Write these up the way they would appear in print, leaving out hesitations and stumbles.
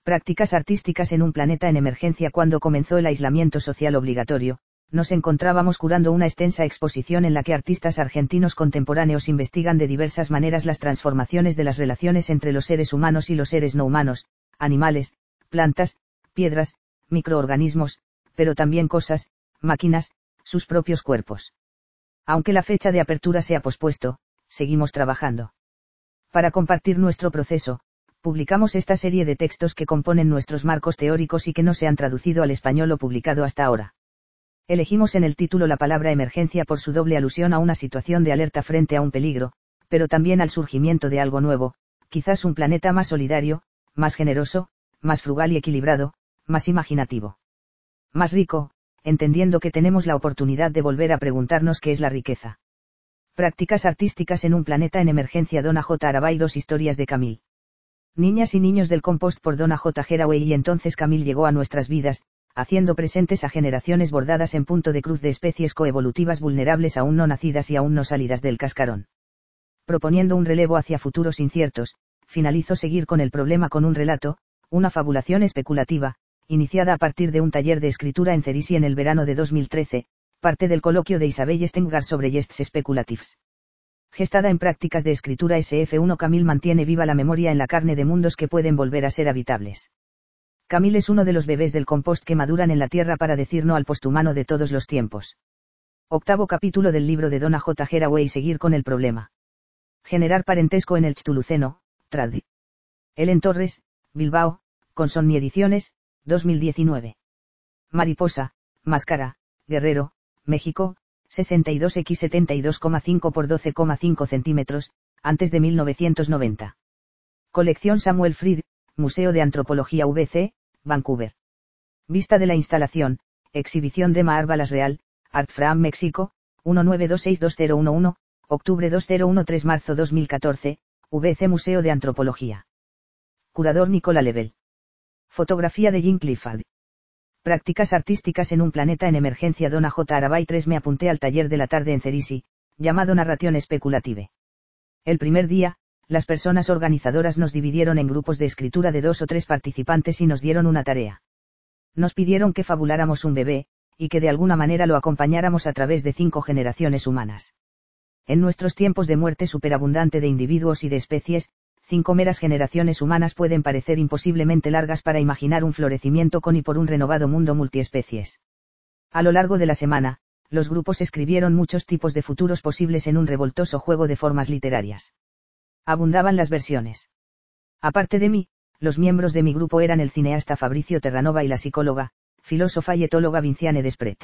Prácticas artísticas en un planeta en emergencia. Cuando comenzó el aislamiento social obligatorio, nos encontrábamos curando una extensa exposición en la que artistas argentinos contemporáneos investigan de diversas maneras las transformaciones de las relaciones entre los seres humanos y los seres no humanos, animales, plantas, piedras, microorganismos, pero también cosas, máquinas, sus propios cuerpos. Aunque la fecha de apertura se ha pospuesto, seguimos trabajando. Para compartir nuestro proceso, publicamos esta serie de textos que componen nuestros marcos teóricos y que no se han traducido al español o publicado hasta ahora. Elegimos en el título la palabra emergencia por su doble alusión a una situación de alerta frente a un peligro, pero también al surgimiento de algo nuevo, quizás un planeta más solidario, más generoso, más frugal y equilibrado, más imaginativo. Más rico, entendiendo que tenemos la oportunidad de volver a preguntarnos qué es la riqueza. Prácticas artísticas en un planeta en emergencia. Donna J. Arabay. 2 historias de Camille. Niñas y niños del compost por Donna J. Haraway. Y entonces Camille llegó a nuestras vidas, haciendo presentes a generaciones bordadas en punto de cruz de especies coevolutivas vulnerables aún no nacidas y aún no salidas del cascarón. Proponiendo un relevo hacia futuros inciertos, finalizó seguir con el problema con un relato, una fabulación especulativa, iniciada a partir de un taller de escritura en Cerisi en el verano de 2013, parte del coloquio de Isabelle Stengard sobre Gests Speculatives. Gestada en prácticas de escritura SF1. Camille mantiene viva la memoria en la carne de mundos que pueden volver a ser habitables. Camille es uno de los bebés del compost que maduran en la tierra para decir no al posthumano de todos los tiempos. 8º capítulo del libro de Donna J. Haraway. Seguir con el problema. Generar parentesco en el Chthuluceno, trad. Ellen Torres, Bilbao, Consonni Ediciones, 2019. Mariposa, Máscara, Guerrero, México, 62x72,5 por 12,5 centímetros, antes de 1990. Colección Samuel Fried, Museo de Antropología VC, Vancouver. Vista de la instalación, exhibición de Mar Balas Real, Art From México, 19262011, octubre 2013 marzo 2014, VC Museo de Antropología. Curador Nicola Lebel. Fotografía de Jim Clifford. Prácticas artísticas en un planeta en emergencia. Donna J. Arabay. 3. Me apunté al taller de la tarde en Cerisi, llamado Narración Speculative. El primer día, las personas organizadoras nos dividieron en grupos de escritura de 2 o 3 participantes y nos dieron una tarea. Nos pidieron que fabuláramos un bebé, y que de alguna manera lo acompañáramos a través de 5 generaciones humanas. En nuestros tiempos de muerte superabundante de individuos y de especies, 5 meras generaciones humanas pueden parecer imposiblemente largas para imaginar un florecimiento con y por un renovado mundo multiespecies. A lo largo de la semana, los grupos escribieron muchos tipos de futuros posibles en un revoltoso juego de formas literarias. Abundaban las versiones. Aparte de mí, los miembros de mi grupo eran el cineasta Fabrizio Terranova y la psicóloga, filósofa y etóloga Vinciane Despret.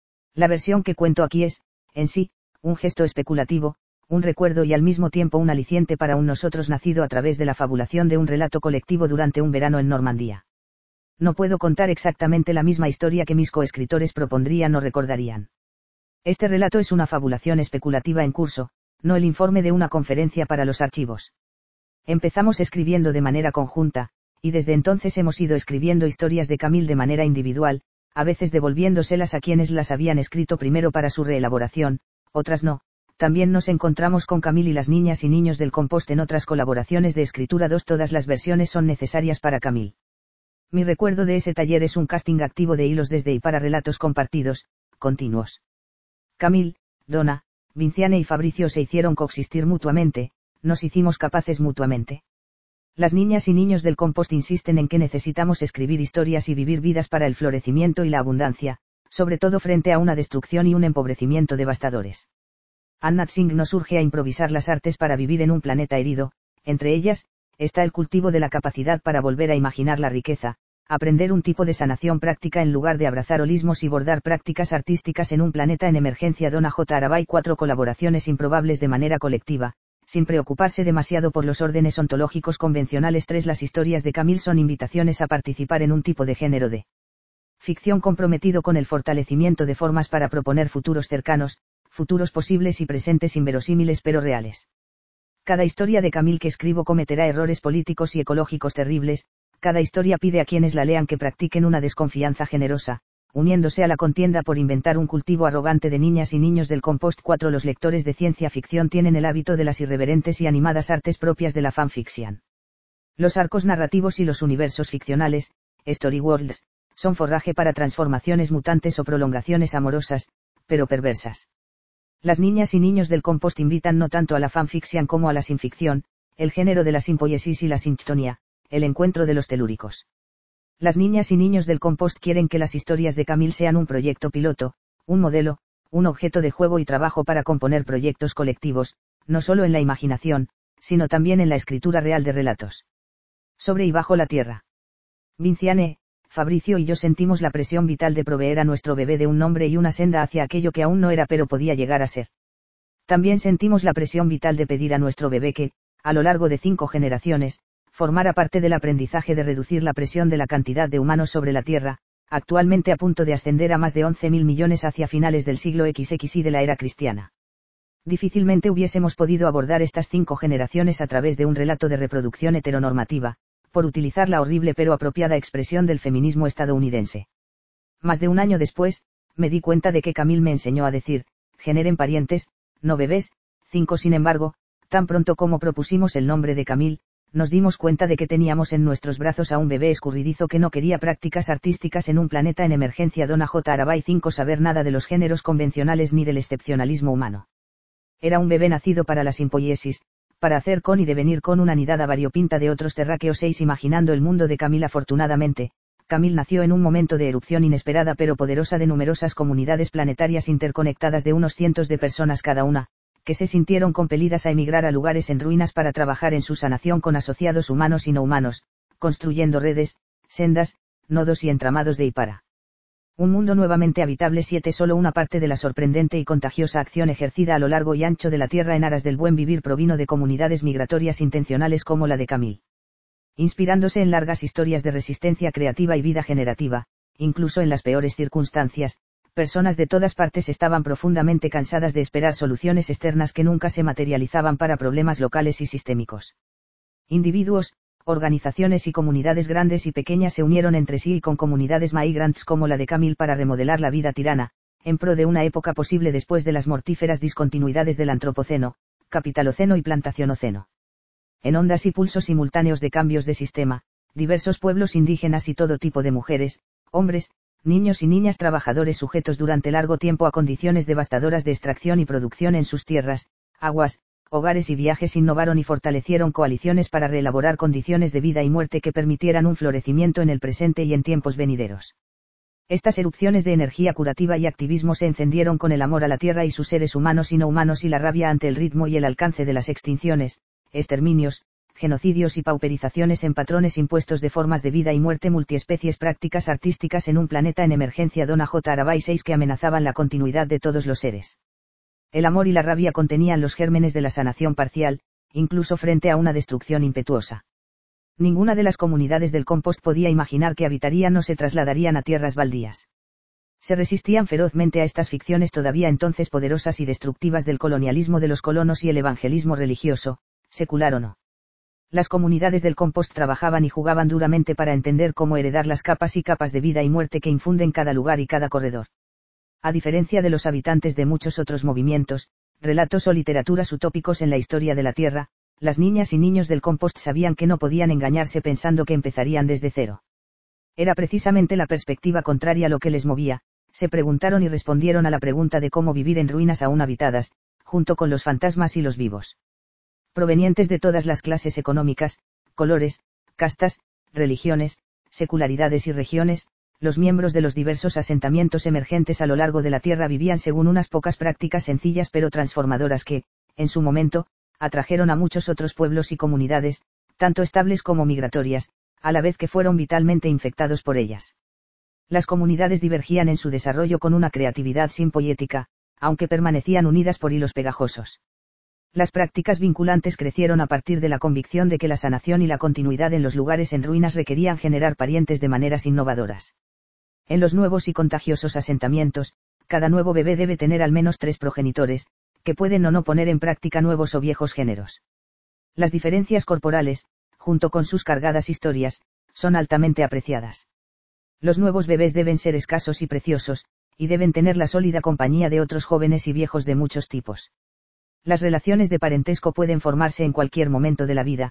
La versión que cuento aquí es, en sí, un gesto especulativo, un recuerdo y al mismo tiempo un aliciente para un nosotros nacido a través de la fabulación de un relato colectivo durante un verano en Normandía. No puedo contar exactamente la misma historia que mis coescritores propondrían o recordarían. Este relato es una fabulación especulativa en curso, no el informe de una conferencia para los archivos. Empezamos escribiendo de manera conjunta, y desde entonces hemos ido escribiendo historias de Camille de manera individual, a veces devolviéndoselas a quienes las habían escrito primero para su reelaboración, otras no. También nos encontramos con Camille y las niñas y niños del compost en otras colaboraciones de escritura. 2. Todas las versiones son necesarias para Camille. Mi recuerdo de ese taller es un casting activo de hilos desde y para relatos compartidos, continuos. Camille, Donna, Vinciane y Fabricio se hicieron coexistir mutuamente, nos hicimos capaces mutuamente. Las niñas y niños del compost insisten en que necesitamos escribir historias y vivir vidas para el florecimiento y la abundancia, sobre todo frente a una destrucción y un empobrecimiento devastadores. Anna Tsing nos urge a improvisar las artes para vivir en un planeta herido, entre ellas, está el cultivo de la capacidad para volver a imaginar la riqueza, aprender un tipo de sanación práctica en lugar de abrazar holismos y bordar prácticas artísticas en un planeta en emergencia. Donna J. Arabay. 4 colaboraciones improbables de manera colectiva, sin preocuparse demasiado por los órdenes ontológicos convencionales. 3. Las historias de Camille son invitaciones a participar en un tipo de género de ficción comprometido con el fortalecimiento de formas para proponer futuros cercanos, futuros posibles y presentes inverosímiles pero reales. Cada historia de Camille que escribo cometerá errores políticos y ecológicos terribles, cada historia pide a quienes la lean que practiquen una desconfianza generosa, uniéndose a la contienda por inventar un cultivo arrogante de niñas y niños del compost. 4. Los lectores de ciencia ficción tienen el hábito de las irreverentes y animadas artes propias de la fanfiction. Los arcos narrativos y los universos ficcionales, story worlds, son forraje para transformaciones mutantes o prolongaciones amorosas, pero perversas. Las niñas y niños del compost invitan no tanto a la fanfiction como a la sinficción, el género de la simpoiesis y la sinchtonia, el encuentro de los telúricos. Las niñas y niños del compost quieren que las historias de Camille sean un proyecto piloto, un modelo, un objeto de juego y trabajo para componer proyectos colectivos, no solo en la imaginación, sino también en la escritura real de relatos. Sobre y bajo la tierra. Vinciane, Fabricio y yo sentimos la presión vital de proveer a nuestro bebé de un nombre y una senda hacia aquello que aún no era pero podía llegar a ser. También sentimos la presión vital de pedir a nuestro bebé que, a lo largo de 5 generaciones, formara parte del aprendizaje de reducir la presión de la cantidad de humanos sobre la Tierra, actualmente a punto de ascender a más de 11.000 millones hacia finales del siglo XX y de la era cristiana. Difícilmente hubiésemos podido abordar estas 5 generaciones a través de un relato de reproducción heteronormativa, por utilizar la horrible pero apropiada expresión del feminismo estadounidense. Más de un año después, me di cuenta de que Camille me enseñó a decir, generen parientes, no bebés. 5 Sin embargo, tan pronto como propusimos el nombre de Camille, nos dimos cuenta de que teníamos en nuestros brazos a un bebé escurridizo que no quería prácticas artísticas en un planeta en emergencia. Donna J. Arabay 5 Saber nada de los géneros convencionales ni del excepcionalismo humano. Era un bebé nacido para la simpoiesis, para hacer con y devenir con una nidada variopinta de otros terráqueos 6 Imaginando el mundo de Camille. Afortunadamente, Camille nació en un momento de erupción inesperada pero poderosa de numerosas comunidades planetarias interconectadas de unos cientos de personas cada una, que se sintieron compelidas a emigrar a lugares en ruinas para trabajar en su sanación con asociados humanos y no humanos, construyendo redes, sendas, nodos y entramados de y para. Un mundo nuevamente habitable. 7 Solo una parte de la sorprendente y contagiosa acción ejercida a lo largo y ancho de la Tierra en aras del buen vivir provino de comunidades migratorias intencionales como la de Camille. Inspirándose en largas historias de resistencia creativa y vida generativa, incluso en las peores circunstancias, personas de todas partes estaban profundamente cansadas de esperar soluciones externas que nunca se materializaban para problemas locales y sistémicos. Individuos, organizaciones y comunidades grandes y pequeñas se unieron entre sí y con comunidades migrants como la de Camille para remodelar la vida tirana, en pro de una época posible después de las mortíferas discontinuidades del Antropoceno, Capitaloceno y Plantacionoceno. En ondas y pulsos simultáneos de cambios de sistema, diversos pueblos indígenas y todo tipo de mujeres, hombres, niños y niñas trabajadores sujetos durante largo tiempo a condiciones devastadoras de extracción y producción en sus tierras, aguas, hogares y viajes innovaron y fortalecieron coaliciones para reelaborar condiciones de vida y muerte que permitieran un florecimiento en el presente y en tiempos venideros. Estas erupciones de energía curativa y activismo se encendieron con el amor a la tierra y sus seres humanos y no humanos y la rabia ante el ritmo y el alcance de las extinciones, exterminios, genocidios y pauperizaciones en patrones impuestos de formas de vida y muerte multiespecies prácticas artísticas en un planeta en emergencia. Donna J. Arabay 6 que amenazaban la continuidad de todos los seres. El amor y la rabia contenían los gérmenes de la sanación parcial, incluso frente a una destrucción impetuosa. Ninguna de las comunidades del compost podía imaginar que habitarían o se trasladarían a tierras baldías. Se resistían ferozmente a estas ficciones todavía entonces poderosas y destructivas del colonialismo de los colonos y el evangelismo religioso, secular o no. Las comunidades del compost trabajaban y jugaban duramente para entender cómo heredar las capas y capas de vida y muerte que infunden cada lugar y cada corredor. A diferencia de los habitantes de muchos otros movimientos, relatos o literaturas utópicos en la historia de la Tierra, las niñas y niños del compost sabían que no podían engañarse pensando que empezarían desde cero. Era precisamente la perspectiva contraria lo que les movía, se preguntaron y respondieron a la pregunta de cómo vivir en ruinas aún habitadas, junto con los fantasmas y los vivos. Provenientes de todas las clases económicas, colores, castas, religiones, secularidades y regiones, los miembros de los diversos asentamientos emergentes a lo largo de la Tierra vivían según unas pocas prácticas sencillas pero transformadoras que, en su momento, atrajeron a muchos otros pueblos y comunidades, tanto estables como migratorias, a la vez que fueron vitalmente infectados por ellas. Las comunidades divergían en su desarrollo con una creatividad simpoyética, aunque permanecían unidas por hilos pegajosos. Las prácticas vinculantes crecieron a partir de la convicción de que la sanación y la continuidad en los lugares en ruinas requerían generar parientes de maneras innovadoras. En los nuevos y contagiosos asentamientos, cada nuevo bebé debe tener al menos 3 progenitores, que pueden o no poner en práctica nuevos o viejos géneros. Las diferencias corporales, junto con sus cargadas historias, son altamente apreciadas. Los nuevos bebés deben ser escasos y preciosos, y deben tener la sólida compañía de otros jóvenes y viejos de muchos tipos. Las relaciones de parentesco pueden formarse en cualquier momento de la vida,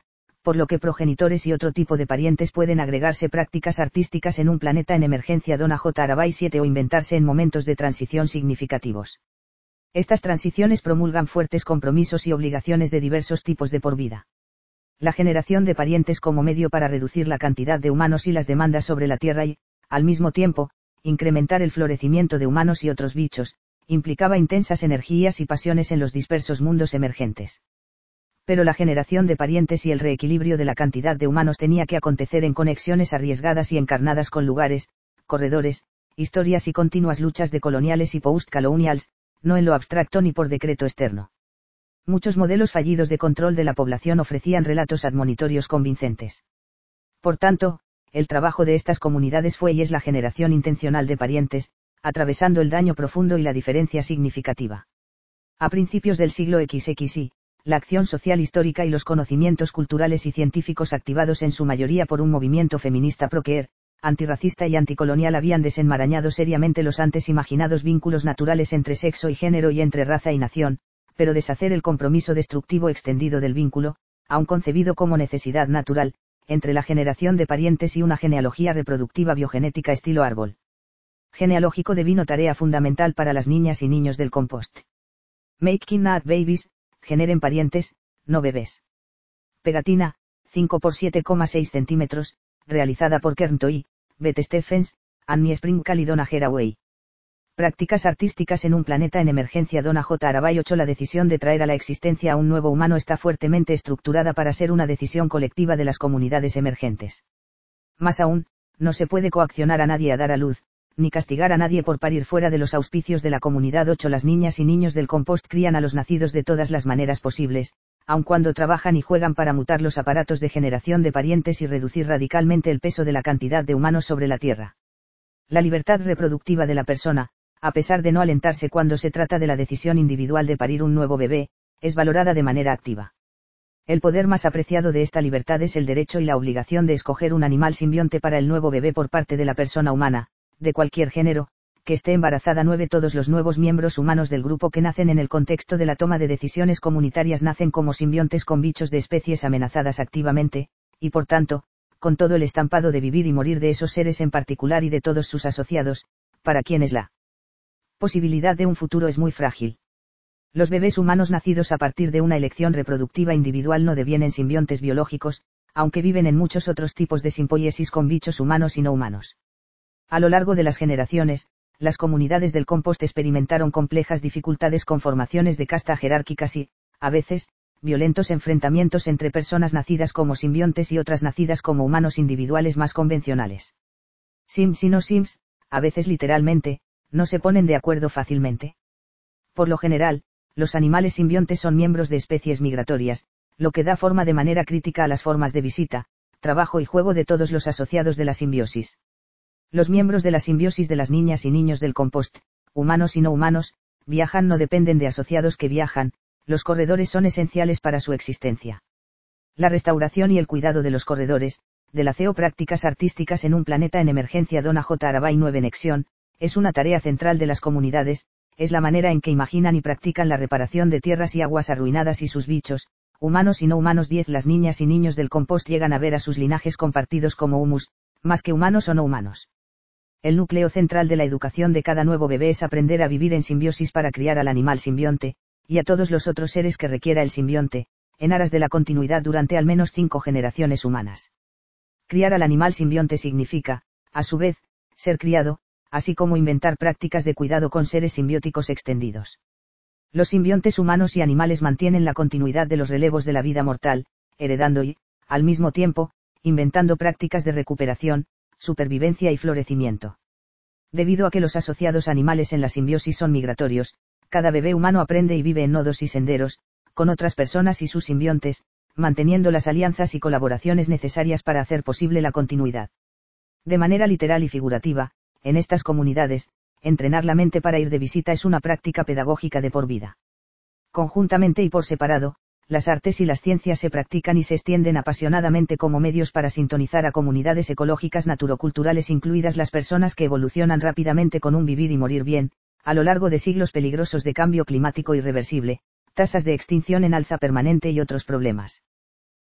por lo que progenitores y otro tipo de parientes pueden agregarse prácticas artísticas en un planeta en emergencia Dona J. Arabay 7 o inventarse en momentos de transición significativos. Estas transiciones promulgan fuertes compromisos y obligaciones de diversos tipos de por vida. La generación de parientes como medio para reducir la cantidad de humanos y las demandas sobre la Tierra y, al mismo tiempo, incrementar el florecimiento de humanos y otros bichos, implicaba intensas energías y pasiones en los dispersos mundos emergentes. Pero la generación de parientes y el reequilibrio de la cantidad de humanos tenía que acontecer en conexiones arriesgadas y encarnadas con lugares, corredores, historias y continuas luchas de coloniales y post-colonials, no en lo abstracto ni por decreto externo. Muchos modelos fallidos de control de la población ofrecían relatos admonitorios convincentes. Por tanto, el trabajo de estas comunidades fue y es la generación intencional de parientes, atravesando el daño profundo y la diferencia significativa. A principios del siglo XXI, la acción social histórica y los conocimientos culturales y científicos activados en su mayoría por un movimiento feminista pro-queer, antirracista y anticolonial habían desenmarañado seriamente los antes imaginados vínculos naturales entre sexo y género y entre raza y nación, pero deshacer el compromiso destructivo extendido del vínculo, aun concebido como necesidad natural, entre la generación de parientes y una genealogía reproductiva biogenética estilo árbol genealógico devino tarea fundamental para las niñas y niños del compost. Making not babies, generen parientes, no bebés. Pegatina, 5 por 7,6 centímetros, realizada por Kern Toy, Beth Stephens, Annie Sprinkle y Donna Haraway. Prácticas artísticas en un planeta en emergencia Donna J. Arabay 8 La decisión de traer a la existencia a un nuevo humano está fuertemente estructurada para ser una decisión colectiva de las comunidades emergentes. Más aún, no se puede coaccionar a nadie a dar a luz, ni castigar a nadie por parir fuera de los auspicios de la comunidad 8 Las niñas y niños del compost crían a los nacidos de todas las maneras posibles, aun cuando trabajan y juegan para mutar los aparatos de generación de parientes y reducir radicalmente el peso de la cantidad de humanos sobre la Tierra. La libertad reproductiva de la persona, a pesar de no alentarse cuando se trata de la decisión individual de parir un nuevo bebé, es valorada de manera activa. El poder más apreciado de esta libertad es el derecho y la obligación de escoger un animal simbionte para el nuevo bebé por parte de la persona humana, de cualquier género, que esté embarazada. 9 Todos los nuevos miembros humanos del grupo que nacen en el contexto de la toma de decisiones comunitarias nacen como simbiontes con bichos de especies amenazadas activamente, y por tanto, con todo el estampado de vivir y morir de esos seres en particular y de todos sus asociados, para quienes la posibilidad de un futuro es muy frágil. Los bebés humanos nacidos a partir de una elección reproductiva individual no devienen simbiontes biológicos, aunque viven en muchos otros tipos de simpoiesis con bichos humanos y no humanos. A lo largo de las generaciones, las comunidades del compost experimentaron complejas dificultades con formaciones de casta jerárquicas y, a veces, violentos enfrentamientos entre personas nacidas como simbiontes y otras nacidas como humanos individuales más convencionales. Sims y no sims, a veces literalmente, no se ponen de acuerdo fácilmente. Por lo general, los animales simbiontes son miembros de especies migratorias, lo que da forma de manera crítica a las formas de visita, trabajo y juego de todos los asociados de la simbiosis. Los miembros de la simbiosis de las niñas y niños del compost, humanos y no humanos, viajan no dependen de asociados que viajan, los corredores son esenciales para su existencia. La restauración y el cuidado de los corredores, del aseo prácticas artísticas en un planeta en emergencia Donna J. Arabay 9 Nexión, es una tarea central de las comunidades, es la manera en que imaginan y practican la reparación de tierras y aguas arruinadas y sus bichos, humanos y no humanos 10 Las niñas y niños del compost llegan a ver a sus linajes compartidos como humus, más que humanos o no humanos. El núcleo central de la educación de cada nuevo bebé es aprender a vivir en simbiosis para criar al animal simbionte, y a todos los otros seres que requiera el simbionte, en aras de la continuidad durante al menos 5 generaciones humanas. Criar al animal simbionte significa, a su vez, ser criado, así como inventar prácticas de cuidado con seres simbióticos extendidos. Los simbiontes humanos y animales mantienen la continuidad de los relevos de la vida mortal, heredando y, al mismo tiempo, inventando prácticas de recuperación, supervivencia y florecimiento. Debido a que los asociados animales en la simbiosis son migratorios, cada bebé humano aprende y vive en nodos y senderos, con otras personas y sus simbiontes, manteniendo las alianzas y colaboraciones necesarias para hacer posible la continuidad. De manera literal y figurativa, en estas comunidades, entrenar la mente para ir de visita es una práctica pedagógica de por vida. Conjuntamente y por separado, las artes y las ciencias se practican y se extienden apasionadamente como medios para sintonizar a comunidades ecológicas naturoculturales incluidas las personas que evolucionan rápidamente con un vivir y morir bien, a lo largo de siglos peligrosos de cambio climático irreversible, tasas de extinción en alza permanente y otros problemas.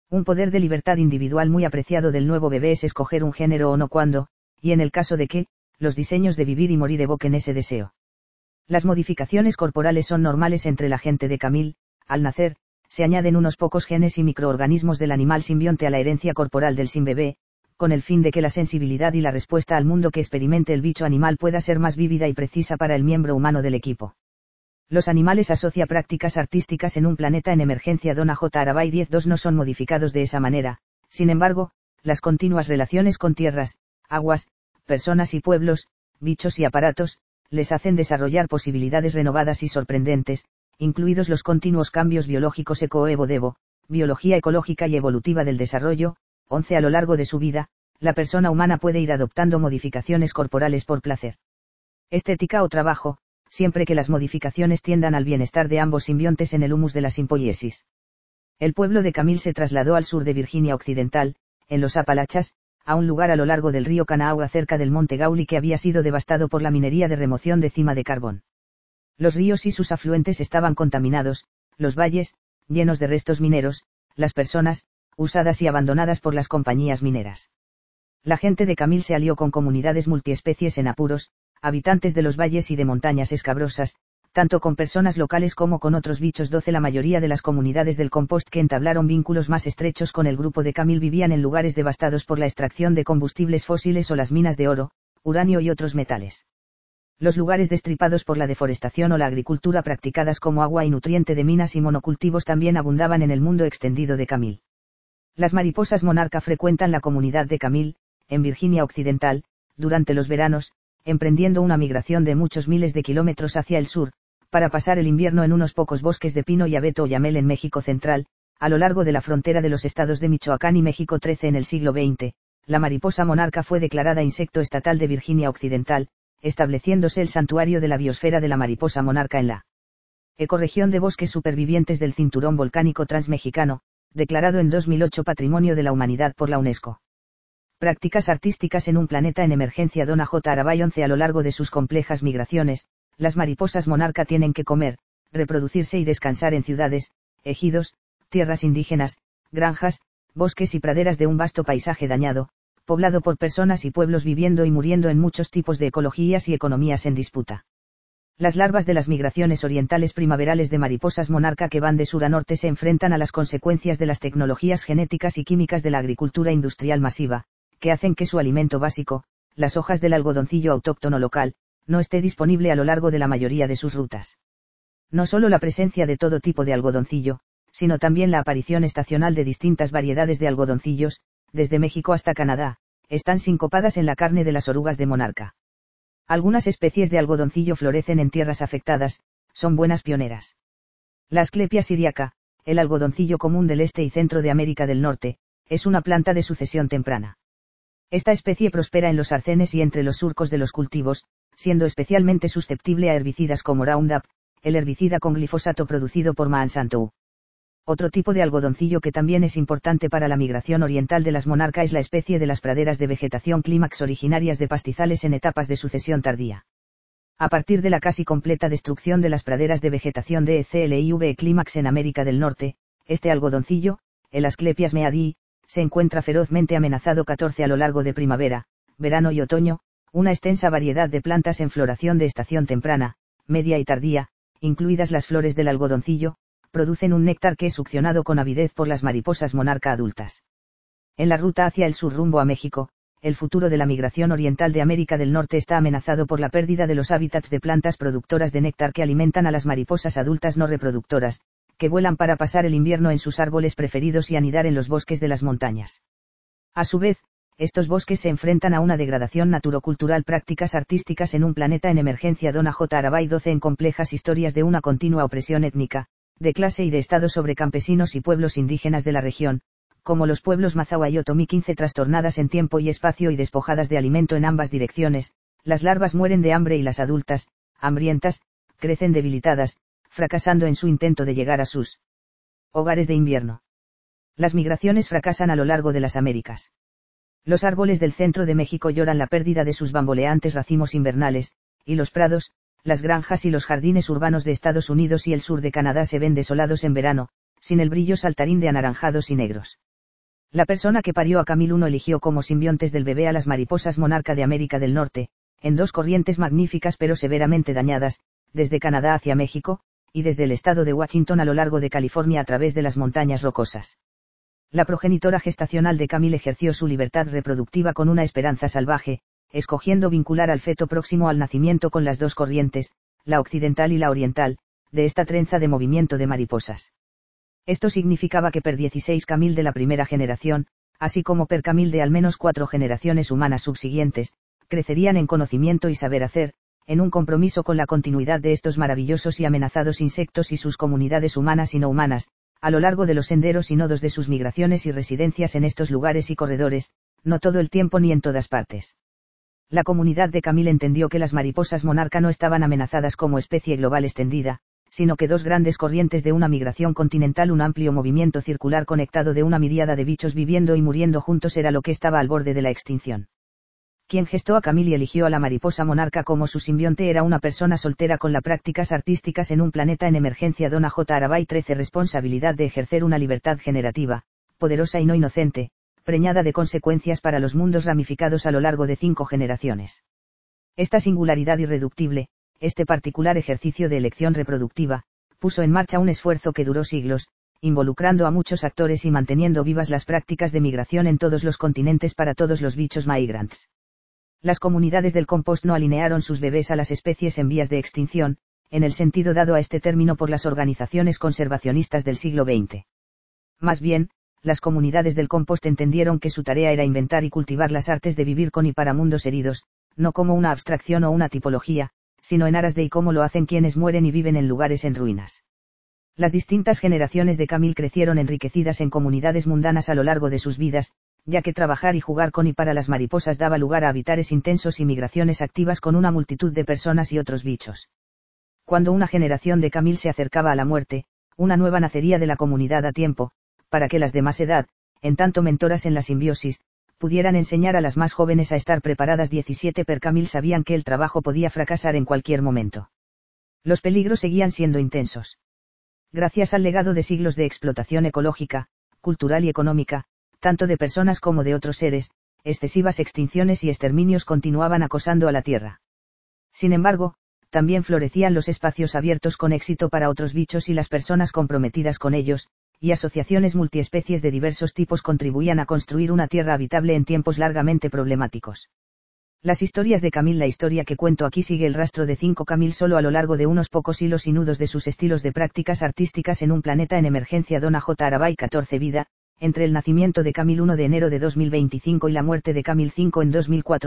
Un poder de libertad individual muy apreciado del nuevo bebé es escoger un género o no cuando, y en el caso de que, los diseños de vivir y morir evoquen ese deseo. Las modificaciones corporales son normales entre la gente de Camille. Al nacer, se añaden unos pocos genes y microorganismos del animal simbionte a la herencia corporal del simbebé, con el fin de que la sensibilidad y la respuesta al mundo que experimente el bicho animal pueda ser más vívida y precisa para el miembro humano del equipo. Los animales asocia prácticas artísticas en un planeta en emergencia. Donna J. Arabay 10.2 no son modificados de esa manera, sin embargo, las continuas relaciones con tierras, aguas, personas y pueblos, bichos y aparatos, les hacen desarrollar posibilidades renovadas y sorprendentes, incluidos los continuos cambios biológicos eco-evo-devo, biología ecológica y evolutiva del desarrollo. 11 A lo largo de su vida, la persona humana puede ir adoptando modificaciones corporales por placer, estética o trabajo, siempre que las modificaciones tiendan al bienestar de ambos simbiontes en el humus de la simpoiesis. El pueblo de Camille se trasladó al sur de Virginia Occidental, en los Apalaches, a un lugar a lo largo del río Kanawha cerca del monte Gauli que había sido devastado por la minería de remoción de cima de carbón. Los ríos y sus afluentes estaban contaminados, los valles, llenos de restos mineros, las personas, usadas y abandonadas por las compañías mineras. La gente de Camille se alió con comunidades multiespecies en apuros, habitantes de los valles y de montañas escabrosas, tanto con personas locales como con otros bichos. 12 La mayoría de las comunidades del compost que entablaron vínculos más estrechos con el grupo de Camille vivían en lugares devastados por la extracción de combustibles fósiles o las minas de oro, uranio y otros metales. Los lugares destripados por la deforestación o la agricultura practicadas como agua y nutriente de minas y monocultivos también abundaban en el mundo extendido de Camille. Las mariposas monarca frecuentan la comunidad de Camille, en Virginia Occidental, durante los veranos, emprendiendo una migración de muchos miles de kilómetros hacia el sur, para pasar el invierno en unos pocos bosques de pino y abeto o yamel en México Central, a lo largo de la frontera de los estados de Michoacán y México 13 en el siglo XX. La mariposa monarca fue declarada insecto estatal de Virginia Occidental, estableciéndose el santuario de la biosfera de la mariposa monarca en la ecorregión de bosques supervivientes del cinturón volcánico transmexicano, declarado en 2008 Patrimonio de la Humanidad por la UNESCO. Prácticas artísticas en un planeta en emergencia. Donna J. Arabay 11 A lo largo de sus complejas migraciones, las mariposas monarca tienen que comer, reproducirse y descansar en ciudades, ejidos, tierras indígenas, granjas, bosques y praderas de un vasto paisaje dañado, poblado por personas y pueblos viviendo y muriendo en muchos tipos de ecologías y economías en disputa. Las larvas de las migraciones orientales primaverales de mariposas monarca que van de sur a norte se enfrentan a las consecuencias de las tecnologías genéticas y químicas de la agricultura industrial masiva, que hacen que su alimento básico, las hojas del algodoncillo autóctono local, no esté disponible a lo largo de la mayoría de sus rutas. No solo la presencia de todo tipo de algodoncillo, sino también la aparición estacional de distintas variedades de algodoncillos, desde México hasta Canadá, están sincopadas en la carne de las orugas de monarca. Algunas especies de algodoncillo florecen en tierras afectadas, son buenas pioneras. La Asclepia syriaca, el algodoncillo común del este y centro de América del Norte, es una planta de sucesión temprana. Esta especie prospera en los arcenes y entre los surcos de los cultivos, siendo especialmente susceptible a herbicidas como Roundup, el herbicida con glifosato producido por Monsanto. Otro tipo de algodoncillo que también es importante para la migración oriental de las monarca es la especie de las praderas de vegetación clímax originarias de pastizales en etapas de sucesión tardía. A partir de la casi completa destrucción de las praderas de vegetación de CLIV clímax en América del Norte, este algodoncillo, el Asclepias meadii, se encuentra ferozmente amenazado. 14 A lo largo de primavera, verano y otoño, una extensa variedad de plantas en floración de estación temprana, media y tardía, incluidas las flores del algodoncillo, producen un néctar que es succionado con avidez por las mariposas monarca adultas. En la ruta hacia el sur rumbo a México, el futuro de la migración oriental de América del Norte está amenazado por la pérdida de los hábitats de plantas productoras de néctar que alimentan a las mariposas adultas no reproductoras, que vuelan para pasar el invierno en sus árboles preferidos y anidar en los bosques de las montañas. A su vez, estos bosques se enfrentan a una degradación naturocultural. Prácticas artísticas en un planeta en emergencia. Donna J. Arabay 12 En complejas historias de una continua opresión étnica, de clase y de estado sobre campesinos y pueblos indígenas de la región, como los pueblos Mazahua y Otomí 15 trastornadas en tiempo y espacio y despojadas de alimento en ambas direcciones, las larvas mueren de hambre y las adultas, hambrientas, crecen debilitadas, fracasando en su intento de llegar a sus hogares de invierno. Las migraciones fracasan a lo largo de las Américas. Los árboles del centro de México lloran la pérdida de sus bamboleantes racimos invernales, y los prados, las granjas y los jardines urbanos de Estados Unidos y el sur de Canadá se ven desolados en verano, sin el brillo saltarín de anaranjados y negros. La persona que parió a Camille I eligió como simbiontes del bebé a las mariposas monarca de América del Norte, en dos corrientes magníficas pero severamente dañadas, desde Canadá hacia México, y desde el estado de Washington a lo largo de California a través de las montañas rocosas. La progenitora gestacional de Camille ejerció su libertad reproductiva con una esperanza salvaje, escogiendo vincular al feto próximo al nacimiento con las dos corrientes, la occidental y la oriental, de esta trenza de movimiento de mariposas. Esto significaba que per 16 Camille de la primera generación, así como per Camille de al menos 4 generaciones humanas subsiguientes, crecerían en conocimiento y saber hacer, en un compromiso con la continuidad de estos maravillosos y amenazados insectos y sus comunidades humanas y no humanas, a lo largo de los senderos y nodos de sus migraciones y residencias en estos lugares y corredores, no todo el tiempo ni en todas partes. La comunidad de Camille entendió que las mariposas monarca no estaban amenazadas como especie global extendida, sino que dos grandes corrientes de una migración continental, un amplio movimiento circular conectado de una miríada de bichos viviendo y muriendo juntos era lo que estaba al borde de la extinción. Quien gestó a Camille y eligió a la mariposa monarca como su simbionte era una persona soltera con las prácticas artísticas en un planeta en emergencia, Donna J. Arabay 13, responsabilidad de ejercer una libertad generativa, poderosa y no inocente, preñada de consecuencias para los mundos ramificados a lo largo de 5 generaciones. Esta singularidad irreductible, este particular ejercicio de elección reproductiva, puso en marcha un esfuerzo que duró siglos, involucrando a muchos actores y manteniendo vivas las prácticas de migración en todos los continentes para todos los bichos migrants. Las comunidades del compost no alinearon sus bebés a las especies en vías de extinción, en el sentido dado a este término por las organizaciones conservacionistas del siglo XX. Más bien, las comunidades del compost entendieron que su tarea era inventar y cultivar las artes de vivir con y para mundos heridos, no como una abstracción o una tipología, sino en aras de y cómo lo hacen quienes mueren y viven en lugares en ruinas. Las distintas generaciones de Camille crecieron enriquecidas en comunidades mundanas a lo largo de sus vidas, ya que trabajar y jugar con y para las mariposas daba lugar a habitares intensos y migraciones activas con una multitud de personas y otros bichos. Cuando una generación de Camille se acercaba a la muerte, una nueva nacería de la comunidad a tiempo, para que las de más edad, en tanto mentoras en la simbiosis, pudieran enseñar a las más jóvenes a estar preparadas. 17 per Camille sabían que el trabajo podía fracasar en cualquier momento. Los peligros seguían siendo intensos. Gracias al legado de siglos de explotación ecológica, cultural y económica, tanto de personas como de otros seres, excesivas extinciones y exterminios continuaban acosando a la Tierra. Sin embargo, también florecían los espacios abiertos con éxito para otros bichos y las personas comprometidas con ellos, y asociaciones multiespecies de diversos tipos contribuían a construir una Tierra habitable en tiempos largamente problemáticos. Las historias de Camille. La historia que cuento aquí sigue el rastro de 5 Camille solo a lo largo de unos pocos hilos y nudos de sus estilos de prácticas artísticas en un planeta en emergencia. Donna J. Arabay 14 vida, entre el nacimiento de Camille 1 de enero de 2025 y la muerte de Camille 5 en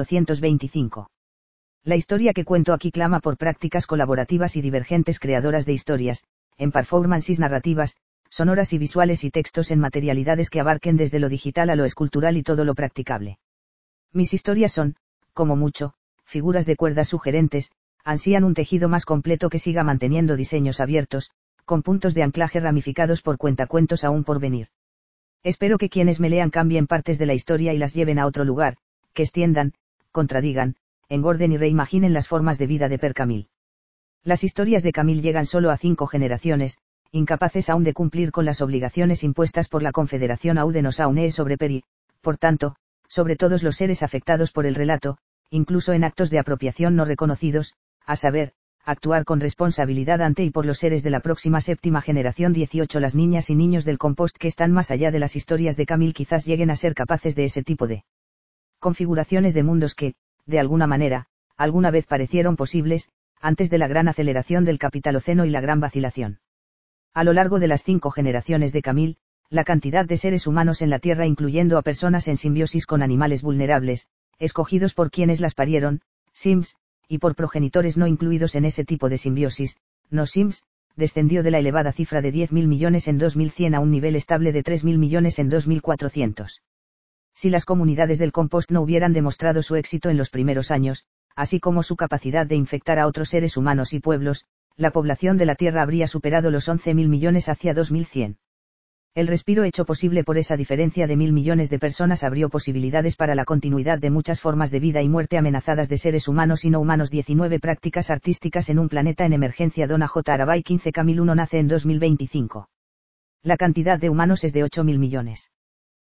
2425. La historia que cuento aquí clama por prácticas colaborativas y divergentes creadoras de historias, en performances narrativas, sonoras y visuales y textos en materialidades que abarquen desde lo digital a lo escultural y todo lo practicable. Mis historias son, como mucho, figuras de cuerdas sugerentes, ansían un tejido más completo que siga manteniendo diseños abiertos, con puntos de anclaje ramificados por cuentacuentos aún por venir. Espero que quienes me lean cambien partes de la historia y las lleven a otro lugar, que extiendan, contradigan, engorden y reimaginen las formas de vida de per Camille. Las historias de Camille llegan solo a 5 generaciones, incapaces aún de cumplir con las obligaciones impuestas por la Confederación Audenosaunee sobre per y, por tanto, sobre todos los seres afectados por el relato, incluso en actos de apropiación no reconocidos, a saber, actuar con responsabilidad ante y por los seres de la próxima séptima generación. 18 Las niñas y niños del compost que están más allá de las historias de Camille quizás lleguen a ser capaces de ese tipo de configuraciones de mundos que, de alguna manera, alguna vez parecieron posibles, antes de la gran aceleración del capitaloceno y la gran vacilación. A lo largo de las 5 generaciones de Camille, la cantidad de seres humanos en la Tierra, incluyendo a personas en simbiosis con animales vulnerables, escogidos por quienes las parieron, Sims, y por progenitores no incluidos en ese tipo de simbiosis, no Sims, descendió de la elevada cifra de 10.000 millones en 2100 a un nivel estable de 3.000 millones en 2400. Si las comunidades del compost no hubieran demostrado su éxito en los primeros años, así como su capacidad de infectar a otros seres humanos y pueblos, la población de la Tierra habría superado los 11.000 millones hacia 2100. El respiro hecho posible por esa diferencia de 1.000 millones de personas abrió posibilidades para la continuidad de muchas formas de vida y muerte amenazadas de seres humanos y no humanos. 19 Prácticas artísticas en un planeta en emergencia. Donna J. Arabay 15 Camille 1 nace en 2025. La cantidad de humanos es de 8.000 millones.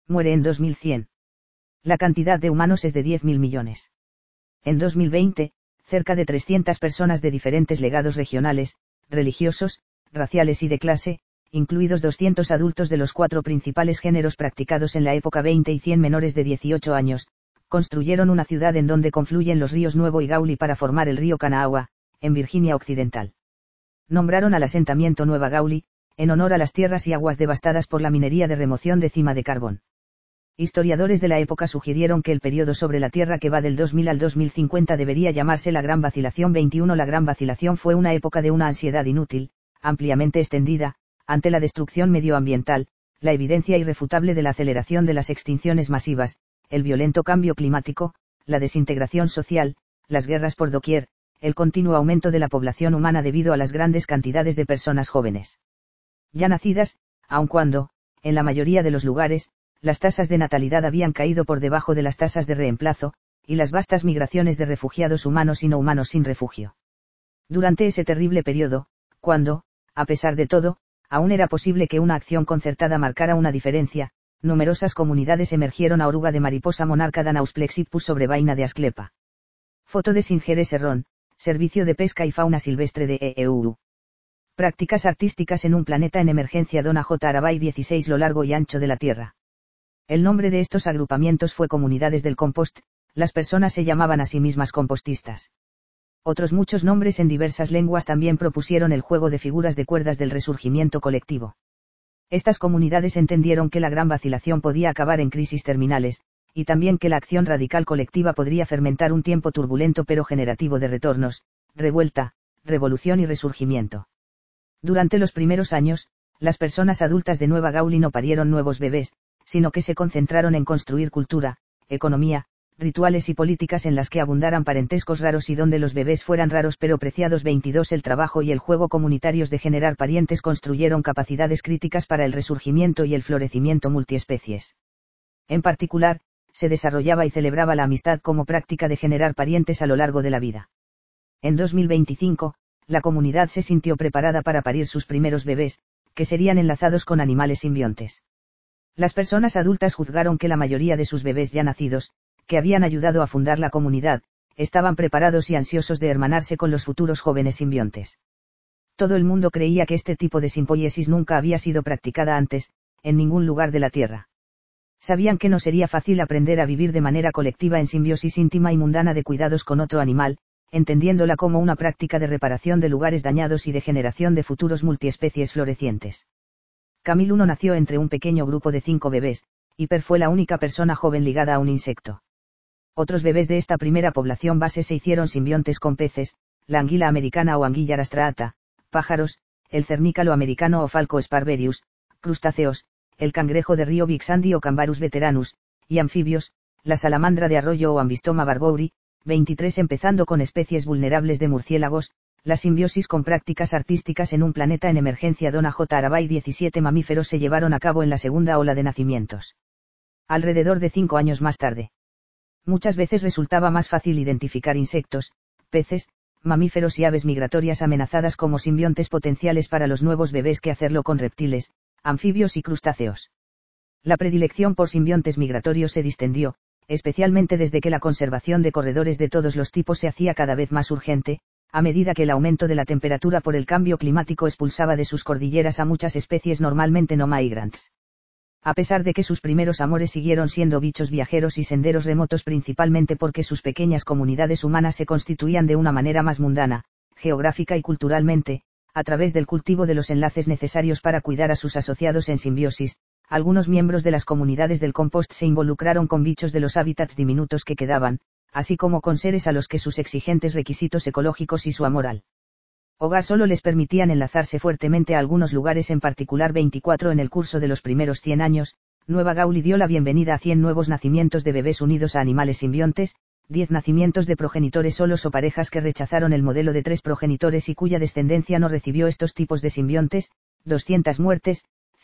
Muere en 2100. La cantidad de humanos es de 10.000 millones. En 2020, cerca de 300 personas de diferentes legados regionales, religiosos, raciales y de clase, incluidos 200 adultos de los 4 principales géneros practicados en la época 20 y 100 menores de 18 años, construyeron una ciudad en donde confluyen los ríos Nuevo y Gauley para formar el río Kanawha, en Virginia Occidental. Nombraron al asentamiento Nueva Gauley, en honor a las tierras y aguas devastadas por la minería de remoción de cima de carbón. Historiadores de la época sugirieron que el periodo sobre la Tierra que va del 2000 al 2050 debería llamarse la Gran Vacilación 21. La Gran Vacilación fue una época de una ansiedad inútil, ampliamente extendida, ante la destrucción medioambiental, la evidencia irrefutable de la aceleración de las extinciones masivas, el violento cambio climático, la desintegración social, las guerras por doquier, el continuo aumento de la población humana debido a las grandes cantidades de personas jóvenes ya nacidas, aun cuando, en la mayoría de los lugares, las tasas de natalidad habían caído por debajo de las tasas de reemplazo, y las vastas migraciones de refugiados humanos y no humanos sin refugio. Durante ese terrible periodo, cuando, a pesar de todo, aún era posible que una acción concertada marcara una diferencia, numerosas comunidades emergieron a oruga de mariposa monarca Danausplexipus sobre vaina de Asclepa. Foto de Singer Serrón, Servicio de Pesca y Fauna Silvestre de EEU. Prácticas artísticas en un planeta en emergencia Dona J. Arabay 16 Lo largo y ancho de la Tierra. El nombre de estos agrupamientos fue Comunidades del Compost, las personas se llamaban a sí mismas compostistas. Otros muchos nombres en diversas lenguas también propusieron el juego de figuras de cuerdas del resurgimiento colectivo. Estas comunidades entendieron que la gran vacilación podía acabar en crisis terminales, y también que la acción radical colectiva podría fermentar un tiempo turbulento pero generativo de retornos, revuelta, revolución y resurgimiento. Durante los primeros años, las personas adultas de Nueva Gauley no parieron nuevos bebés, sino que se concentraron en construir cultura, economía, rituales y políticas en las que abundaran parentescos raros y donde los bebés fueran raros pero preciados. 22 El trabajo y el juego comunitarios de generar parientes construyeron capacidades críticas para el resurgimiento y el florecimiento multiespecies. En particular, se desarrollaba y celebraba la amistad como práctica de generar parientes a lo largo de la vida. En 2025, la comunidad se sintió preparada para parir sus primeros bebés, que serían enlazados con animales simbiontes. Las personas adultas juzgaron que la mayoría de sus bebés ya nacidos, que habían ayudado a fundar la comunidad, estaban preparados y ansiosos de hermanarse con los futuros jóvenes simbiontes. Todo el mundo creía que este tipo de simpoiesis nunca había sido practicada antes, en ningún lugar de la Tierra. Sabían que no sería fácil aprender a vivir de manera colectiva en simbiosis íntima y mundana de cuidados con otro animal, entendiéndola como una práctica de reparación de lugares dañados y de generación de futuros multiespecies florecientes. Camille I nació entre un pequeño grupo de 5 bebés, y Per fue la única persona joven ligada a un insecto. Otros bebés de esta primera población base se hicieron simbiontes con peces, la anguila americana o Anguilla rastrata, pájaros, el cernícalo americano o Falco sparverius, crustáceos, el cangrejo de río Vixandi o Cambarus veteranus, y anfibios, la salamandra de arroyo o Ambystoma barbouri. 23 Empezando con especies vulnerables de murciélagos, la simbiosis con prácticas artísticas en un planeta en emergencia Dona J. Arabay 17 mamíferos se llevaron a cabo en la segunda ola de nacimientos. Alrededor de 5 años más tarde. Muchas veces resultaba más fácil identificar insectos, peces, mamíferos y aves migratorias amenazadas como simbiontes potenciales para los nuevos bebés que hacerlo con reptiles, anfibios y crustáceos. La predilección por simbiontes migratorios se distendió, especialmente desde que la conservación de corredores de todos los tipos se hacía cada vez más urgente, a medida que el aumento de la temperatura por el cambio climático expulsaba de sus cordilleras a muchas especies normalmente no migrants. A pesar de que sus primeros amores siguieron siendo bichos viajeros y senderos remotos principalmente porque sus pequeñas comunidades humanas se constituían de una manera más mundana, geográfica y culturalmente, a través del cultivo de los enlaces necesarios para cuidar a sus asociados en simbiosis, algunos miembros de las comunidades del compost se involucraron con bichos de los hábitats diminutos que quedaban, así como con seres a los que sus exigentes requisitos ecológicos y su amor al hogar solo les permitían enlazarse fuertemente a algunos lugares en particular. 24 En el curso de los primeros 100 años, Nueva Gauley dio la bienvenida a 100 nuevos nacimientos de bebés unidos a animales simbiontes, 10 nacimientos de progenitores solos o parejas que rechazaron el modelo de 3 progenitores y cuya descendencia no recibió estos tipos de simbiontes, 200 muertes,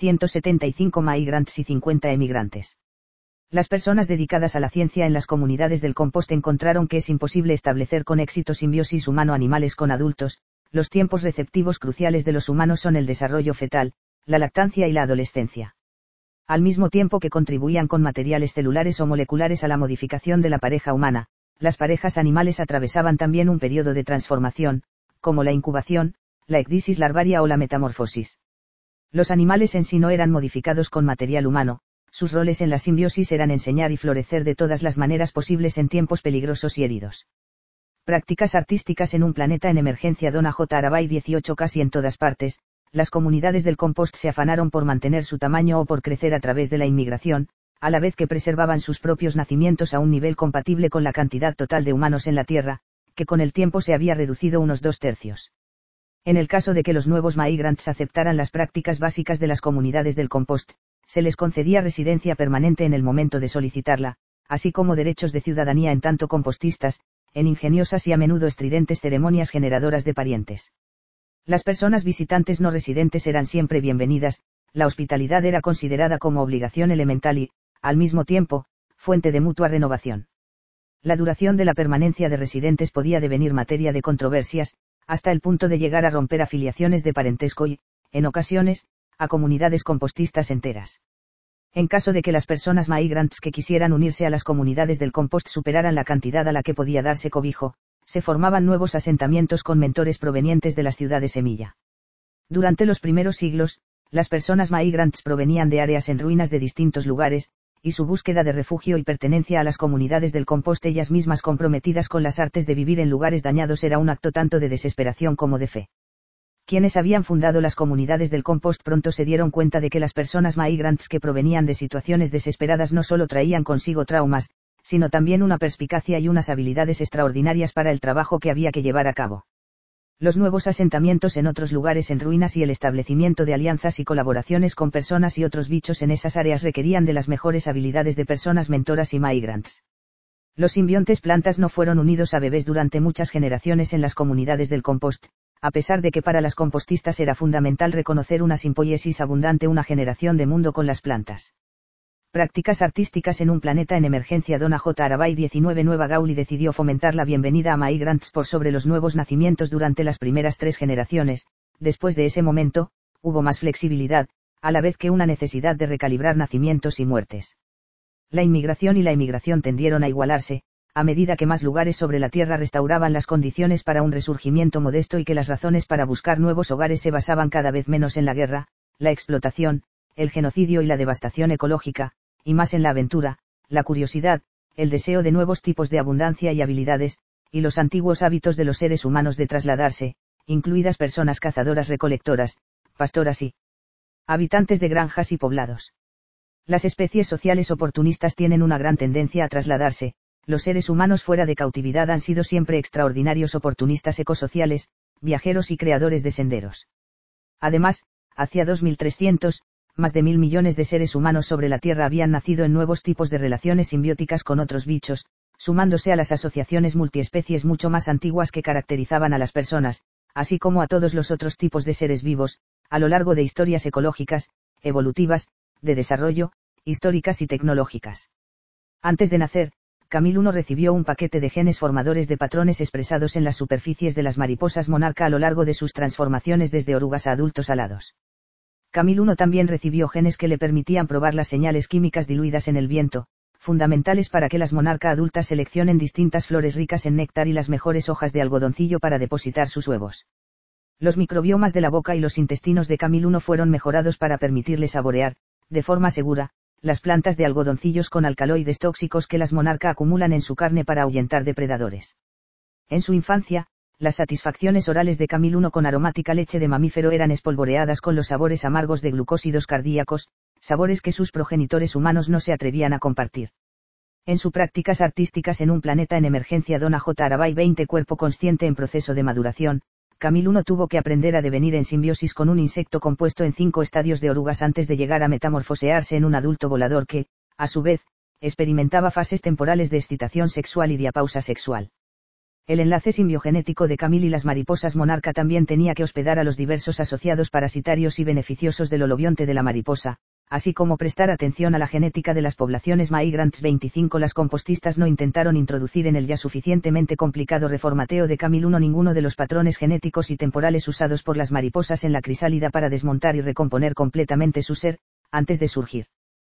175 migrants y 50 emigrantes. Las personas dedicadas a la ciencia en las comunidades del compost encontraron que es imposible establecer con éxito simbiosis humano-animales con adultos. Los tiempos receptivos cruciales de los humanos son el desarrollo fetal, la lactancia y la adolescencia. Al mismo tiempo que contribuían con materiales celulares o moleculares a la modificación de la pareja humana, las parejas animales atravesaban también un periodo de transformación, como la incubación, la ecdisis larvaria o la metamorfosis. Los animales en sí no eran modificados con material humano, sus roles en la simbiosis eran enseñar y florecer de todas las maneras posibles en tiempos peligrosos y heridos. Prácticas artísticas en un planeta en emergencia. Donna J. Arabay 18. Casi en todas partes, las comunidades del compost se afanaron por mantener su tamaño o por crecer a través de la inmigración, a la vez que preservaban sus propios nacimientos a un nivel compatible con la cantidad total de humanos en la Tierra, que con el tiempo se había reducido unos 2/3. En el caso de que los nuevos migrants aceptaran las prácticas básicas de las comunidades del compost, se les concedía residencia permanente en el momento de solicitarla, así como derechos de ciudadanía en tanto compostistas, en ingeniosas y a menudo estridentes ceremonias generadoras de parientes. Las personas visitantes no residentes eran siempre bienvenidas, la hospitalidad era considerada como obligación elemental y, al mismo tiempo, fuente de mutua renovación. La duración de la permanencia de residentes podía devenir materia de controversias, hasta el punto de llegar a romper afiliaciones de parentesco y, en ocasiones, a comunidades compostistas enteras. En caso de que las personas migrants que quisieran unirse a las comunidades del compost superaran la cantidad a la que podía darse cobijo, se formaban nuevos asentamientos con mentores provenientes de las ciudades semilla. Durante los primeros siglos, las personas migrants provenían de áreas en ruinas de distintos lugares, y su búsqueda de refugio y pertenencia a las comunidades del compost, ellas mismas comprometidas con las artes de vivir en lugares dañados, era un acto tanto de desesperación como de fe. Quienes habían fundado las comunidades del compost pronto se dieron cuenta de que las personas migrants que provenían de situaciones desesperadas no solo traían consigo traumas, sino también una perspicacia y unas habilidades extraordinarias para el trabajo que había que llevar a cabo. Los nuevos asentamientos en otros lugares en ruinas y el establecimiento de alianzas y colaboraciones con personas y otros bichos en esas áreas requerían de las mejores habilidades de personas mentoras y migrants. Los simbiontes plantas no fueron unidos a bebés durante muchas generaciones en las comunidades del compost, a pesar de que para las compostistas era fundamental reconocer una simpoiesis abundante, una generación de mundo con las plantas. Prácticas artísticas en un planeta en emergencia. Donna J. Arabay 19. Nueva Gauli decidió fomentar la bienvenida a migrants por sobre los nuevos nacimientos durante las primeras 3 generaciones. Después de ese momento, hubo más flexibilidad, a la vez que una necesidad de recalibrar nacimientos y muertes. La inmigración y la emigración tendieron a igualarse, a medida que más lugares sobre la Tierra restauraban las condiciones para un resurgimiento modesto y que las razones para buscar nuevos hogares se basaban cada vez menos en la guerra, la explotación, el genocidio y la devastación ecológica, y más en la aventura, la curiosidad, el deseo de nuevos tipos de abundancia y habilidades, y los antiguos hábitos de los seres humanos de trasladarse, incluidas personas cazadoras recolectoras, pastoras y habitantes de granjas y poblados. Las especies sociales oportunistas tienen una gran tendencia a trasladarse, los seres humanos fuera de cautividad han sido siempre extraordinarios oportunistas ecosociales, viajeros y creadores de senderos. Además, hacia 2300, más de 1.000 millones de seres humanos sobre la Tierra habían nacido en nuevos tipos de relaciones simbióticas con otros bichos, sumándose a las asociaciones multiespecies mucho más antiguas que caracterizaban a las personas, así como a todos los otros tipos de seres vivos, a lo largo de historias ecológicas, evolutivas, de desarrollo, históricas y tecnológicas. Antes de nacer, Camille I recibió un paquete de genes formadores de patrones expresados en las superficies de las mariposas monarca a lo largo de sus transformaciones desde orugas a adultos alados. Camille I también recibió genes que le permitían probar las señales químicas diluidas en el viento, fundamentales para que las monarca adultas seleccionen distintas flores ricas en néctar y las mejores hojas de algodoncillo para depositar sus huevos. Los microbiomas de la boca y los intestinos de Camille I fueron mejorados para permitirle saborear, de forma segura, las plantas de algodoncillos con alcaloides tóxicos que las monarca acumulan en su carne para ahuyentar depredadores. En su infancia, las satisfacciones orales de Camille I con aromática leche de mamífero eran espolvoreadas con los sabores amargos de glucósidos cardíacos, sabores que sus progenitores humanos no se atrevían a compartir. En sus prácticas artísticas en un planeta en emergencia. Donna J. Arabay 20. Cuerpo consciente en proceso de maduración. Camille I tuvo que aprender a devenir en simbiosis con un insecto compuesto en 5 estadios de orugas antes de llegar a metamorfosearse en un adulto volador que, a su vez, experimentaba fases temporales de excitación sexual y diapausa sexual. El enlace simbiogenético de Camille y las mariposas monarca también tenía que hospedar a los diversos asociados parasitarios y beneficiosos del holobionte de la mariposa, así como prestar atención a la genética de las poblaciones migrants. 25. Las compostistas no intentaron introducir en el ya suficientemente complicado reformateo de Camille I ninguno de los patrones genéticos y temporales usados por las mariposas en la crisálida para desmontar y recomponer completamente su ser, antes de surgir.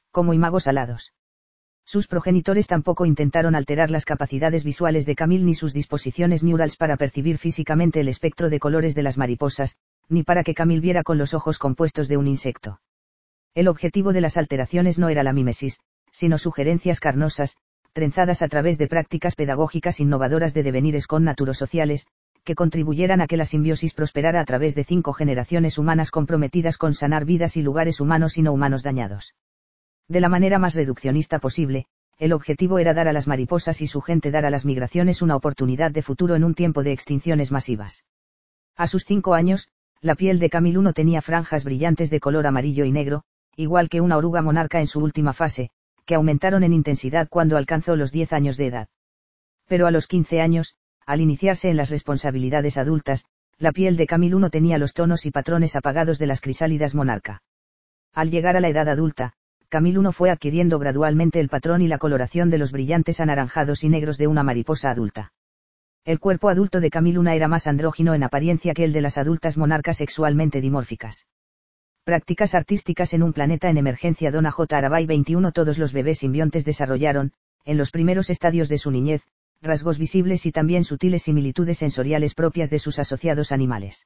como imagos alados. Sus progenitores tampoco intentaron alterar las capacidades visuales de Camille ni sus disposiciones neurales para percibir físicamente el espectro de colores de las mariposas, ni para que Camille viera con los ojos compuestos de un insecto. El objetivo de las alteraciones no era la mímesis, sino sugerencias carnosas, trenzadas a través de prácticas pedagógicas innovadoras de devenires connaturosociales, que contribuyeran a que la simbiosis prosperara a través de 5 generaciones humanas comprometidas con sanar vidas y lugares humanos y no humanos dañados. De la manera más reduccionista posible, el objetivo era dar a las mariposas y su gente dar a las migraciones una oportunidad de futuro en un tiempo de extinciones masivas. A sus 5 años, la piel de Camille I tenía franjas brillantes de color amarillo y negro, igual que una oruga monarca en su última fase, que aumentaron en intensidad cuando alcanzó los 10 años de edad. Pero a los 15 años, al iniciarse en las responsabilidades adultas, la piel de Camille I tenía los tonos y patrones apagados de las crisálidas monarca. Al llegar a la edad adulta, Camille I fue adquiriendo gradualmente el patrón y la coloración de los brillantes anaranjados y negros de una mariposa adulta. El cuerpo adulto de Camille I era más andrógino en apariencia que el de las adultas monarcas sexualmente dimórficas. Prácticas artísticas en un planeta en emergencia. Donna J. Arabay 21. Todos los bebés simbiontes desarrollaron, en los primeros estadios de su niñez, rasgos visibles y también sutiles similitudes sensoriales propias de sus asociados animales.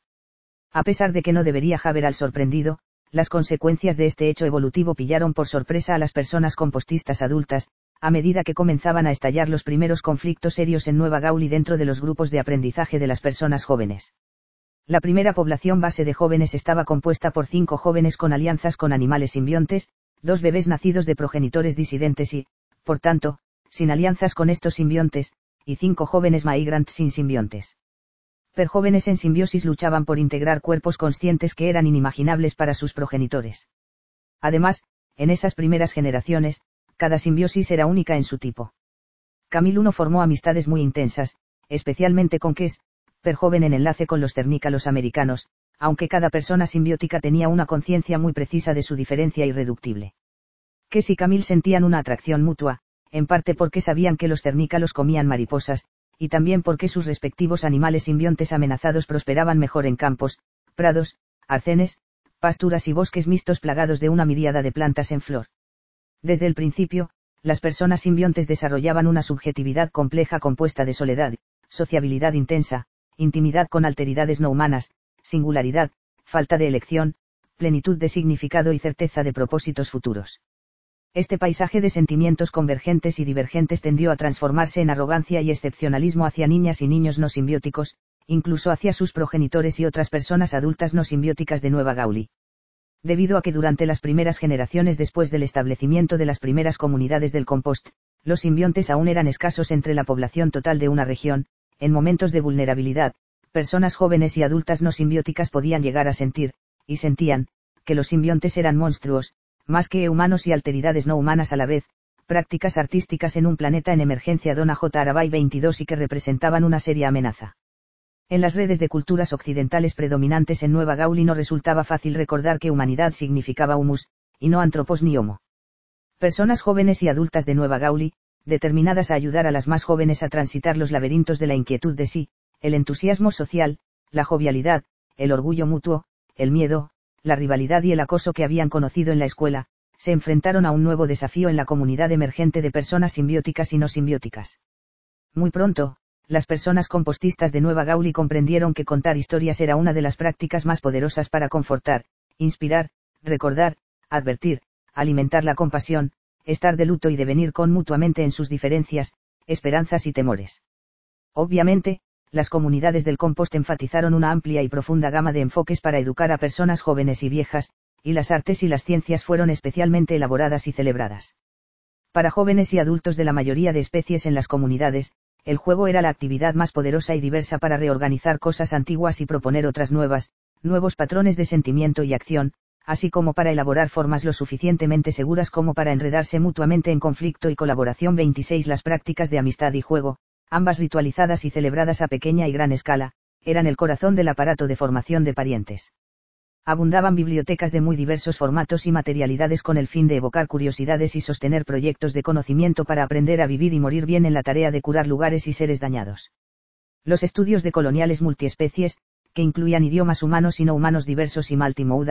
A pesar de que no debería haber al sorprendido, las consecuencias de este hecho evolutivo pillaron por sorpresa a las personas compostistas adultas, a medida que comenzaban a estallar los primeros conflictos serios en Nueva Gaul y dentro de los grupos de aprendizaje de las personas jóvenes. La primera población base de jóvenes estaba compuesta por 5 jóvenes con alianzas con animales simbiontes, 2 bebés nacidos de progenitores disidentes y, por tanto, sin alianzas con estos simbiontes, y 5 jóvenes migrants sin simbiontes. Jóvenes en simbiosis luchaban por integrar cuerpos conscientes que eran inimaginables para sus progenitores. Además, en esas primeras generaciones, cada simbiosis era única en su tipo. Camille I formó amistades muy intensas, especialmente con Kes, joven en enlace con los cernícalos americanos, aunque cada persona simbiótica tenía una conciencia muy precisa de su diferencia irreductible. Kes y Camille sentían una atracción mutua, en parte porque sabían que los cernícalos comían mariposas, y también porque sus respectivos animales simbiontes amenazados prosperaban mejor en campos, prados, arcenes, pasturas y bosques mixtos plagados de una miríada de plantas en flor. Desde el principio, las personas simbiontes desarrollaban una subjetividad compleja compuesta de soledad, sociabilidad intensa, intimidad con alteridades no humanas, singularidad, falta de elección, plenitud de significado y certeza de propósitos futuros. Este paisaje de sentimientos convergentes y divergentes tendió a transformarse en arrogancia y excepcionalismo hacia niñas y niños no simbióticos, incluso hacia sus progenitores y otras personas adultas no simbióticas de Nueva Gauli. Debido a que durante las primeras generaciones después del establecimiento de las primeras comunidades del compost, los simbiontes aún eran escasos entre la población total de una región, en momentos de vulnerabilidad, personas jóvenes y adultas no simbióticas podían llegar a sentir, y sentían, que los simbiontes eran monstruos, más que humanos y alteridades no humanas a la vez, prácticas artísticas en un planeta en emergencia. Donna J. Arabay 22 y que representaban una seria amenaza. En las redes de culturas occidentales predominantes en Nueva Gauli no resultaba fácil recordar que humanidad significaba humus, y no antropos ni homo. Personas jóvenes y adultas de Nueva Gauli, determinadas a ayudar a las más jóvenes a transitar los laberintos de la inquietud de sí, el entusiasmo social, la jovialidad, el orgullo mutuo, el miedo, la rivalidad y el acoso que habían conocido en la escuela, se enfrentaron a un nuevo desafío en la comunidad emergente de personas simbióticas y no simbióticas. Muy pronto, las personas compostistas de Nueva Gauli comprendieron que contar historias era una de las prácticas más poderosas para confortar, inspirar, recordar, advertir, alimentar la compasión, estar de luto y devenir con mutuamente en sus diferencias, esperanzas y temores. Obviamente, las comunidades del compost enfatizaron una amplia y profunda gama de enfoques para educar a personas jóvenes y viejas, y las artes y las ciencias fueron especialmente elaboradas y celebradas. Para jóvenes y adultos de la mayoría de especies en las comunidades, el juego era la actividad más poderosa y diversa para reorganizar cosas antiguas y proponer otras nuevas, nuevos patrones de sentimiento y acción, así como para elaborar formas lo suficientemente seguras como para enredarse mutuamente en conflicto y colaboración. 26 Las prácticas de amistad y juego, ambas ritualizadas y celebradas a pequeña y gran escala, eran el corazón del aparato de formación de parientes. Abundaban bibliotecas de muy diversos formatos y materialidades con el fin de evocar curiosidades y sostener proyectos de conocimiento para aprender a vivir y morir bien en la tarea de curar lugares y seres dañados. Los estudios de coloniales multiespecies, que incluían idiomas humanos y no humanos diversos y multimodals,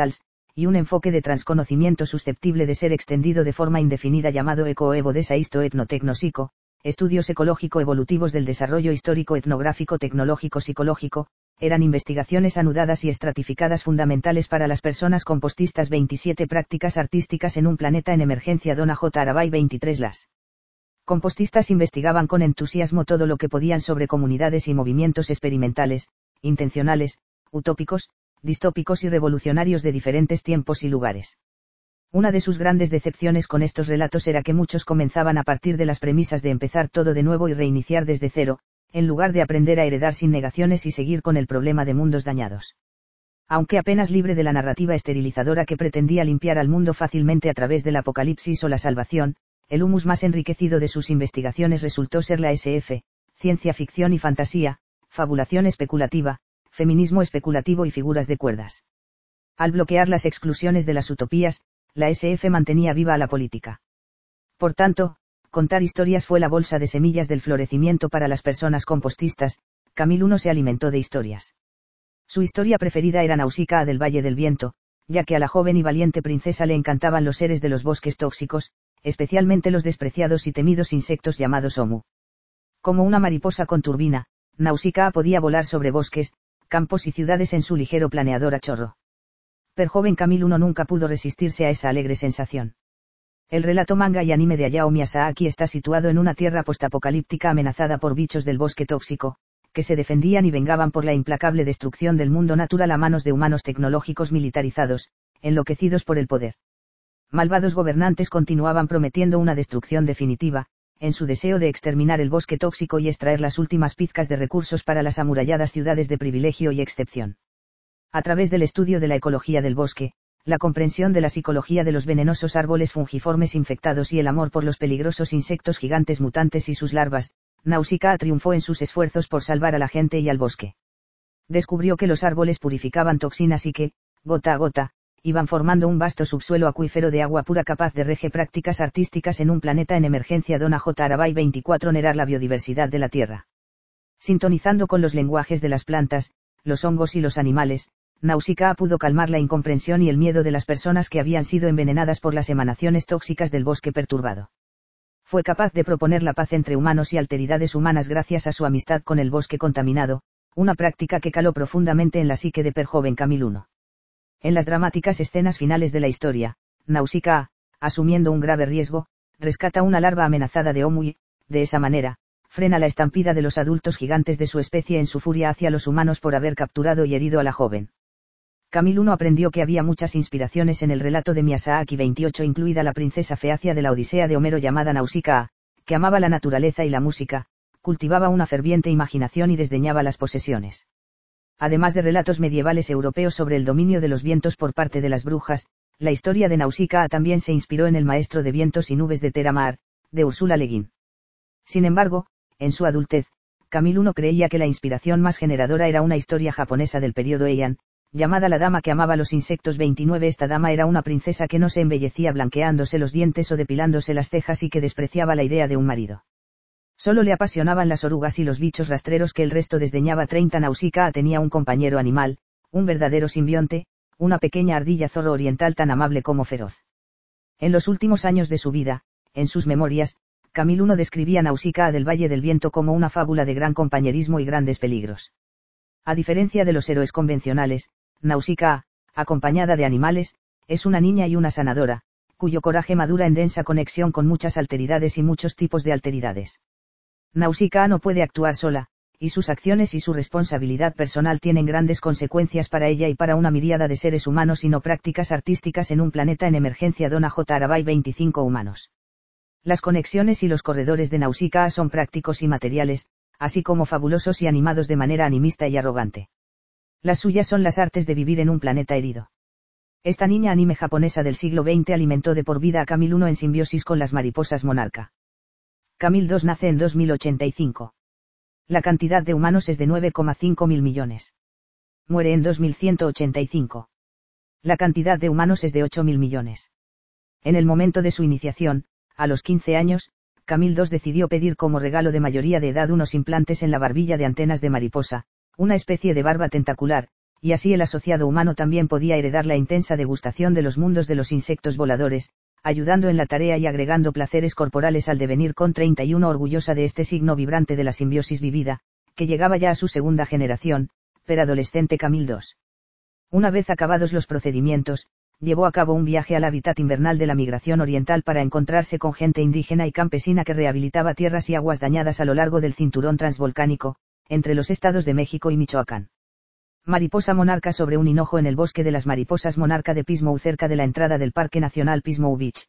y un enfoque de transconocimiento susceptible de ser extendido de forma indefinida llamado eco-evo desaisto etnotecnosico, estudios ecológico-evolutivos del desarrollo histórico etnográfico tecnológico psicológico, eran investigaciones anudadas y estratificadas fundamentales para las personas compostistas. 27 prácticas artísticas en un planeta en emergencia. Donna J. Arabay. 23 Las compostistas investigaban con entusiasmo todo lo que podían sobre comunidades y movimientos experimentales, intencionales, utópicos, distópicos y revolucionarios de diferentes tiempos y lugares. Una de sus grandes decepciones con estos relatos era que muchos comenzaban a partir de las premisas de empezar todo de nuevo y reiniciar desde cero, en lugar de aprender a heredar sin negaciones y seguir con el problema de mundos dañados. Aunque apenas libre de la narrativa esterilizadora que pretendía limpiar al mundo fácilmente a través del apocalipsis o la salvación, el humus más enriquecido de sus investigaciones resultó ser la SF, ciencia ficción y fantasía, fabulación especulativa, feminismo especulativo y figuras de cuerdas. Al bloquear las exclusiones de las utopías, la SF mantenía viva a la política. Por tanto, contar historias fue la bolsa de semillas del florecimiento para las personas compostistas. Camille I se alimentó de historias. Su historia preferida era Nausicaa del Valle del Viento, ya que a la joven y valiente princesa le encantaban los seres de los bosques tóxicos, especialmente los despreciados y temidos insectos llamados Omu. Como una mariposa con turbina, Nausicaa podía volar sobre bosques, campos y ciudades en su ligero planeador a chorro. Pero joven Camille I nunca pudo resistirse a esa alegre sensación. El relato manga y anime de Hayao Miyazaki está situado en una tierra postapocalíptica amenazada por bichos del bosque tóxico, que se defendían y vengaban por la implacable destrucción del mundo natural a manos de humanos tecnológicos militarizados, enloquecidos por el poder. Malvados gobernantes continuaban prometiendo una destrucción definitiva, en su deseo de exterminar el bosque tóxico y extraer las últimas pizcas de recursos para las amuralladas ciudades de privilegio y excepción. A través del estudio de la ecología del bosque, la comprensión de la psicología de los venenosos árboles fungiformes infectados y el amor por los peligrosos insectos gigantes mutantes y sus larvas, Nausicaa triunfó en sus esfuerzos por salvar a la gente y al bosque. Descubrió que los árboles purificaban toxinas y que, gota a gota, iban formando un vasto subsuelo acuífero de agua pura capaz de reger prácticas artísticas en un planeta en emergencia. Donna J. Arabay. 24 Nerar la biodiversidad de la Tierra. Sintonizando con los lenguajes de las plantas, los hongos y los animales, Nausicaa pudo calmar la incomprensión y el miedo de las personas que habían sido envenenadas por las emanaciones tóxicas del bosque perturbado. Fue capaz de proponer la paz entre humanos y alteridades humanas gracias a su amistad con el bosque contaminado, una práctica que caló profundamente en la psique de joven Camille I. En las dramáticas escenas finales de la historia, Nausicaa, asumiendo un grave riesgo, rescata una larva amenazada de Omu y, de esa manera, frena la estampida de los adultos gigantes de su especie en su furia hacia los humanos por haber capturado y herido a la joven. Camille I aprendió que había muchas inspiraciones en el relato de Miyazaki 28, incluida la princesa feacia de la Odisea de Homero llamada Nausicaa, que amaba la naturaleza y la música, cultivaba una ferviente imaginación y desdeñaba las posesiones. Además de relatos medievales europeos sobre el dominio de los vientos por parte de las brujas, la historia de Nausicaa también se inspiró en El maestro de vientos y nubes de Terramar, de Ursula Le Guin. Sin embargo, en su adultez, Camille I creía que la inspiración más generadora era una historia japonesa del periodo Heian, llamada La dama que amaba los insectos. 29 Esta dama era una princesa que no se embellecía blanqueándose los dientes o depilándose las cejas y que despreciaba la idea de un marido. Solo le apasionaban las orugas y los bichos rastreros que el resto desdeñaba. 30 Nausicaa tenía un compañero animal, un verdadero simbionte, una pequeña ardilla zorro oriental tan amable como feroz. En los últimos años de su vida, en sus memorias, Camille I describía a Nausicaa del Valle del Viento como una fábula de gran compañerismo y grandes peligros. A diferencia de los héroes convencionales, Nausicaa, acompañada de animales, es una niña y una sanadora, cuyo coraje madura en densa conexión con muchas alteridades y muchos tipos de alteridades. Nausicaa no puede actuar sola, y sus acciones y su responsabilidad personal tienen grandes consecuencias para ella y para una miríada de seres humanos y no prácticas artísticas en un planeta en emergencia. Donna J. Arabay. 25 Humanos. Las conexiones y los corredores de Nausicaa son prácticos y materiales, así como fabulosos y animados de manera animista y arrogante. Las suyas son las artes de vivir en un planeta herido. Esta niña anime japonesa del siglo XX alimentó de por vida a Camille I en simbiosis con las mariposas monarca. Camille II nace en 2085. La cantidad de humanos es de 9,5 mil millones. Muere en 2185. La cantidad de humanos es de 8 mil millones. En el momento de su iniciación, a los 15 años, Camille II decidió pedir como regalo de mayoría de edad unos implantes en la barbilla de antenas de mariposa, una especie de barba tentacular, y así el asociado humano también podía heredar la intensa degustación de los mundos de los insectos voladores, ayudando en la tarea y agregando placeres corporales al devenir con 31 orgullosa de este signo vibrante de la simbiosis vivida, que llegaba ya a su segunda generación, preadolescente Camille II. Una vez acabados los procedimientos, llevó a cabo un viaje al hábitat invernal de la migración oriental para encontrarse con gente indígena y campesina que rehabilitaba tierras y aguas dañadas a lo largo del cinturón transvolcánico, entre los estados de México y Michoacán. Mariposa monarca sobre un hinojo en el bosque de las mariposas monarca de Pismou cerca de la entrada del Parque Nacional Pismou Beach.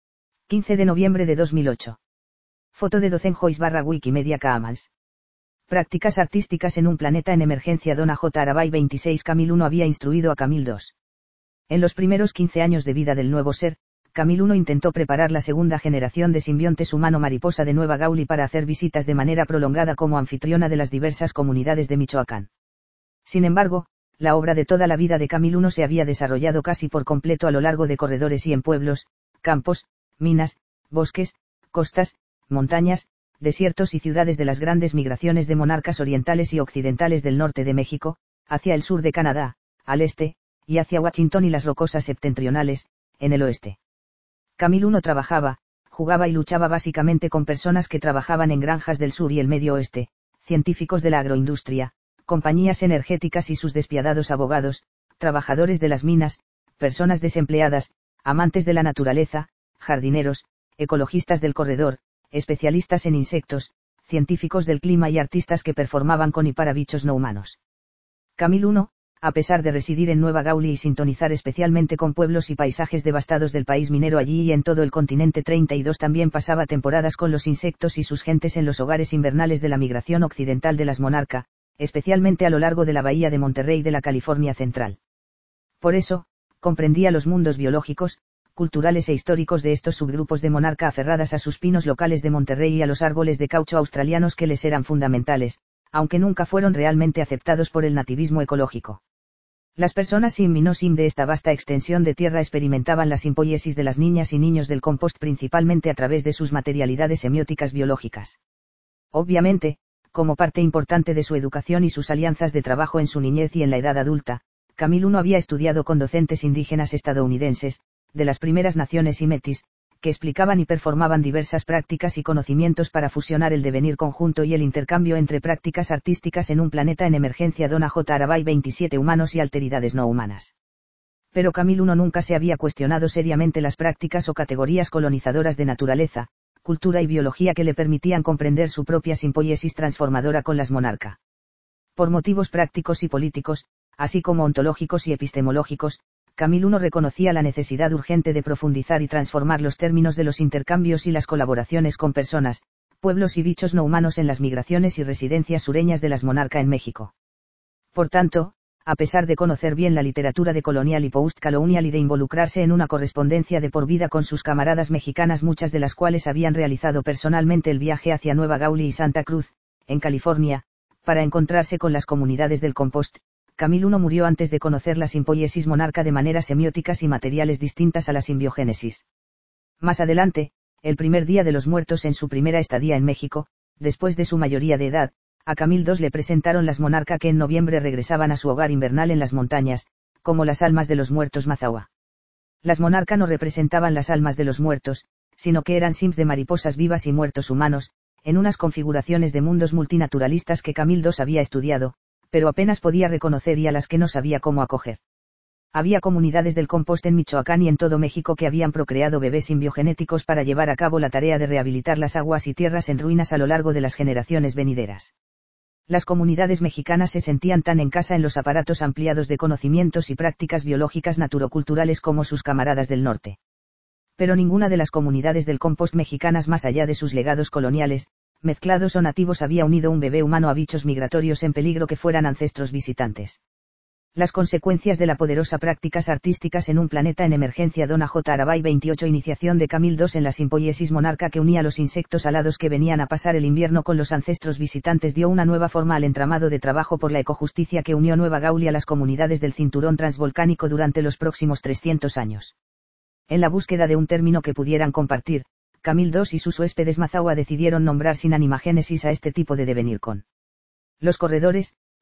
15 de noviembre de 2008. Foto de docenjois/Wikimedia Commons. Prácticas artísticas en un planeta en emergencia. Donna J. Arabay 26. Camille I había instruido a Camille II. En los primeros 15 años de vida del nuevo ser, Camille I intentó preparar la segunda generación de simbiontes humano mariposa de Nueva Gauli para hacer visitas de manera prolongada como anfitriona de las diversas comunidades de Michoacán. Sin embargo, la obra de toda la vida de Camille I se había desarrollado casi por completo a lo largo de corredores y en pueblos, campos, minas, bosques, costas, montañas, desiertos y ciudades de las grandes migraciones de monarcas orientales y occidentales del norte de México, hacia el sur de Canadá, al este, y hacia Washington y las rocosas septentrionales, en el oeste. Camille I trabajaba, jugaba y luchaba básicamente con personas que trabajaban en granjas del sur y el medio oeste, científicos de la agroindustria, compañías energéticas y sus despiadados abogados, trabajadores de las minas, personas desempleadas, amantes de la naturaleza, jardineros, ecologistas del corredor, especialistas en insectos, científicos del clima y artistas que performaban con y para bichos no humanos. Camille I, a pesar de residir en Nueva Gauli y sintonizar especialmente con pueblos y paisajes devastados del país minero allí y en todo el continente 32, también pasaba temporadas con los insectos y sus gentes en los hogares invernales de la migración occidental de las monarca, especialmente a lo largo de la bahía de Monterrey de la California central. Por eso, comprendía los mundos biológicos, culturales e históricos de estos subgrupos de monarca aferradas a sus pinos locales de Monterrey y a los árboles de caucho australianos que les eran fundamentales, aunque nunca fueron realmente aceptados por el nativismo ecológico. Las personas sin no sin de esta vasta extensión de tierra experimentaban la simpoiesis de las niñas y niños del compost principalmente a través de sus materialidades semióticas biológicas. Obviamente, como parte importante de su educación y sus alianzas de trabajo en su niñez y en la edad adulta, Camille I había estudiado con docentes indígenas estadounidenses, de las primeras naciones y metis, que explicaban y performaban diversas prácticas y conocimientos para fusionar el devenir conjunto y el intercambio entre prácticas artísticas en un planeta en emergencia. Donna J. Arabay 27 humanos y alteridades no humanas. Pero Camille I nunca se había cuestionado seriamente las prácticas o categorías colonizadoras de naturaleza, cultura y biología que le permitían comprender su propia simpoiesis transformadora con las monarca. Por motivos prácticos y políticos, así como ontológicos y epistemológicos, Camille I reconocía la necesidad urgente de profundizar y transformar los términos de los intercambios y las colaboraciones con personas, pueblos y bichos no humanos en las migraciones y residencias sureñas de las monarca en México. Por tanto, a pesar de conocer bien la literatura de colonial y post-colonial y de involucrarse en una correspondencia de por vida con sus camaradas mexicanas, muchas de las cuales habían realizado personalmente el viaje hacia Nueva Gauli y Santa Cruz, en California, para encontrarse con las comunidades del compost, Camille I murió antes de conocer la simpoiesis monarca de maneras semióticas y materiales distintas a la simbiogénesis. Más adelante, el primer día de los muertos en su primera estadía en México, después de su mayoría de edad, a Camille II le presentaron las monarca que en noviembre regresaban a su hogar invernal en las montañas, como las almas de los muertos Mazahua. Las monarca no representaban las almas de los muertos, sino que eran sims de mariposas vivas y muertos humanos, en unas configuraciones de mundos multinaturalistas que Camille II había estudiado, pero apenas podía reconocer y a las que no sabía cómo acoger. Había comunidades del compost en Michoacán y en todo México que habían procreado bebés simbiogenéticos para llevar a cabo la tarea de rehabilitar las aguas y tierras en ruinas a lo largo de las generaciones venideras. Las comunidades mexicanas se sentían tan en casa en los aparatos ampliados de conocimientos y prácticas biológicas naturoculturales como sus camaradas del norte. Pero ninguna de las comunidades del compost mexicanas, más allá de sus legados coloniales, mezclados o nativos, había unido un bebé humano a bichos migratorios en peligro que fueran ancestros visitantes. Las consecuencias de la poderosa prácticas artísticas en un planeta en emergencia. Donna J. Arabay 28 Iniciación de Camille II en la simpoiesis monarca que unía los insectos alados que venían a pasar el invierno con los ancestros visitantes dio una nueva forma al entramado de trabajo por la ecojusticia que unió Nueva Gauli a las comunidades del cinturón transvolcánico durante los próximos 300 años. En la búsqueda de un término que pudieran compartir, Camille II y sus huéspedes Mazahua decidieron nombrar sin animagénesis a este tipo de devenir con los corredores,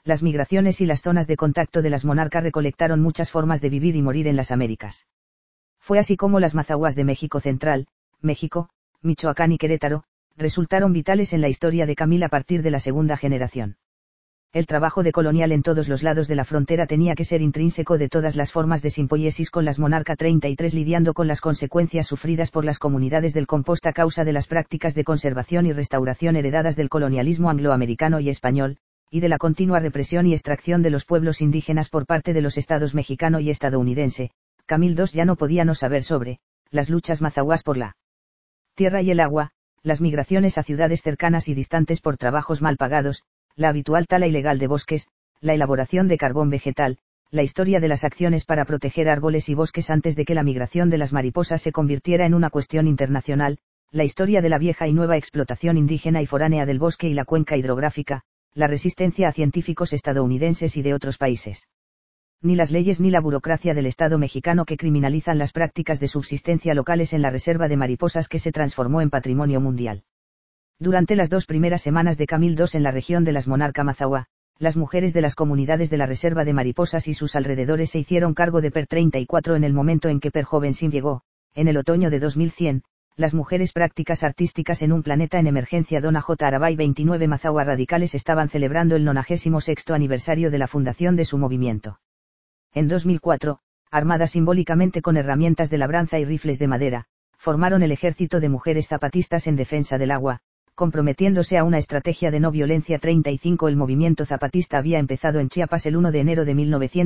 Las migraciones y las zonas de contacto de las monarcas recolectaron muchas formas de vivir y morir en las Américas. Fue así como las mazahuas de México Central, México, Michoacán y Querétaro, resultaron vitales en la historia de Camil a partir de la segunda generación. El trabajo de colonial en todos los lados de la frontera tenía que ser intrínseco de todas las formas de simpoiesis con las monarca 33 lidiando con las consecuencias sufridas por las comunidades del compost a causa de las prácticas de conservación y restauración heredadas del colonialismo angloamericano y español, y de la continua represión y extracción de los pueblos indígenas por parte de los estados mexicano y estadounidense. Camil II ya no podía no saber sobre las luchas mazahuas por la tierra y el agua, las migraciones a ciudades cercanas y distantes por trabajos mal pagados, la habitual tala ilegal de bosques, la elaboración de carbón vegetal, la historia de las acciones para proteger árboles y bosques antes de que la migración de las mariposas se convirtiera en una cuestión internacional, la historia de la vieja y nueva explotación indígena y foránea del bosque y la cuenca hidrográfica, la resistencia a científicos estadounidenses y de otros países. Ni las leyes ni la burocracia del Estado mexicano que criminalizan las prácticas de subsistencia locales en la reserva de mariposas que se transformó en patrimonio mundial. Durante las 2 primeras semanas de Camil II en la región de las Monarca Mazahua, las mujeres de las comunidades de la reserva de mariposas y sus alrededores se hicieron cargo de PER 34 en el momento en que PER Jovensim llegó, en el otoño de 2100, las mujeres prácticas artísticas en un planeta en emergencia Dona J. Arabay 29 Mazahua radicales estaban celebrando el 96º aniversario de la fundación de su movimiento. En 2004, armadas simbólicamente con herramientas de labranza y rifles de madera, formaron el Ejército de Mujeres Zapatistas en Defensa del Agua, comprometiéndose a una estrategia de no violencia. 35 El movimiento zapatista había empezado en Chiapas el 1 de enero de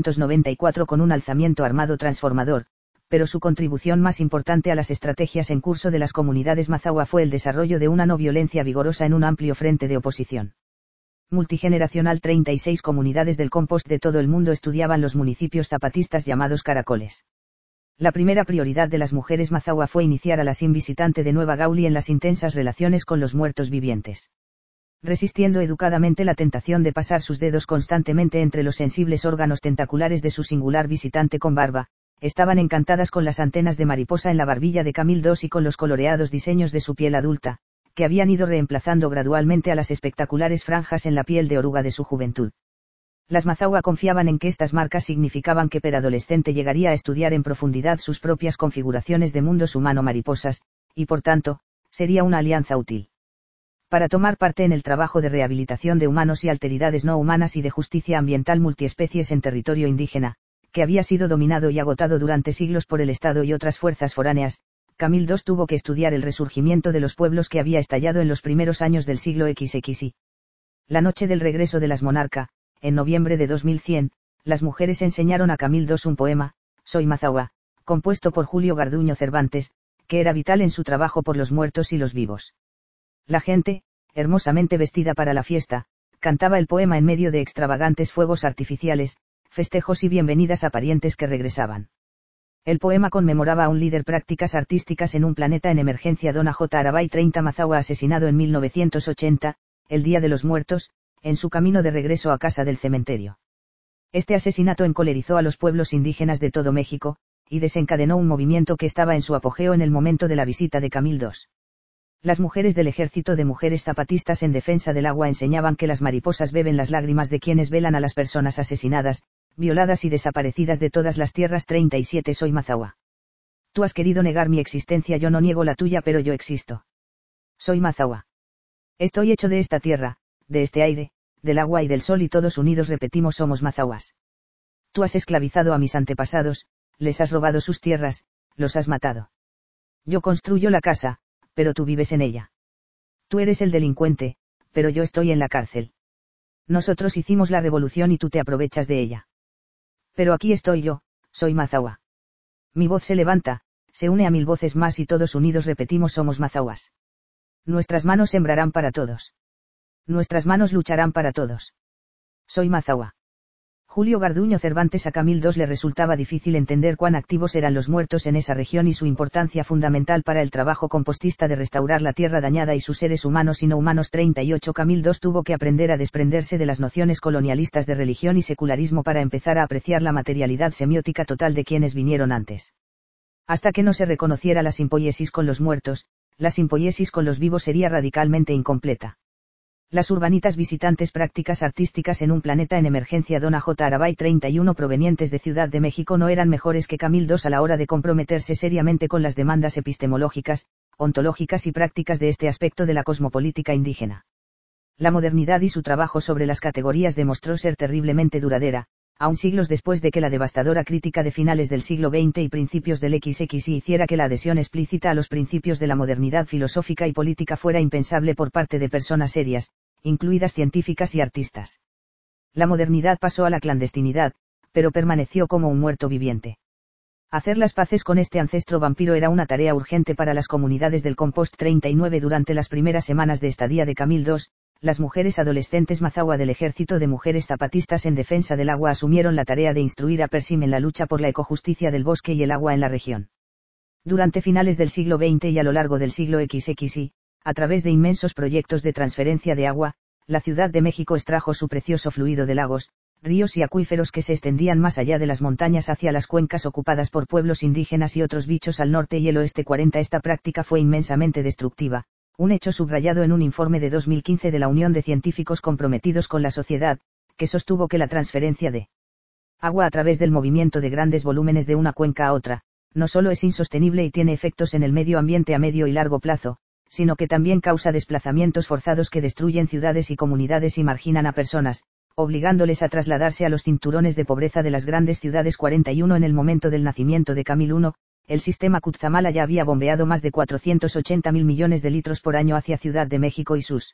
1994 con un alzamiento armado transformador, pero su contribución más importante a las estrategias en curso de las comunidades mazahua fue el desarrollo de una no violencia vigorosa en un amplio frente de oposición multigeneracional. 36 comunidades del compost de todo el mundo estudiaban los municipios zapatistas llamados caracoles. La primera prioridad de las mujeres mazahua fue iniciar a la sin visitante de Nueva Gauli en las intensas relaciones con los muertos vivientes. Resistiendo educadamente la tentación de pasar sus dedos constantemente entre los sensibles órganos tentaculares de su singular visitante con barba, estaban encantadas con las antenas de mariposa en la barbilla de Camil II y con los coloreados diseños de su piel adulta, que habían ido reemplazando gradualmente a las espectaculares franjas en la piel de oruga de su juventud. Las mazahua confiaban en que estas marcas significaban que per adolescente llegaría a estudiar en profundidad sus propias configuraciones de mundos humano-mariposas, y por tanto, sería una alianza útil. Para tomar parte en el trabajo de rehabilitación de humanos y alteridades no humanas y de justicia ambiental multiespecies en territorio indígena, que había sido dominado y agotado durante siglos por el Estado y otras fuerzas foráneas, Camil II tuvo que estudiar el resurgimiento de los pueblos que había estallado en los primeros años del siglo XXI. La noche del regreso de las monarca, en noviembre de 2100, las mujeres enseñaron a Camil II un poema, Soy Mazahua, compuesto por Julio Garduño Cervantes, que era vital en su trabajo por los muertos y los vivos. La gente, hermosamente vestida para la fiesta, cantaba el poema en medio de extravagantes fuegos artificiales, festejos y bienvenidas a parientes que regresaban. El poema conmemoraba a un líder prácticas artísticas en un planeta en emergencia Dona J. Arabay 30 Mazahua asesinado en 1980, el Día de los Muertos, en su camino de regreso a casa del cementerio. Este asesinato encolerizó a los pueblos indígenas de todo México, y desencadenó un movimiento que estaba en su apogeo en el momento de la visita de Camil II. Las mujeres del Ejército de Mujeres Zapatistas en Defensa del Agua enseñaban que las mariposas beben las lágrimas de quienes velan a las personas asesinadas, violadas y desaparecidas de todas las tierras. 37 Soy Mazahua. Tú has querido negar mi existencia, yo no niego la tuya, pero yo existo. Soy Mazahua. Estoy hecho de esta tierra, de este aire, del agua y del sol y todos unidos repetimos somos mazahuas. Tú has esclavizado a mis antepasados, les has robado sus tierras, los has matado. Yo construyo la casa, pero tú vives en ella. Tú eres el delincuente, pero yo estoy en la cárcel. Nosotros hicimos la revolución y tú te aprovechas de ella. Pero aquí estoy yo, soy Mazahua. Mi voz se levanta, se une a 1000 voces más y todos unidos repetimos somos mazahuas. Nuestras manos sembrarán para todos. Nuestras manos lucharán para todos. Soy Mazahua. Julio Garduño Cervantes. A Camil II le resultaba difícil entender cuán activos eran los muertos en esa región y su importancia fundamental para el trabajo compostista de restaurar la tierra dañada y sus seres humanos y no humanos. 38 Camil II tuvo que aprender a desprenderse de las nociones colonialistas de religión y secularismo para empezar a apreciar la materialidad semiótica total de quienes vinieron antes. Hasta que no se reconociera la simpoiesis con los muertos, la simpoiesis con los vivos sería radicalmente incompleta. Las urbanitas visitantes prácticas artísticas en un planeta en emergencia Dona J. Arabay 31 provenientes de Ciudad de México no eran mejores que Camil II a la hora de comprometerse seriamente con las demandas epistemológicas, ontológicas y prácticas de este aspecto de la cosmopolítica indígena. La modernidad y su trabajo sobre las categorías demostró ser terriblemente duradera, aun siglos después de que la devastadora crítica de finales del siglo XX y principios del XXI hiciera que la adhesión explícita a los principios de la modernidad filosófica y política fuera impensable por parte de personas serias, incluidas científicas y artistas. La modernidad pasó a la clandestinidad, pero permaneció como un muerto viviente. Hacer las paces con este ancestro vampiro era una tarea urgente para las comunidades del Compost 39 durante las primeras semanas de estadía de Camil II. Las mujeres adolescentes Mazahua del Ejército de Mujeres Zapatistas en Defensa del Agua asumieron la tarea de instruir a Persim en la lucha por la ecojusticia del bosque y el agua en la región. Durante finales del siglo XX y a lo largo del siglo XXI, a través de inmensos proyectos de transferencia de agua, la Ciudad de México extrajo su precioso fluido de lagos, ríos y acuíferos que se extendían más allá de las montañas hacia las cuencas ocupadas por pueblos indígenas y otros bichos al norte y el oeste. Esta práctica fue inmensamente destructiva, un hecho subrayado en un informe de 2015 de la Unión de Científicos Comprometidos con la Sociedad, que sostuvo que la transferencia de agua a través del movimiento de grandes volúmenes de una cuenca a otra, no solo es insostenible y tiene efectos en el medio ambiente a medio y largo plazo, sino que también causa desplazamientos forzados que destruyen ciudades y comunidades y marginan a personas, obligándoles a trasladarse a los cinturones de pobreza de las grandes ciudades. 41 En el momento del nacimiento de Camil I, el sistema Cutzamala ya había bombeado más de 480.000 millones de litros por año hacia Ciudad de México y sus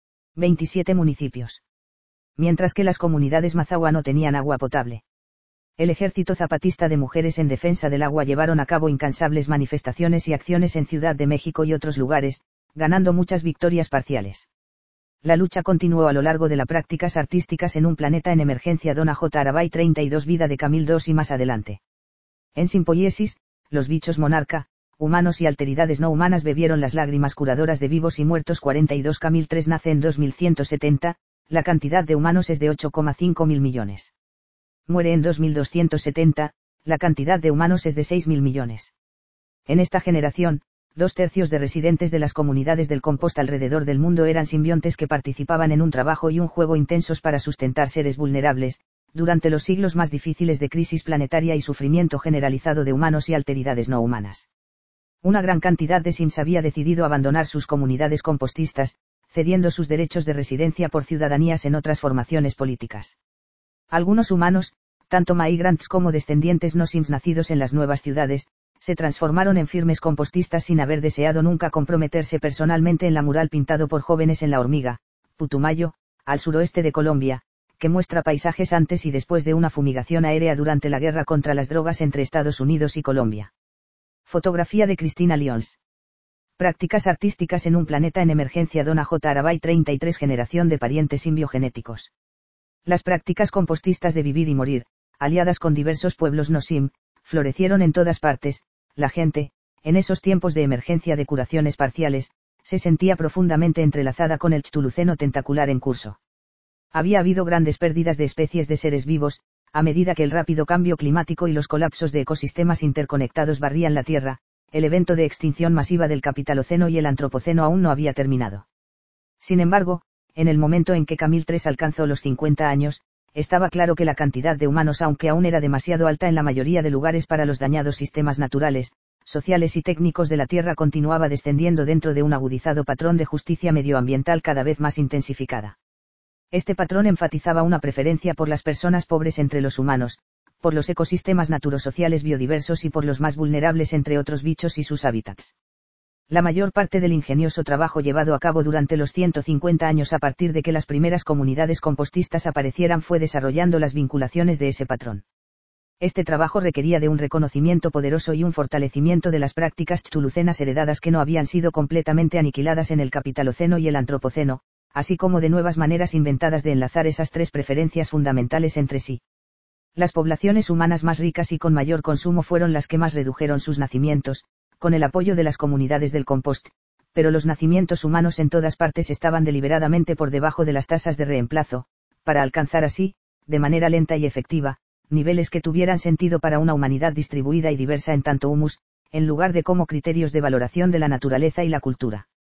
27 municipios. Mientras que las comunidades Mazahua no tenían agua potable. El Ejército Zapatista de Mujeres en Defensa del Agua llevaron a cabo incansables manifestaciones y acciones en Ciudad de México y otros lugares, ganando muchas victorias parciales. La lucha continuó a lo largo de las prácticas artísticas en un planeta en emergencia Dona J. Arabay 32 Vida de Camil II y más adelante. En Simpoiesis, los bichos monarca, humanos y alteridades no humanas bebieron las lágrimas curadoras de vivos y muertos. 42 Camil III nace en 2170, la cantidad de humanos es de 8,5 mil millones. Muere en 2270, la cantidad de humanos es de 6.000 millones. En esta generación, 2/3 de residentes de las comunidades del Compost alrededor del mundo eran simbiontes que participaban en un trabajo y un juego intensos para sustentar seres vulnerables, durante los siglos más difíciles de crisis planetaria y sufrimiento generalizado de humanos y alteridades no humanas. Una gran cantidad de Sims había decidido abandonar sus comunidades compostistas, cediendo sus derechos de residencia por ciudadanías en otras formaciones políticas. Algunos humanos, tanto migrants como descendientes no Sims nacidos en las nuevas ciudades, se transformaron en firmes compostistas sin haber deseado nunca comprometerse personalmente en la mural pintado por jóvenes en La Hormiga, Putumayo, al suroeste de Colombia, que muestra paisajes antes y después de una fumigación aérea durante la guerra contra las drogas entre Estados Unidos y Colombia. Fotografía de Cristina Lyons. Prácticas artísticas en un planeta en emergencia Dona J. Arabay 33 Generación de parientes simbiogenéticos. Las prácticas compostistas de vivir y morir, aliadas con diversos pueblos no sim, florecieron en todas partes. La gente, en esos tiempos de emergencia de curaciones parciales, se sentía profundamente entrelazada con el Cthulhuceno tentacular en curso. Había habido grandes pérdidas de especies de seres vivos, a medida que el rápido cambio climático y los colapsos de ecosistemas interconectados barrían la Tierra. El evento de extinción masiva del Capitaloceno y el Antropoceno aún no había terminado. Sin embargo, en el momento en que Camil III alcanzó los 50 años, estaba claro que la cantidad de humanos, aunque aún era demasiado alta en la mayoría de lugares para los dañados sistemas naturales, sociales y técnicos de la Tierra, continuaba descendiendo dentro de un agudizado patrón de justicia medioambiental cada vez más intensificada. Este patrón enfatizaba una preferencia por las personas pobres entre los humanos, por los ecosistemas naturosociales biodiversos y por los más vulnerables entre otros bichos y sus hábitats. La mayor parte del ingenioso trabajo llevado a cabo durante los 150 años a partir de que las primeras comunidades compostistas aparecieran fue desarrollando las vinculaciones de ese patrón. Este trabajo requería de un reconocimiento poderoso y un fortalecimiento de las prácticas cthulhucenas heredadas que no habían sido completamente aniquiladas en el Capitaloceno y el Antropoceno, así como de nuevas maneras inventadas de enlazar esas tres preferencias fundamentales entre sí. Las poblaciones humanas más ricas y con mayor consumo fueron las que más redujeron sus nacimientos, con el apoyo de las comunidades del compost, pero los nacimientos humanos en todas partes estaban deliberadamente por debajo de las tasas de reemplazo, para alcanzar así, de manera lenta y efectiva, niveles que tuvieran sentido para una humanidad distribuida y diversa en tanto humus, en lugar de como criterios de valoración de la naturaleza y la cultura.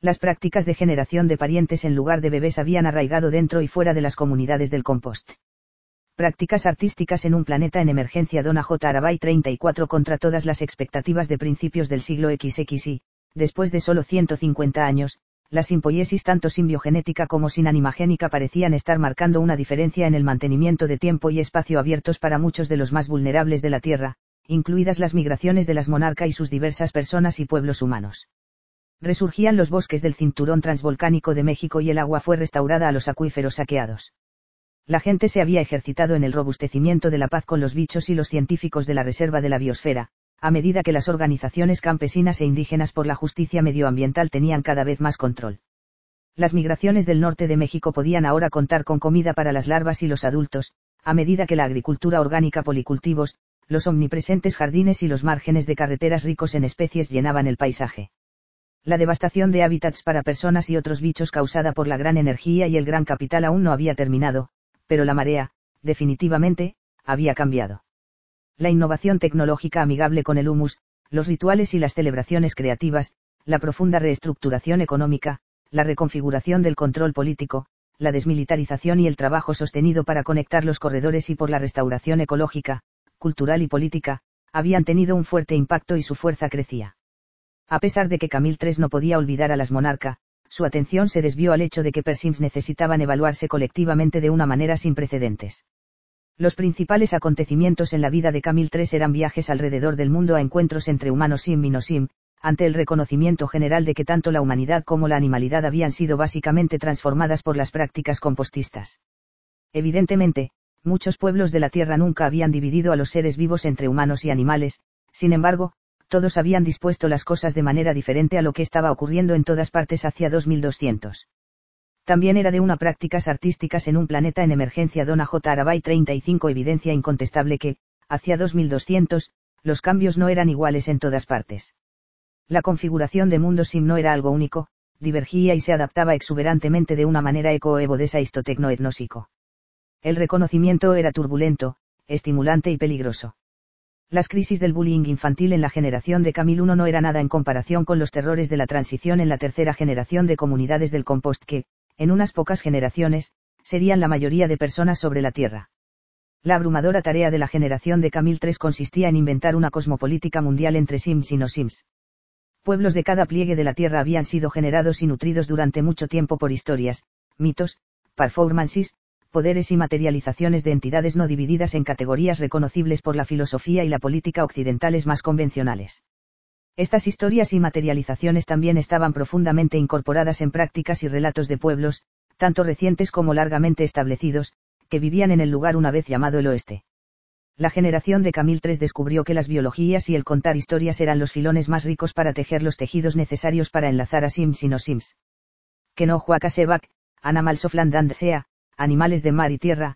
Las prácticas de generación de parientes en lugar de bebés habían arraigado dentro y fuera de las comunidades del compost. Prácticas artísticas en un planeta en emergencia. Donna J. Arabay 34. Contra todas las expectativas de principios del siglo XXI, después de solo 150 años, la simpoiesis tanto simbiogenética como sinanimagénica parecían estar marcando una diferencia en el mantenimiento de tiempo y espacio abiertos para muchos de los más vulnerables de la Tierra, incluidas las migraciones de las monarcas y sus diversas personas y pueblos humanos. Resurgían los bosques del cinturón transvolcánico de México y el agua fue restaurada a los acuíferos saqueados. La gente se había ejercitado en el robustecimiento de la paz con los bichos y los científicos de la Reserva de la Biosfera, a medida que las organizaciones campesinas e indígenas por la justicia medioambiental tenían cada vez más control. Las migraciones del norte de México podían ahora contar con comida para las larvas y los adultos, a medida que la agricultura orgánica, policultivos, los omnipresentes jardines y los márgenes de carreteras ricos en especies llenaban el paisaje. La devastación de hábitats para personas y otros bichos causada por la gran energía y el gran capital aún no había terminado, pero la marea, definitivamente, había cambiado. La innovación tecnológica amigable con el humus, los rituales y las celebraciones creativas, la profunda reestructuración económica, la reconfiguración del control político, la desmilitarización y el trabajo sostenido para conectar los corredores y por la restauración ecológica, cultural y política, habían tenido un fuerte impacto y su fuerza crecía. A pesar de que Camille III no podía olvidar a las monarcas, su atención se desvió al hecho de que Persims necesitaban evaluarse colectivamente de una manera sin precedentes. Los principales acontecimientos en la vida de Camille III eran viajes alrededor del mundo a encuentros entre humanos sim y no sim, ante el reconocimiento general de que tanto la humanidad como la animalidad habían sido básicamente transformadas por las prácticas compostistas. Evidentemente, muchos pueblos de la Tierra nunca habían dividido a los seres vivos entre humanos y animales, sin embargo, todos habían dispuesto las cosas de manera diferente a lo que estaba ocurriendo en todas partes hacia 2200. También era de una prácticas artísticas en un planeta en emergencia. Donna J. Arabay 35. Evidencia incontestable que, hacia 2200, los cambios no eran iguales en todas partes. La configuración de mundo sim no era algo único, divergía y se adaptaba exuberantemente de una manera eco-evo-desaisto-tecno-etnósico. El reconocimiento era turbulento, estimulante y peligroso. Las crisis del bullying infantil en la generación de Camille I no era nada en comparación con los terrores de la transición en la tercera generación de comunidades del compost que, en unas pocas generaciones, serían la mayoría de personas sobre la Tierra. La abrumadora tarea de la generación de Camille III consistía en inventar una cosmopolítica mundial entre sims y no sims. Pueblos de cada pliegue de la Tierra habían sido generados y nutridos durante mucho tiempo por historias, mitos, performances, poderes y materializaciones de entidades no divididas en categorías reconocibles por la filosofía y la política occidentales más convencionales. Estas historias y materializaciones también estaban profundamente incorporadas en prácticas y relatos de pueblos, tanto recientes como largamente establecidos, que vivían en el lugar una vez llamado el Oeste. La generación de Camille III descubrió que las biologías y el contar historias eran los filones más ricos para tejer los tejidos necesarios para enlazar a sims y no sims. Que no Huacasebak, Animals of Land and Sea, Animales de Mar y Tierra,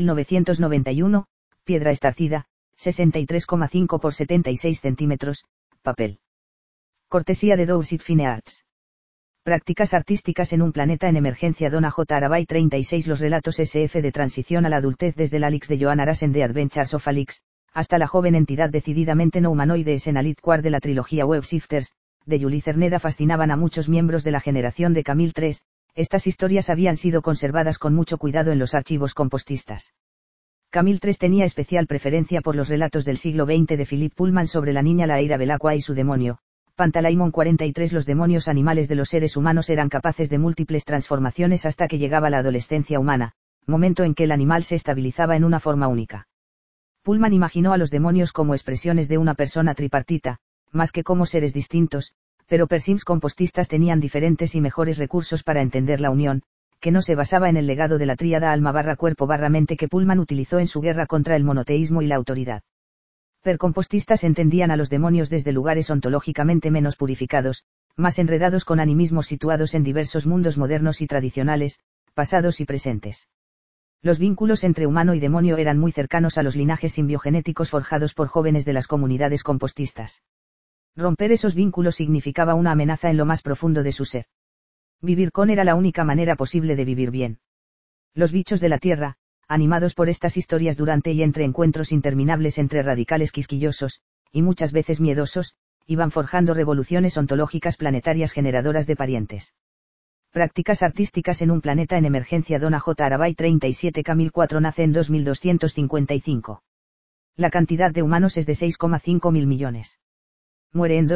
1991, piedra estarcida, 63,5 por 76 centímetros, papel. Cortesía de Dorset Fine Arts. Prácticas artísticas en un planeta en emergencia. Donna J. Arabay 36. Los relatos SF de transición a la adultez desde la Alix de Joan Arasen de Adventures of Alix, hasta la joven entidad decididamente no humanoide Esenalit Quar de la trilogía Web Shifters, de Julie Cerneda fascinaban a muchos miembros de la generación de Camille III. Estas historias habían sido conservadas con mucho cuidado en los archivos compostistas. Camille III tenía especial preferencia por los relatos del siglo XX de Philip Pullman sobre la niña Laira Belacqua y su demonio, Pantalaimon 43. Los demonios animales de los seres humanos eran capaces de múltiples transformaciones hasta que llegaba la adolescencia humana, momento en que el animal se estabilizaba en una forma única. Pullman imaginó a los demonios como expresiones de una persona tripartita, más que como seres distintos, pero Persims compostistas tenían diferentes y mejores recursos para entender la unión, que no se basaba en el legado de la tríada alma-cuerpo-mente que Pullman utilizó en su guerra contra el monoteísmo y la autoridad. Percompostistas entendían a los demonios desde lugares ontológicamente menos purificados, más enredados con animismos situados en diversos mundos modernos y tradicionales, pasados y presentes. Los vínculos entre humano y demonio eran muy cercanos a los linajes simbiogenéticos forjados por jóvenes de las comunidades compostistas. Romper esos vínculos significaba una amenaza en lo más profundo de su ser. Vivir con era la única manera posible de vivir bien. Los bichos de la tierra, animados por estas historias durante y entre encuentros interminables entre radicales quisquillosos, y muchas veces miedosos, y van forjando revoluciones ontológicas planetarias generadoras de parientes. Prácticas artísticas en un planeta en emergencia. Donna J. Arabay 37 Camil 4 nace en 2255. La cantidad de humanos es de 6,5 mil millones. Muere en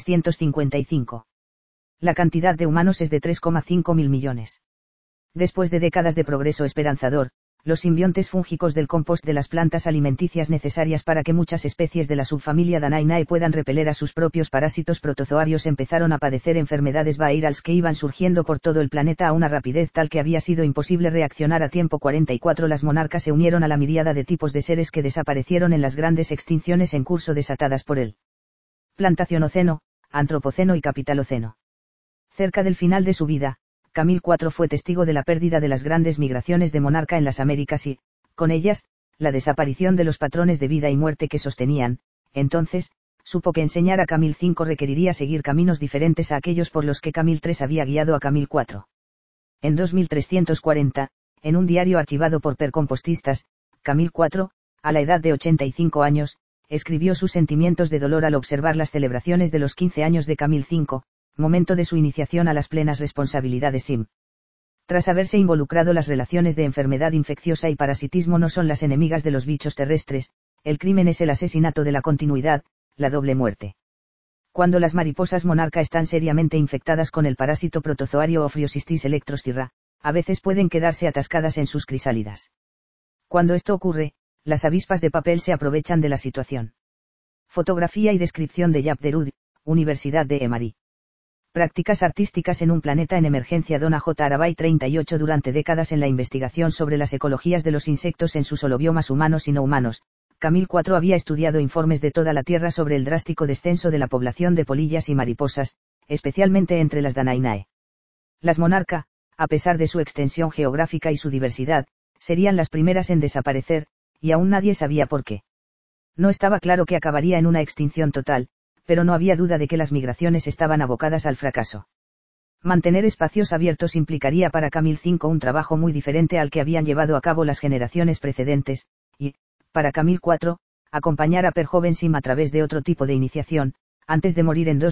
2355. La cantidad de humanos es de 3,5 mil millones. Después de décadas de progreso esperanzador, los simbiontes fúngicos del compost de las plantas alimenticias necesarias para que muchas especies de la subfamilia Danainae puedan repeler a sus propios parásitos protozoarios empezaron a padecer enfermedades virales que iban surgiendo por todo el planeta a una rapidez tal que había sido imposible reaccionar a tiempo. 44 Las monarcas se unieron a la miríada de tipos de seres que desaparecieron en las grandes extinciones en curso desatadas por el Plantacionoceno, Antropoceno y Capitaloceno. Cerca del final de su vida, Camil IV fue testigo de la pérdida de las grandes migraciones de monarca en las Américas y, con ellas, la desaparición de los patrones de vida y muerte que sostenían. Entonces, supo que enseñar a Camil V requeriría seguir caminos diferentes a aquellos por los que Camil III había guiado a Camil IV. En 2340, en un diario archivado por percompostistas, Camil IV, a la edad de 85 años, escribió sus sentimientos de dolor al observar las celebraciones de los 15 años de Camil V, momento de su iniciación a las plenas responsabilidades SIM. Tras haberse involucrado, las relaciones de enfermedad infecciosa y parasitismo no son las enemigas de los bichos terrestres, el crimen es el asesinato de la continuidad, la doble muerte. Cuando las mariposas monarca están seriamente infectadas con el parásito protozoario Ophriocistis electrostyra, a veces pueden quedarse atascadas en sus crisálidas. Cuando esto ocurre, las avispas de papel se aprovechan de la situación. Fotografía y descripción de Jaap Derud, Universidad de Emory. Prácticas artísticas en un planeta en emergencia. Donna J. Arabay 38 Durante décadas en la investigación sobre las ecologías de los insectos en sus holobiomas humanos y no humanos, Camil IV había estudiado informes de toda la Tierra sobre el drástico descenso de la población de polillas y mariposas, especialmente entre las Danainae. Las monarca, a pesar de su extensión geográfica y su diversidad, serían las primeras en desaparecer, y aún nadie sabía por qué. No estaba claro que acabaría en una extinción total, pero no había duda de que las migraciones estaban abocadas al fracaso. Mantener espacios abiertos implicaría para Camil V un trabajo muy diferente al que habían llevado a cabo las generaciones precedentes, y, para Camil IV, acompañar a Per Jovensim a través de otro tipo de iniciación, antes de morir en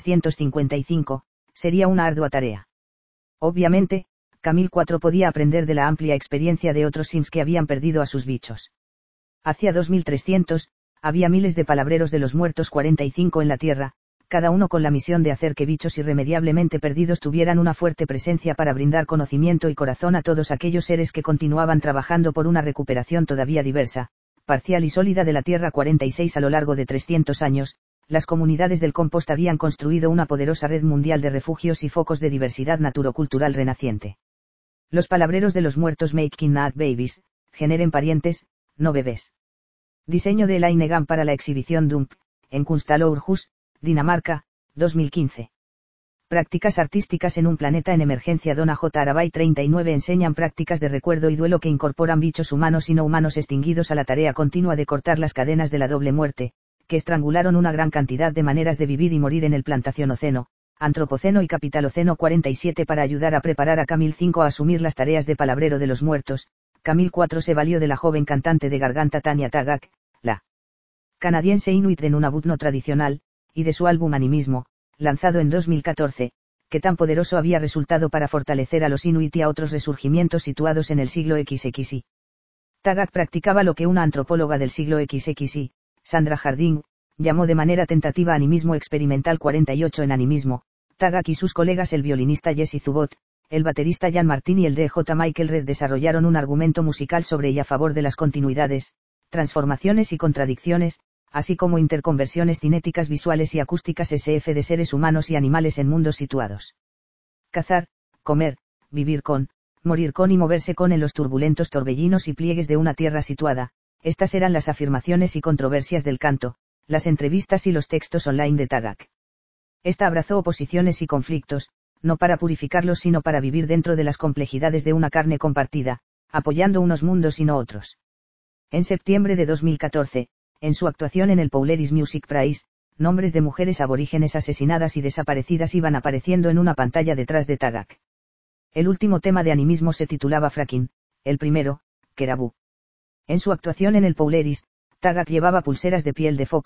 2355, sería una ardua tarea. Obviamente, Camil IV podía aprender de la amplia experiencia de otros Sims que habían perdido a sus bichos. Hacia 2300, había miles de palabreros de los muertos 45 en la Tierra, cada uno con la misión de hacer que bichos irremediablemente perdidos tuvieran una fuerte presencia para brindar conocimiento y corazón a todos aquellos seres que continuaban trabajando por una recuperación todavía diversa, parcial y sólida de la Tierra. 46 A lo largo de 300 años, las comunidades del compost habían construido una poderosa red mundial de refugios y focos de diversidad naturocultural renaciente. Los palabreros de los muertos Making Not Babies, generen parientes, no bebés. Diseño de Elaine Gam para la exhibición Dump, en Kunstalorhus, Dinamarca, 2015. Prácticas artísticas en un planeta en emergencia. Donna J. Arabay 39 enseñan prácticas de recuerdo y duelo que incorporan bichos humanos y no humanos extinguidos a la tarea continua de cortar las cadenas de la doble muerte, que estrangularon una gran cantidad de maneras de vivir y morir en el Plantacionoceno, Antropoceno y Capitaloceno. 47 Para ayudar a preparar a Camil V a asumir las tareas de palabrero de los muertos, Camil IV se valió de la joven cantante de garganta Tanya Tagaq, la canadiense inuit de Nunavut no tradicional, y de su álbum Animismo, lanzado en 2014, que tan poderoso había resultado para fortalecer a los inuit y a otros resurgimientos situados en el siglo XXI. Tagaq practicaba lo que una antropóloga del siglo XXI, Sandra Harding, llamó de manera tentativa animismo experimental. 48 En Animismo, Tagaq y sus colegas el violinista Jesse Zubot, el baterista Jan Martin y el DJ Michael Red desarrollaron un argumento musical sobre y a favor de las continuidades, transformaciones y contradicciones, así como interconversiones cinéticas visuales y acústicas SF de seres humanos y animales en mundos situados. Cazar, comer, vivir con, morir con y moverse con en los turbulentos torbellinos y pliegues de una tierra situada. Estas eran las afirmaciones y controversias del canto, las entrevistas y los textos online de Tagaq. Esta abrazó oposiciones y conflictos, no para purificarlos sino para vivir dentro de las complejidades de una carne compartida, apoyando unos mundos y no otros. En septiembre de 2014, en su actuación en el Polaris Music Prize, nombres de mujeres aborígenes asesinadas y desaparecidas iban apareciendo en una pantalla detrás de Tagaq. El último tema de Animismo se titulaba Fracking, el primero, Kerabu. En su actuación en el Polaris, Tagaq llevaba pulseras de piel de foca,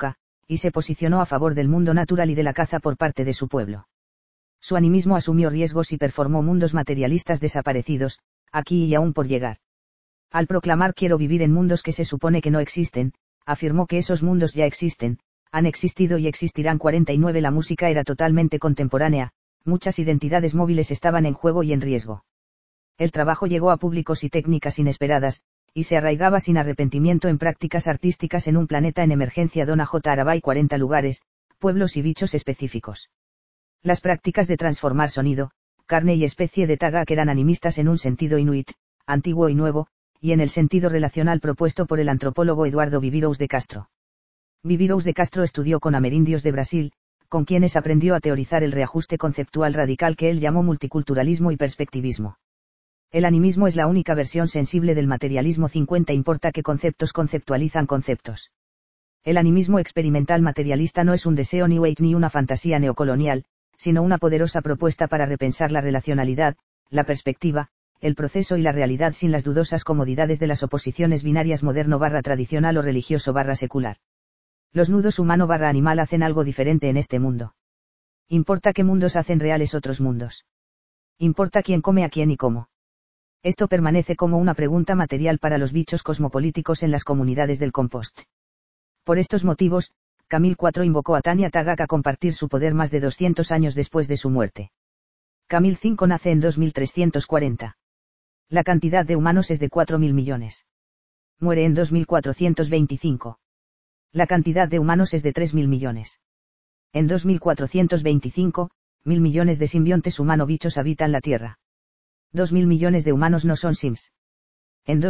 y se posicionó a favor del mundo natural y de la caza por parte de su pueblo. Su animismo asumió riesgos y performó mundos materialistas desaparecidos, aquí y aún por llegar. Al proclamar quiero vivir en mundos que se supone que no existen, afirmó que esos mundos ya existen, han existido y existirán. 49 La música era totalmente contemporánea, muchas identidades móviles estaban en juego y en riesgo. El trabajo llegó a públicos y técnicas inesperadas, y se arraigaba sin arrepentimiento en prácticas artísticas en un planeta en emergencia. Donna J. Arabay. 40 lugares, pueblos y bichos específicos. Las prácticas de transformar sonido, carne y especie de Tagak eran animistas en un sentido inuit, antiguo y nuevo, y en el sentido relacional propuesto por el antropólogo Eduardo Viveiros de Castro. Viveiros de Castro estudió con amerindios de Brasil, con quienes aprendió a teorizar el reajuste conceptual radical que él llamó multiculturalismo y perspectivismo. El animismo es la única versión sensible del materialismo. 50 Importa qué conceptos conceptualizan conceptos. El animismo experimental materialista no es un deseo New Age ni una fantasía neocolonial, sino una poderosa propuesta para repensar la relacionalidad, la perspectiva, el proceso y la realidad sin las dudosas comodidades de las oposiciones binarias moderno/tradicional o religioso/secular. Los nudos humano/animal hacen algo diferente en este mundo. Importa qué mundos hacen reales otros mundos. Importa quién come a quién y cómo. Esto permanece como una pregunta material para los bichos cosmopolíticos en las comunidades del compost. Por estos motivos, Camil IV invocó a Tanya Tagak a compartir su poder más de 200 años después de su muerte. Camil V nace en 2340. La cantidad de humanos es de 4.000 millones. Muere en 2425. La cantidad de humanos es de 3.000 millones. En 2425, 1.000 millones de simbiontes humano-bichos habitan la Tierra. 2.000 millones de humanos no son sims. En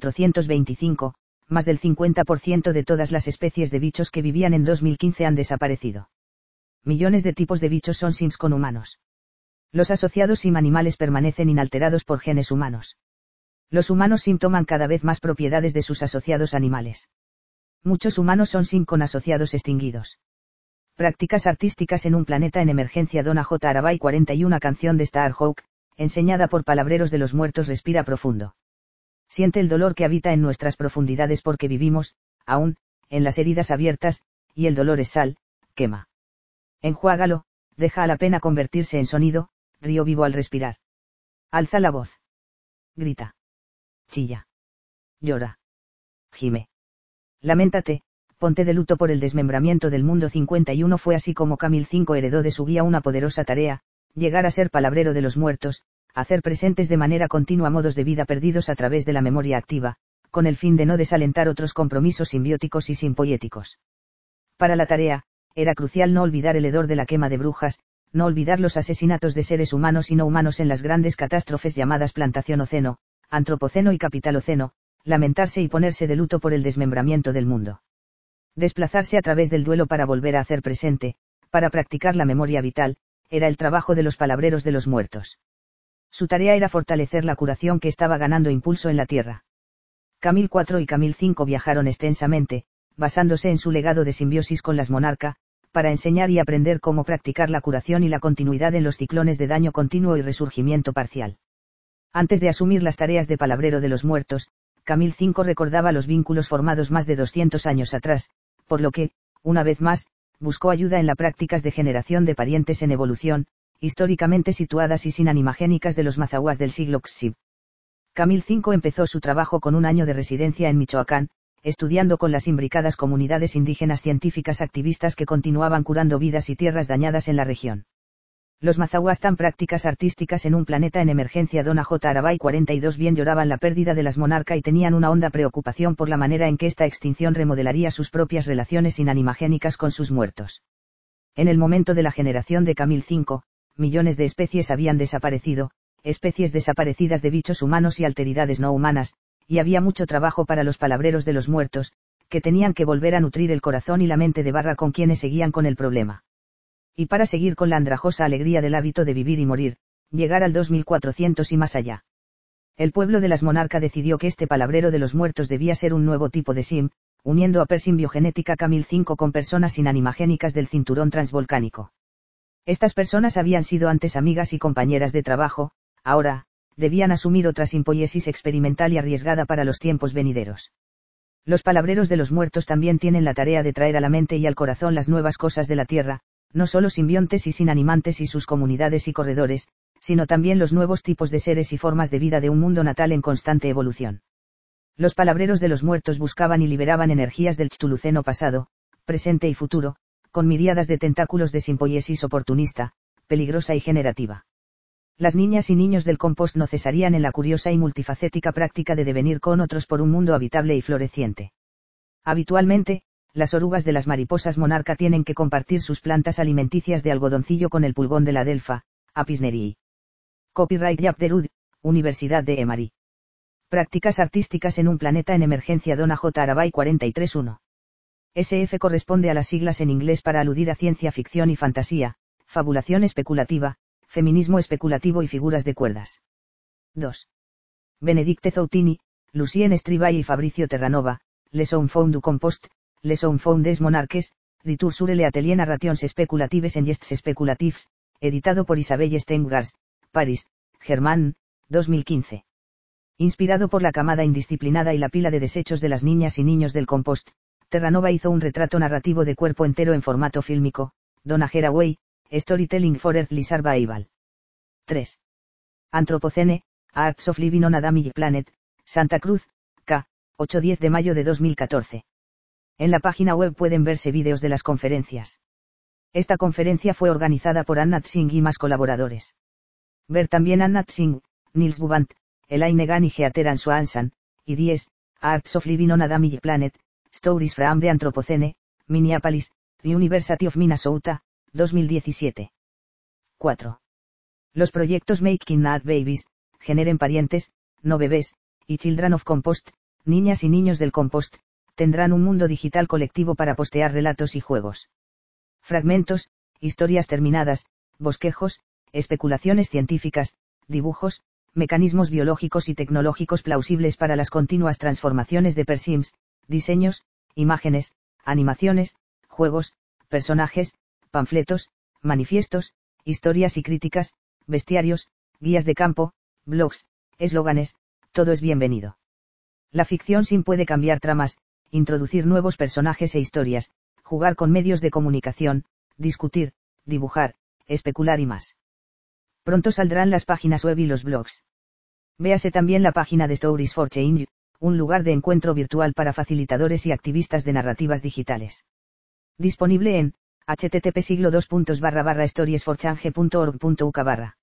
2425, más del 50% de todas las especies de bichos que vivían en 2015 han desaparecido. Millones de tipos de bichos son sims con humanos. Los asociados sim animales permanecen inalterados por genes humanos. Los humanos sim toman cada vez más propiedades de sus asociados animales. Muchos humanos son sim con asociados extinguidos. Prácticas artísticas en un planeta en emergencia. Donna J. Arabay. 41 Canción de Starhawk, enseñada por palabreros de los muertos. Respira profundo. Siente el dolor que habita en nuestras profundidades porque vivimos, aún, en las heridas abiertas, y el dolor es sal, quema. Enjuágalo, deja a la pena convertirse en sonido, río vivo al respirar. Alza la voz. Grita. Chilla. Llora. Gime. Lamentate, ponte de luto por el desmembramiento del mundo. 51 Fue así como Camil V heredó de su guía una poderosa tarea, llegar a ser palabrero de los muertos, hacer presentes de manera continua modos de vida perdidos a través de la memoria activa, con el fin de no desalentar otros compromisos simbióticos y simpoéticos. Para la tarea, era crucial no olvidar el hedor de la quema de brujas, no olvidar los asesinatos de seres humanos y no humanos en las grandes catástrofes llamadas Plantación-Oceno, Antropoceno y Capitaloceno, lamentarse y ponerse de luto por el desmembramiento del mundo. Desplazarse a través del duelo para volver a hacer presente, para practicar la memoria vital, era el trabajo de los palabreros de los muertos. Su tarea era fortalecer la curación que estaba ganando impulso en la Tierra. Camil IV y Camil V viajaron extensamente, basándose en su legado de simbiosis con las monarca, para enseñar y aprender cómo practicar la curación y la continuidad en los ciclones de daño continuo y resurgimiento parcial. Antes de asumir las tareas de palabrero de los muertos, Camil V recordaba los vínculos formados más de 200 años atrás, por lo que, una vez más, buscó ayuda en las prácticas de generación de parientes en evolución, históricamente situadas y sin animagénicas de los mazahuas del siglo XI. Camil V empezó su trabajo con un año de residencia en Michoacán, estudiando con las imbricadas comunidades indígenas científicas activistas que continuaban curando vidas y tierras dañadas en la región. Los mazahuas tan prácticas artísticas en un planeta en emergencia. Donna J. Arabay. 42 Bien lloraban la pérdida de las monarca y tenían una honda preocupación por la manera en que esta extinción remodelaría sus propias relaciones inanimagénicas con sus muertos. En el momento de la generación de Camil V, millones de especies habían desaparecido, especies desaparecidas de bichos humanos y alteridades no humanas, y había mucho trabajo para los palabreros de los muertos, que tenían que volver a nutrir el corazón y la mente de barra con quienes seguían con el problema. Y para seguir con la andrajosa alegría del hábito de vivir y morir, llegar al 2400 y más allá. El pueblo de las monarca decidió que este palabrero de los muertos debía ser un nuevo tipo de sim, uniendo a persimbiogenética Camil V con personas inanimagénicas del cinturón transvolcánico. Estas personas habían sido antes amigas y compañeras de trabajo, ahora, debían asumir otra simpoiesis experimental y arriesgada para los tiempos venideros. Los palabreros de los muertos también tienen la tarea de traer a la mente y al corazón las nuevas cosas de la tierra, no solo simbiontes y sinanimantes y sus comunidades y corredores, sino también los nuevos tipos de seres y formas de vida de un mundo natal en constante evolución. Los palabreros de los muertos buscaban y liberaban energías del Cthulhuceno pasado, presente y futuro, con miríadas de tentáculos de simpoiesis oportunista, peligrosa y generativa. Las niñas y niños del compost no cesarían en la curiosa y multifacética práctica de devenir con otros por un mundo habitable y floreciente. Habitualmente, las orugas de las mariposas monarca tienen que compartir sus plantas alimenticias de algodoncillo con el pulgón de la delfa, Apis nerii. Copyright Jaap de Rud, Universidad de Emory. Prácticas artísticas en un planeta en emergencia Donna J. Arabay 43.1. SF corresponde a las siglas en inglés para aludir a ciencia ficción y fantasía, fabulación especulativa, feminismo especulativo y figuras de cuerdas. 2. Benedicte Zoutini, Lucien Stribay y Fabricio Terranova, Les Enfants du Compost, Les Enfants des Monarques, Retour sur les ateliers narrations spéculatives en gestes speculatifs, editado por Isabelle Stengars, París, Germain, 2015. Inspirado por la camada indisciplinada y la pila de desechos de las niñas y niños del compost, Terranova hizo un retrato narrativo de cuerpo entero en formato fílmico, Donna Haraway, Storytelling for Earthly Survival. 3. Anthropocene, Arts of Living on a Damaged Planet, Santa Cruz, K. 8-10 de mayo de 2014. En la página web pueden verse vídeos de las conferencias. Esta conferencia fue organizada por Anat Singh y más colaboradores. Ver también Anat Singh, Niels Bubant, Elaine Gann y Geateran Swanson, y 10, Arts of Living on a Damaged Planet, Stories from the Anthropocene, Minneapolis, University of Minnesota, 2017. 4. Los proyectos Making Not Babies, Generen Parientes, No Bebés, y Children of Compost, Niñas y Niños del Compost, tendrán un mundo digital colectivo para postear relatos y juegos. Fragmentos, historias terminadas, bosquejos, especulaciones científicas, dibujos, mecanismos biológicos y tecnológicos plausibles para las continuas transformaciones de persims, diseños, imágenes, animaciones, juegos, personajes, panfletos, manifiestos, historias y críticas, bestiarios, guías de campo, blogs, eslóganes, todo es bienvenido. La ficción sim puede cambiar tramas, introducir nuevos personajes e historias, jugar con medios de comunicación, discutir, dibujar, especular y más. Pronto saldrán las páginas web y los blogs. Véase también la página de Stories for Change, un lugar de encuentro virtual para facilitadores y activistas de narrativas digitales. Disponible en http://storiesforchange.org.uk/.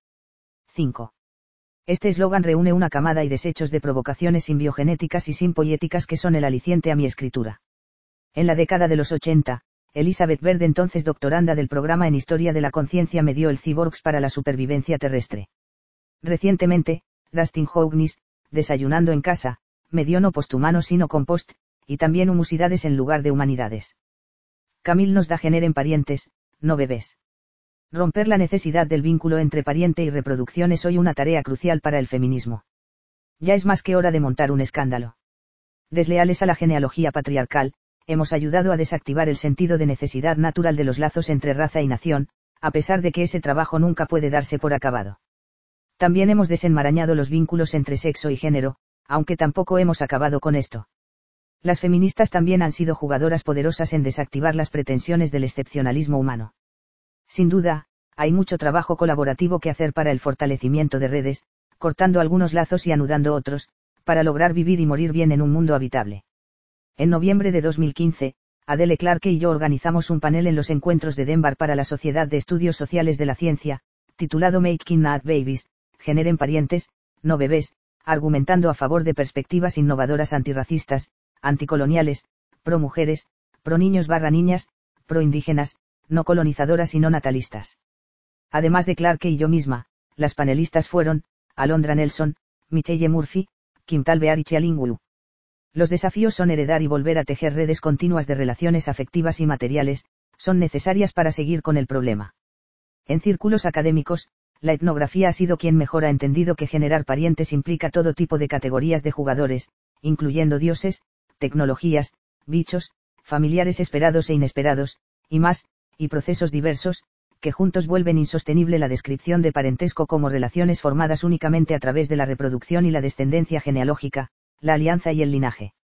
5. Este eslogan reúne una camada y desechos de provocaciones simbiogenéticas y simpoiéticas que son el aliciente a mi escritura. En la década de los 80, Elizabeth Bird, entonces doctoranda del programa en Historia de la Conciencia, me dio el Cyborgs para la supervivencia terrestre. Recientemente, Dustin Hougnis, Desayunando en casa, me dio no posthumanos sino compost, y también humusidades en lugar de humanidades. Camille nos da Generen Parientes, no bebés. Romper la necesidad del vínculo entre pariente y reproducción es hoy una tarea crucial para el feminismo. Ya es más que hora de montar un escándalo. Desleales a la genealogía patriarcal, hemos ayudado a desactivar el sentido de necesidad natural de los lazos entre raza y nación, a pesar de que ese trabajo nunca puede darse por acabado. También hemos desenmarañado los vínculos entre sexo y género, aunque tampoco hemos acabado con esto. Las feministas también han sido jugadoras poderosas en desactivar las pretensiones del excepcionalismo humano. Sin duda, hay mucho trabajo colaborativo que hacer para el fortalecimiento de redes, cortando algunos lazos y anudando otros, para lograr vivir y morir bien en un mundo habitable. En noviembre de 2015, Adele Clarke y yo organizamos un panel en los encuentros de Denver para la Sociedad de Estudios Sociales de la Ciencia, titulado Making Not Babies, Generen Parientes, no bebés, argumentando a favor de perspectivas innovadoras antirracistas, anticoloniales, pro mujeres, pro niños/niñas, pro indígenas, no colonizadoras y no natalistas. Además de Clarke y yo misma, las panelistas fueron, Alondra Nelson, Michelle Murphy, Kim Talbear y Xiaoling Wu. Los desafíos son heredar y volver a tejer redes continuas de relaciones afectivas y materiales, son necesarias para seguir con el problema. En círculos académicos, la etnografía ha sido quien mejor ha entendido que generar parientes implica todo tipo de categorías de jugadores, incluyendo dioses, tecnologías, bichos, familiares esperados e inesperados, y más, y procesos diversos, que juntos vuelven insostenible la descripción de parentesco como relaciones formadas únicamente a través de la reproducción y la descendencia genealógica, la alianza y el linaje.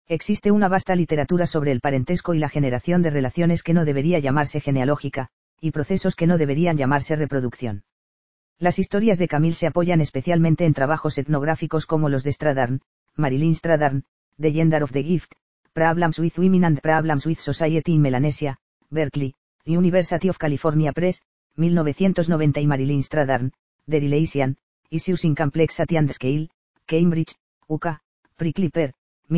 Existe una vasta literatura sobre el parentesco y la generación de relaciones que no debería llamarse genealógica, y procesos que no deberían llamarse reproducción. Las historias de Camille se apoyan especialmente en trabajos etnográficos como los de Strathern, Marilyn Strathern, The Gender of the Gift, Problems with Women and Problems with Society in Melanesia, Berkeley, University of California Press, 1990 y Marilyn Strathern, The Relation, Issues in Complexity and Scale, Cambridge, UK, Prickly Pear,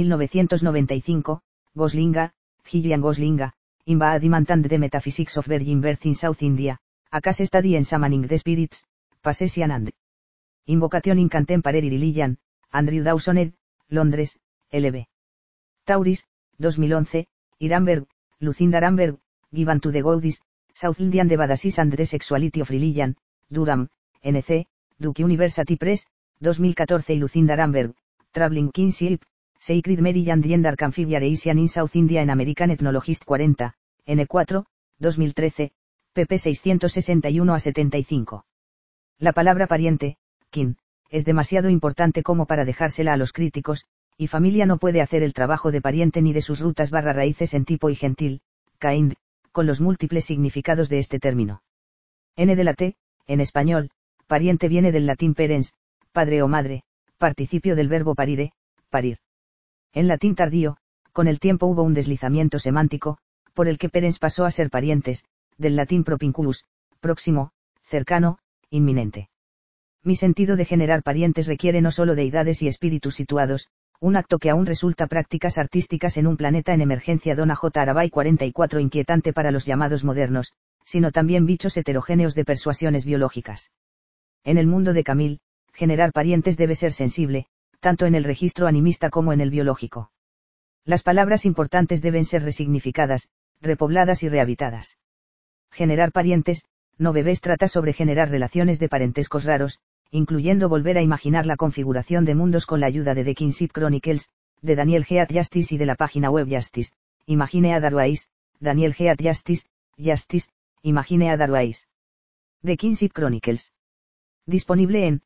1995, Goslinga, Gillian Goslinga, Embodiment and the Metaphysics of Virgin Birth in South India, A Case Study in Summoning the Spirits, Possession and Invocation in Contemporary Religion, Andrew Dawson ed., Londres, LB. Tauris, 2011, Iranberg, Lucinda Ramberg, Given to the Goddess, South Indian The Badasis and the Sexuality of Religion, Durham, NC, Duke University Press, 2014 y Lucinda Ramberg, Traveling Kinship, Sacred Marriage and Gender Configuration in South India en American Ethnologist 40, N4, 2013, pp 661 a 75. La palabra pariente, kin, es demasiado importante como para dejársela a los críticos, y familia no puede hacer el trabajo de pariente ni de sus rutas barra raíces en tipo y gentil, kind, con los múltiples significados de este término. N de la T, en español, pariente viene del latín parens, padre o madre, participio del verbo parire, parir. En latín tardío, con el tiempo hubo un deslizamiento semántico, por el que parens pasó a ser parientes, del latín propinquus, próximo, cercano, inminente. Mi sentido de generar parientes requiere no solo deidades y espíritus situados, un acto que aún resulta prácticas artísticas en un planeta en emergencia Donna J. Arabay 44 inquietante para los llamados modernos, sino también bichos heterogéneos de persuasiones biológicas. En el mundo de Camille, generar parientes debe ser sensible, tanto en el registro animista como en el biológico. Las palabras importantes deben ser resignificadas, repobladas y rehabitadas. Generar parientes, no bebés trata sobre generar relaciones de parentescos raros, incluyendo volver a imaginar la configuración de mundos con la ayuda de The Kinship Chronicles, de Daniel G. at Justice y de la página web Justice, Imagine Otherwise, Daniel G. at Justice, Justice, Imagine Otherwise. The Kinship Chronicles. Disponible en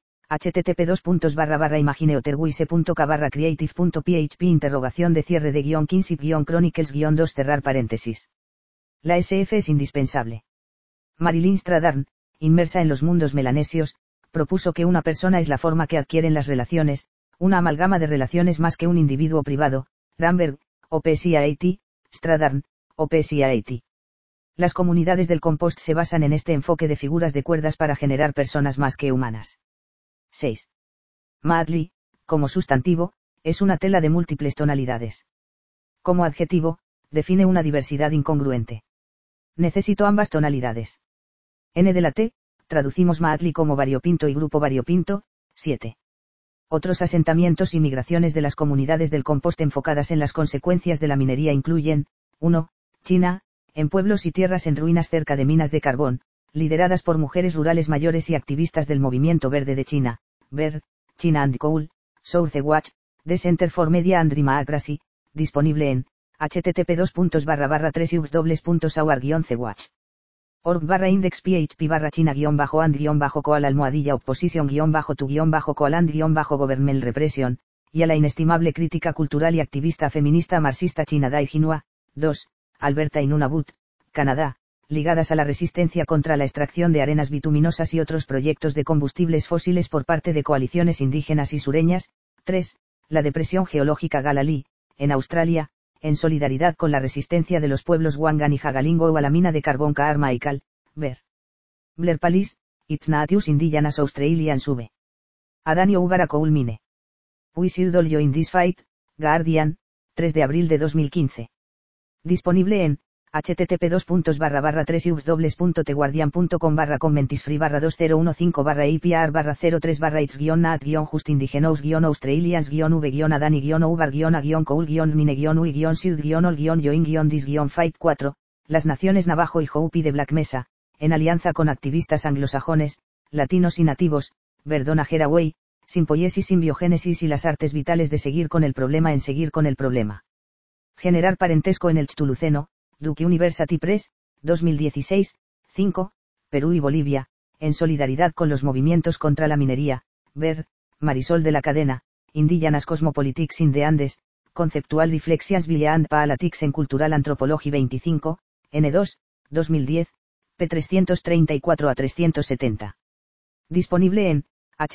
http://imagineotherwise.k/creative.php interrogación de cierre de _kinship_chronicles_2 cerrar paréntesis. La SF es indispensable. Marilyn Strathern, inmersa en los mundos melanesios, propuso que una persona es la forma que adquieren las relaciones, una amalgama de relaciones más que un individuo privado, Ramberg, OPSIAT, Strathern, OPSIAT. Las comunidades del compost se basan en este enfoque de figuras de cuerdas para generar personas más que humanas. 6. Maatli, como sustantivo, es una tela de múltiples tonalidades. Como adjetivo, define una diversidad incongruente. Necesito ambas tonalidades. N de la T, traducimos Maatli como variopinto y grupo variopinto. 7. Otros asentamientos y migraciones de las comunidades del compost enfocadas en las consecuencias de la minería incluyen, 1. China, en pueblos y tierras en ruinas cerca de minas de carbón, lideradas por mujeres rurales mayores y activistas del movimiento verde de China, ver, China and Coal, Source Watch, The Center for Media and Democracy, disponible en http://3ubs.sauer-cewatch. org/index php/china-and-opposition-to-government repression, y a la inestimable crítica cultural y activista feminista marxista China Dai Jinhua, 2, Alberta y Nunavut, Canadá, ligadas a la resistencia contra la extracción de arenas bituminosas y otros proyectos de combustibles fósiles por parte de coaliciones indígenas y sureñas. 3. La depresión geológica Galalí, en Australia, en solidaridad con la resistencia de los pueblos Wangan y Jagalingo a la mina de carbón Carmichael, ver. Blair Pallis, It's Natius Indigenous Australian Sube. Adanio Ubara Coal Mine. We should all join this fight, Guardian, 3 de abril de 2015. Disponible en http://3ubs.te/3-ip/031-5/ip/ar/03/x-nat-ust-indigenous-uve-adani-uve-vis-fight 4, las naciones Navajo y Hopi de Black Mesa, en alianza con activistas anglosajones, latinos y nativos, Verdona Haraway, simpoiesis, simbiogénesis y las artes vitales de seguir con el problema en seguir con el problema. Generar parentesco en el Chthuluceno, Duke University Press, 2016, 5, Perú y Bolivia, en solidaridad con los movimientos contra la minería, ver, Marisol de la Cadena, Indigenous Cosmopolitics in the Andes, Conceptual Reflections Beyond Politics en Cultural Anthropology 25, N2, 2010, p. 334 a 370. Disponible en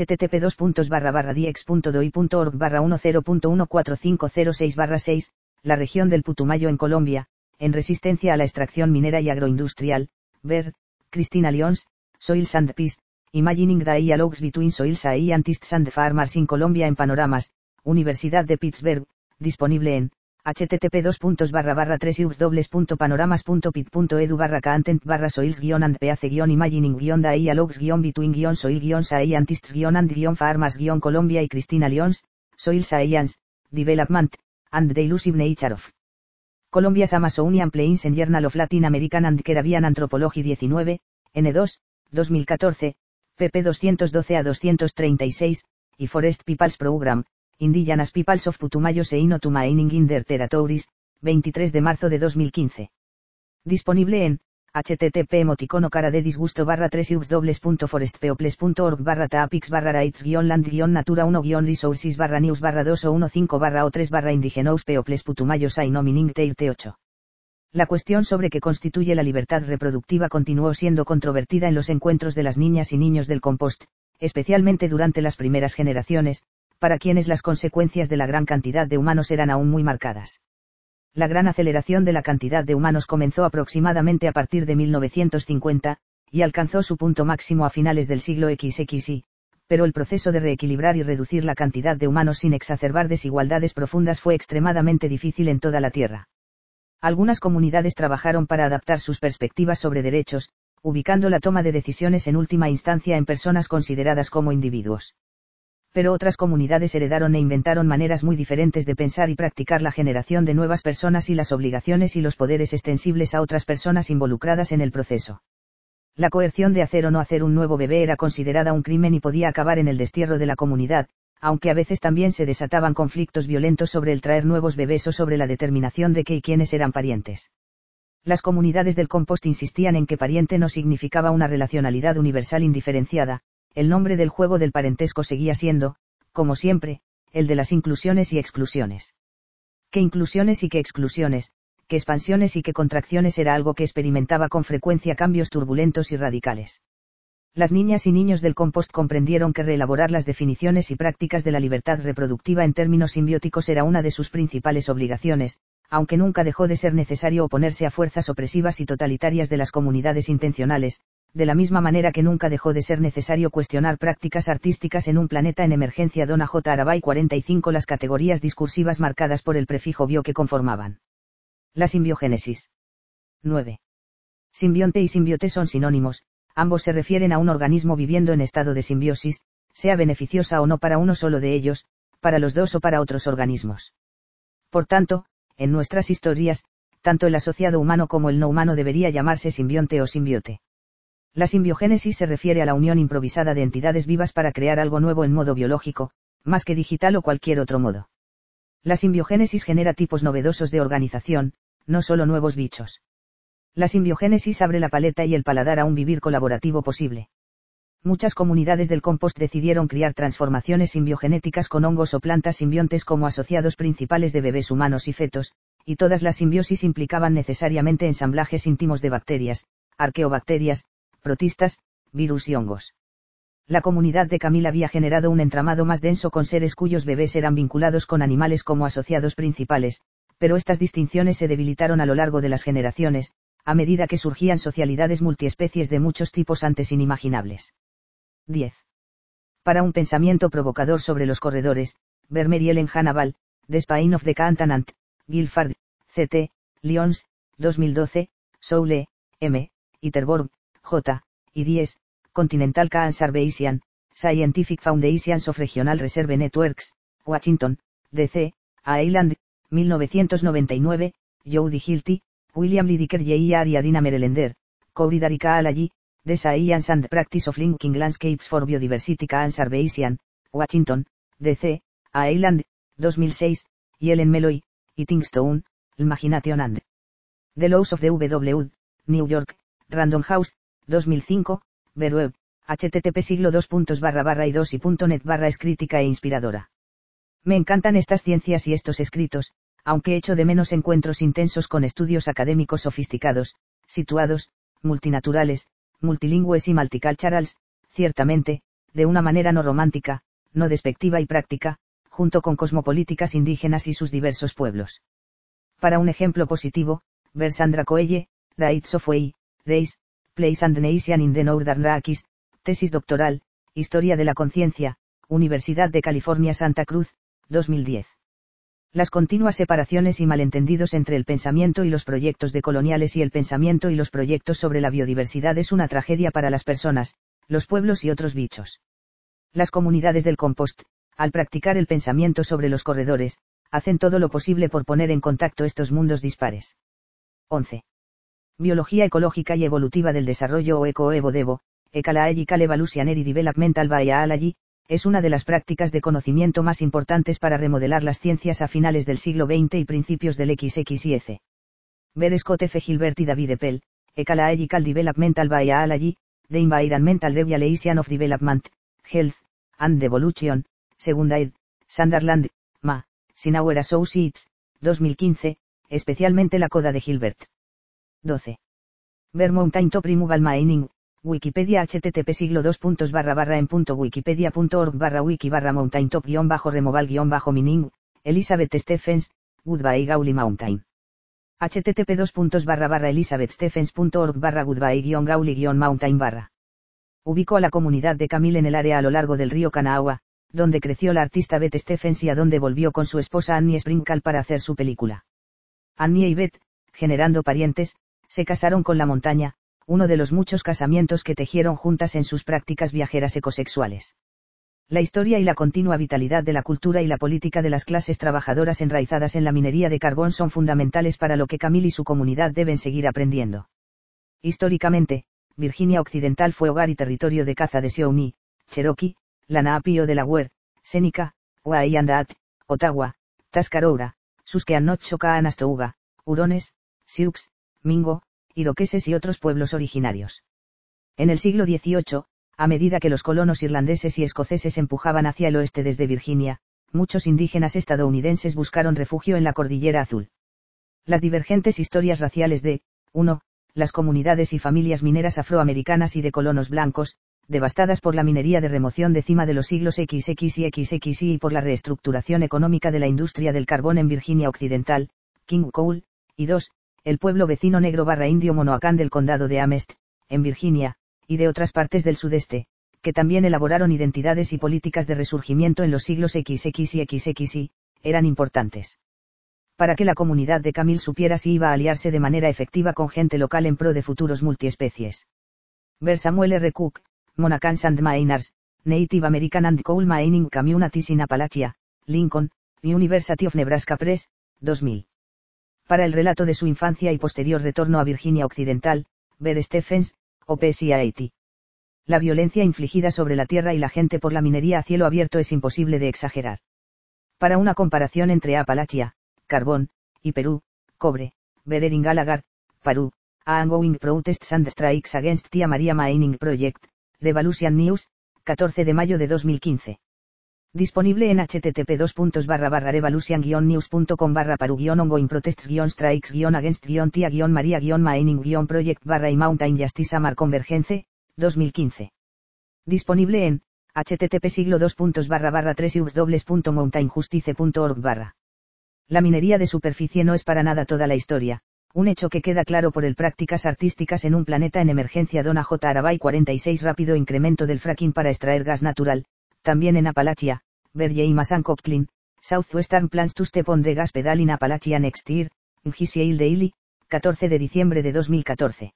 http://diex.doi.org/10.14506/6, la región del Putumayo en Colombia, en resistencia a la extracción minera y agroindustrial. Ver, Cristina Lyons, Soils and Peace, Imagining the Dialogues Between Soil Scientists and Farmers in Colombia en Panoramas, Universidad de Pittsburgh, disponible en http://3www.panoramas.pit.edu/caantent/soils-and-peace-imagining-the-dialogues-between-soil-farmers- Colombia y Cristina Lyons, Soil Science, and the Elusive Nature of Colombia's Amazonian Plains en Journal of Latin American and Caribbean Anthropology 19, N2, 2014, pp 212 a 236, y Forest Peoples Program, Indigenous Peoples of Putumayo Seino to Mining in their Territories, 23 de marzo de 2015. Disponible en http://3www.forestpeoples.org/tapics/rights-natura-1-rights-215-o3-news-215-o3-Indigenous Peoples La cuestión sobre qué constituye la libertad reproductiva continuó siendo controvertida en los encuentros de las niñas y niños del compost, especialmente durante las primeras generaciones, para quienes las consecuencias de la gran cantidad de humanos eran aún muy marcadas. La gran aceleración de la cantidad de humanos comenzó aproximadamente a partir de 1950, y alcanzó su punto máximo a finales del siglo XXI, pero el proceso de reequilibrar y reducir la cantidad de humanos sin exacerbar desigualdades profundas fue extremadamente difícil en toda la Tierra. Algunas comunidades trabajaron para adaptar sus perspectivas sobre derechos, ubicando la toma de decisiones en última instancia en personas consideradas como individuos. Pero otras comunidades heredaron e inventaron maneras muy diferentes de pensar y practicar la generación de nuevas personas y las obligaciones y los poderes extensibles a otras personas involucradas en el proceso. La coerción de hacer o no hacer un nuevo bebé era considerada un crimen y podía acabar en el destierro de la comunidad, aunque a veces también se desataban conflictos violentos sobre el traer nuevos bebés o sobre la determinación de qué y quiénes eran parientes. Las comunidades del compost insistían en que pariente no significaba una relacionalidad universal indiferenciada. El nombre del juego del parentesco seguía siendo, como siempre, el de las inclusiones y exclusiones. ¿Qué inclusiones y qué exclusiones, qué expansiones y qué contracciones era algo que experimentaba con frecuencia cambios turbulentos y radicales? Las niñas y niños del compost comprendieron que reelaborar las definiciones y prácticas de la libertad reproductiva en términos simbióticos era una de sus principales obligaciones, aunque nunca dejó de ser necesario oponerse a fuerzas opresivas y totalitarias de las comunidades intencionales, de la misma manera que nunca dejó de ser necesario cuestionar prácticas artísticas en un planeta en emergencia. Donna J. Arabay 45. Las categorías discursivas marcadas por el prefijo bio que conformaban la simbiogénesis. 9. Simbionte y simbiote son sinónimos, ambos se refieren a un organismo viviendo en estado de simbiosis, sea beneficiosa o no para uno solo de ellos, para los dos o para otros organismos. Por tanto, en nuestras historias, tanto el asociado humano como el no humano debería llamarse simbionte o simbiote. La simbiogénesis se refiere a la unión improvisada de entidades vivas para crear algo nuevo en modo biológico, más que digital o cualquier otro modo. La simbiogénesis genera tipos novedosos de organización, no solo nuevos bichos. La simbiogénesis abre la paleta y el paladar a un vivir colaborativo posible. Muchas comunidades del compost decidieron criar transformaciones simbiogenéticas con hongos o plantas simbiontes como asociados principales de bebés humanos y fetos, y todas las simbiosis implicaban necesariamente ensamblajes íntimos de bacterias, arqueobacterias, protistas, virus y hongos. La comunidad de Camille había generado un entramado más denso con seres cuyos bebés eran vinculados con animales como asociados principales, pero estas distinciones se debilitaron a lo largo de las generaciones, a medida que surgían socialidades multiespecies de muchos tipos antes inimaginables. 10. Para un pensamiento provocador sobre los corredores, ver Mary Ellen Hannibal, The Spine of the Continent, Guilford, C.T., Lyons, 2012, Soule, M., Iterborg, J., y 10, Continental Conservation, Scientific Foundations of Regional Reserve Networks, Washington, D.C., Island, 1999, Jody Hilty, William Lydekker Jr. y Adina Merelender, Corey Darika Alaji, The Science and Practice of Linking Landscapes for Biodiversity Conservation, Washington, D.C., Island, 2006, y Ellen Meloy, y Kingstone, Imagination and the Laws of the W. New York, Random House, 2005, Verweb, http://2.2.net/es crítica e inspiradora. Me encantan estas ciencias y estos escritos, aunque echo de menos encuentros intensos con estudios académicos sofisticados, situados, multinaturales, multilingües y multiculturals, ciertamente, de una manera no romántica, no despectiva y práctica, junto con cosmopolíticas indígenas y sus diversos pueblos. Para un ejemplo positivo, ver Sandra Coelle, Rights of Way, Race, Place and Nation in the Northern Rockies, tesis doctoral, Historia de la Conciencia, Universidad de California Santa Cruz, 2010. Las continuas separaciones y malentendidos entre el pensamiento y los proyectos decoloniales y el pensamiento y los proyectos sobre la biodiversidad es una tragedia para las personas, los pueblos y otros bichos. Las comunidades del compost, al practicar el pensamiento sobre los corredores, hacen todo lo posible por poner en contacto estos mundos dispares. 11. Biología ecológica y evolutiva del desarrollo o eco-evo-devo, Ecological Evolutionary Developmental Biology, es una de las prácticas de conocimiento más importantes para remodelar las ciencias a finales del siglo XX y principios del XXIC. Ver Scott F. Gilbert y David Appel, Ecological Developmental Biology, The Environmental Regulation of Development, Health, and Evolution, Segunda ed., Sunderland, Ma, Sinauer Associates, 2015, especialmente la coda de Gilbert. 12. Ver Mountaintop Removal Mining, Wikipedia http://en.wikipedia.org/wiki/mountaintop-removal-mining, Elizabeth Stephens, Goodbye Gauli Mountain. http://elizabethstephens.org/goodbye-gauli-mountain. Ubicó a la comunidad de Camille en el área a lo largo del río Kanawha, donde creció la artista Beth Stephens y a donde volvió con su esposa Annie Sprinkle para hacer su película. Annie y Beth, generando parientes, se casaron con la montaña, uno de los muchos casamientos que tejieron juntas en sus prácticas viajeras ecosexuales. La historia y la continua vitalidad de la cultura y la política de las clases trabajadoras enraizadas en la minería de carbón son fundamentales para lo que Camille y su comunidad deben seguir aprendiendo. Históricamente, Virginia Occidental fue hogar y territorio de caza de Shawnee, Cherokee, Lenape o Delaware, Seneca, Wyandot, Ottawa, Tuscarora, Susquehannock Choctaw, Hurones, Sioux, Mingo, iroqueses y otros pueblos originarios. En el siglo XVIII, a medida que los colonos irlandeses y escoceses empujaban hacia el oeste desde Virginia, muchos indígenas estadounidenses buscaron refugio en la Cordillera Azul. Las divergentes historias raciales de, 1. Las comunidades y familias mineras afroamericanas y de colonos blancos, devastadas por la minería de remoción de cima de los siglos XX y XXI y por la reestructuración económica de la industria del carbón en Virginia Occidental, King Coal, y 2. El pueblo vecino negro/indio Monoacán del condado de Amherst, en Virginia, y de otras partes del sudeste, que también elaboraron identidades y políticas de resurgimiento en los siglos XX y XXI, eran importantes. Para que la comunidad de Camille supiera si iba a aliarse de manera efectiva con gente local en pro de futuros multiespecies. Ver Samuel R. Cook, Monacan Sand Miners, Native American and Coal Mining Communities in Appalachia, Lincoln, University of Nebraska Press, 2000. Para el relato de su infancia y posterior retorno a Virginia Occidental, ver Stephens, OPSIAT. La violencia infligida sobre la tierra y la gente por la minería a cielo abierto es imposible de exagerar. Para una comparación entre Appalachia, carbón, y Perú, cobre, ver Erin Gallagher, Perú, Ongoing Protests and Strikes Against Tia Maria Mining Project, Revolution News, 14 de mayo de 2015. Disponible en http://revolution-news.com/paru-ongoing protests-strikes-against-tia-maria-mining-project/ y Mountain Justice Amar Convergence, 2015. Disponible en http://3ubs.mountainjustice.org/. La minería de superficie no es para nada toda la historia, un hecho que queda claro por el Prácticas Artísticas en un planeta en emergencia Donna J. Arabay 46 Rápido incremento del fracking para extraer gas natural, también en Appalachia, ver James and Coughlin, Southwestern Plans to Step on the Gas Pedal in Appalachia Next Year, Gisiel Daily, 14 de diciembre de 2014.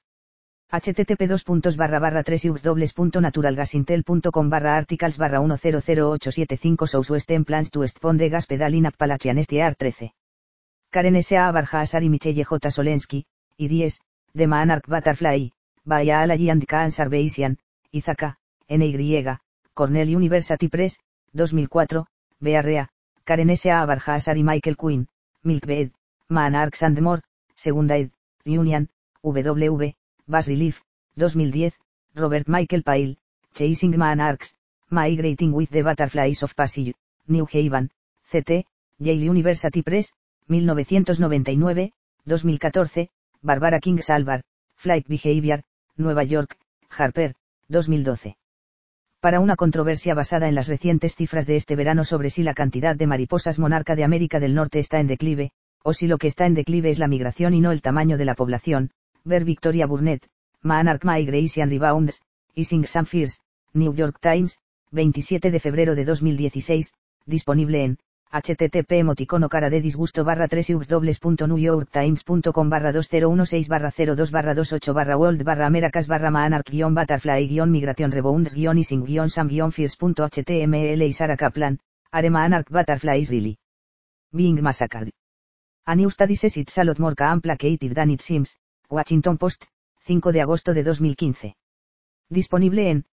http://3ubs.naturalgasintel.com/articles/100875 Southwestern Plans to Step on the Gas Pedal in Appalachia Next Year 13. Karen S.A. Barja-Asar y Michelle J. Solensky, y 10, The Monarch Butterfly, Biology and Conservation, Ithaca, N.Y., Cornell University Press, 2004, Bearrea, Karen S.A. Barja-Asar y Michael Quinn, Milkweed, Monarchs and More, Segunda ed., Union, W. Bass Relief, 2010, Robert Michael Pyle, Chasing Monarchs, Migrating with the Butterflies of Passage, New Haven, CT, Yale University Press, 1999, 2014, Barbara King Salvar, Flight Behavior, Nueva York, Harper, 2012. Para una controversia basada en las recientes cifras de este verano sobre si la cantidad de mariposas monarca de América del Norte está en declive, o si lo que está en declive es la migración y no el tamaño de la población, ver Victoria Burnett, Monarch Migration Rebounds, Easing Some Fears, New York Times, 27 de febrero de 2016, disponible en http emoticono cara de disgusto /3ubs.newyorktimes.com /2016/02/28 /world /americas /monarch-butterfly- migration rebounds -ising -some -fears.html y Sarah Kaplan, are monarch butterflies really being massacred. A new study says it's a lot more complicated than it seems, Washington Post, 5 de agosto de 2015. Disponible en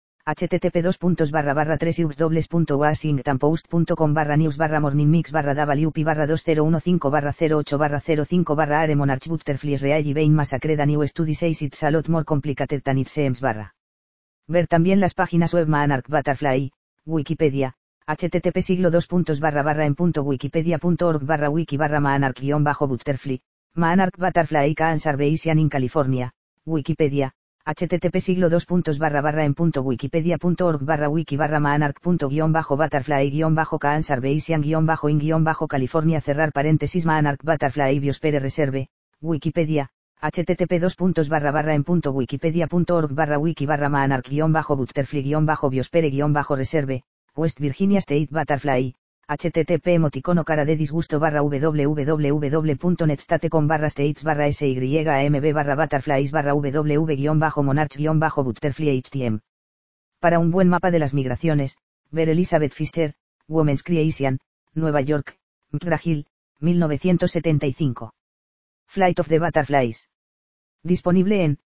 http://3ubs.washingtonpost.com /news /morningmix /wp /2015/08/05 /are monarch butterflies really being massacred a new study says it's a lot more complicated than it seems Ver también las páginas web Monarch Butterfly, Wikipedia, http://en.wikipedia.org /wiki /monarch-butterfly, Monarch Butterfly Conservation in California, Wikipedia, http://en.wikipedia.org /wiki /monarch.-butterfly-conservation-in-california cerrar paréntesis Monarch Butterfly Biosphere Reserve, Wikipedia, http://en.wikipedia.org /wiki /monarch-butterfly-biosphere-reserve, West Virginia State Butterfly, http emoticono cara de disgusto www.netstate.com /states /syamb /butterflies ww-monarch-butterfly htm. Para un buen mapa de las migraciones, ver Elizabeth Fisher, Women's Creation, Nueva York, McGraw-Hill, 1975. Flight of the Butterflies. Disponible en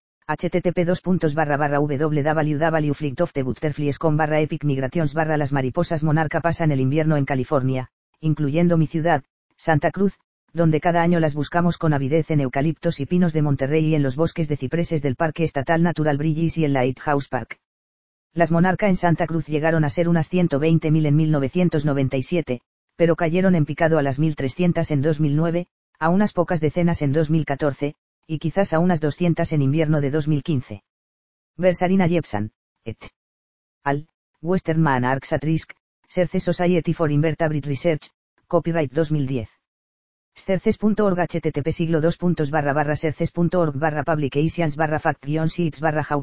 http://www.flightofthebutterflies.com /epic migrations las mariposas monarca pasan el invierno en California, incluyendo mi ciudad, Santa Cruz, donde cada año las buscamos con avidez en eucaliptos y pinos de Monterrey y en los bosques de cipreses del Parque Estatal Natural Bridges y el Lighthouse Park. Las monarca en Santa Cruz llegaron a ser unas 120.000 en 1997, pero cayeron en picado a las 1.300 en 2009, a unas pocas decenas en 2014, y quizás a unas 200 en invierno de 2015. Versarina Jepson, et al. Western Monarchs at Risk, Serce Society for Invertebrate Research, copyright 2010. Serces.org http://serces.org /publications /fact-sheets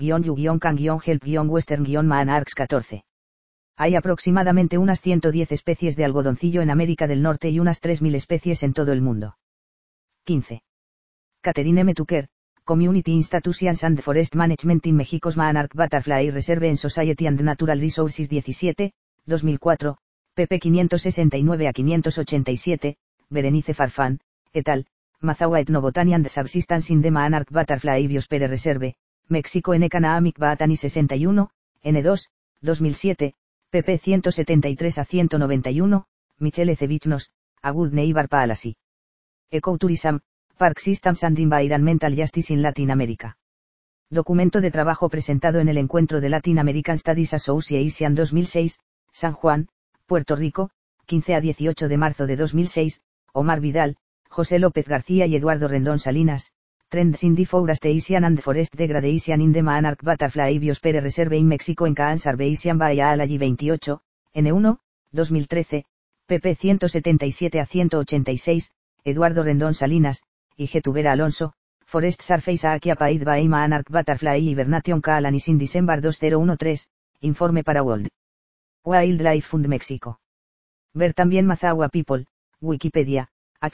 /how-you-can-help-western-monarchs 14. Hay aproximadamente unas 110 especies de algodoncillo en América del Norte y unas 3.000 especies en todo el mundo. 15. Catherine M. Tucker, Community Institutions and Forest Management in Mexico's Monarch Butterfly Reserve and Society and Natural Resources 17, 2004, pp 569 a 587, Berenice Farfán, et al., Mazahua Ethnobotany and Subsistence in the Monarch Butterfly Biosphere Reserve, México en Economic Botany 61, N2, 2007, pp 173 a 191, Michelle Cevichnos, A Good Neighbor Policy. Ecotourism, Park Systems and Environmental Justice in Latin America. Documento de trabajo presentado en el encuentro de Latin American Studies Association 2006, San Juan, Puerto Rico, 15 a 18 de marzo de 2006, Omar Vidal, José López García y Eduardo Rendón Salinas, Trends in Deforestation and Forest Degradation in the Monarch Butterfly Biosphere Reserve in Mexico en Conservation by Biology 28, N1, 2013, pp 177 a 186, Eduardo Rendón Salinas, y G. Tubera Alonso, Forest Surface Occupied by Monarch Butterfly Hibernation Colonies in December 2013, informe para World Wildlife Fund México. Ver también Mazahua People, Wikipedia,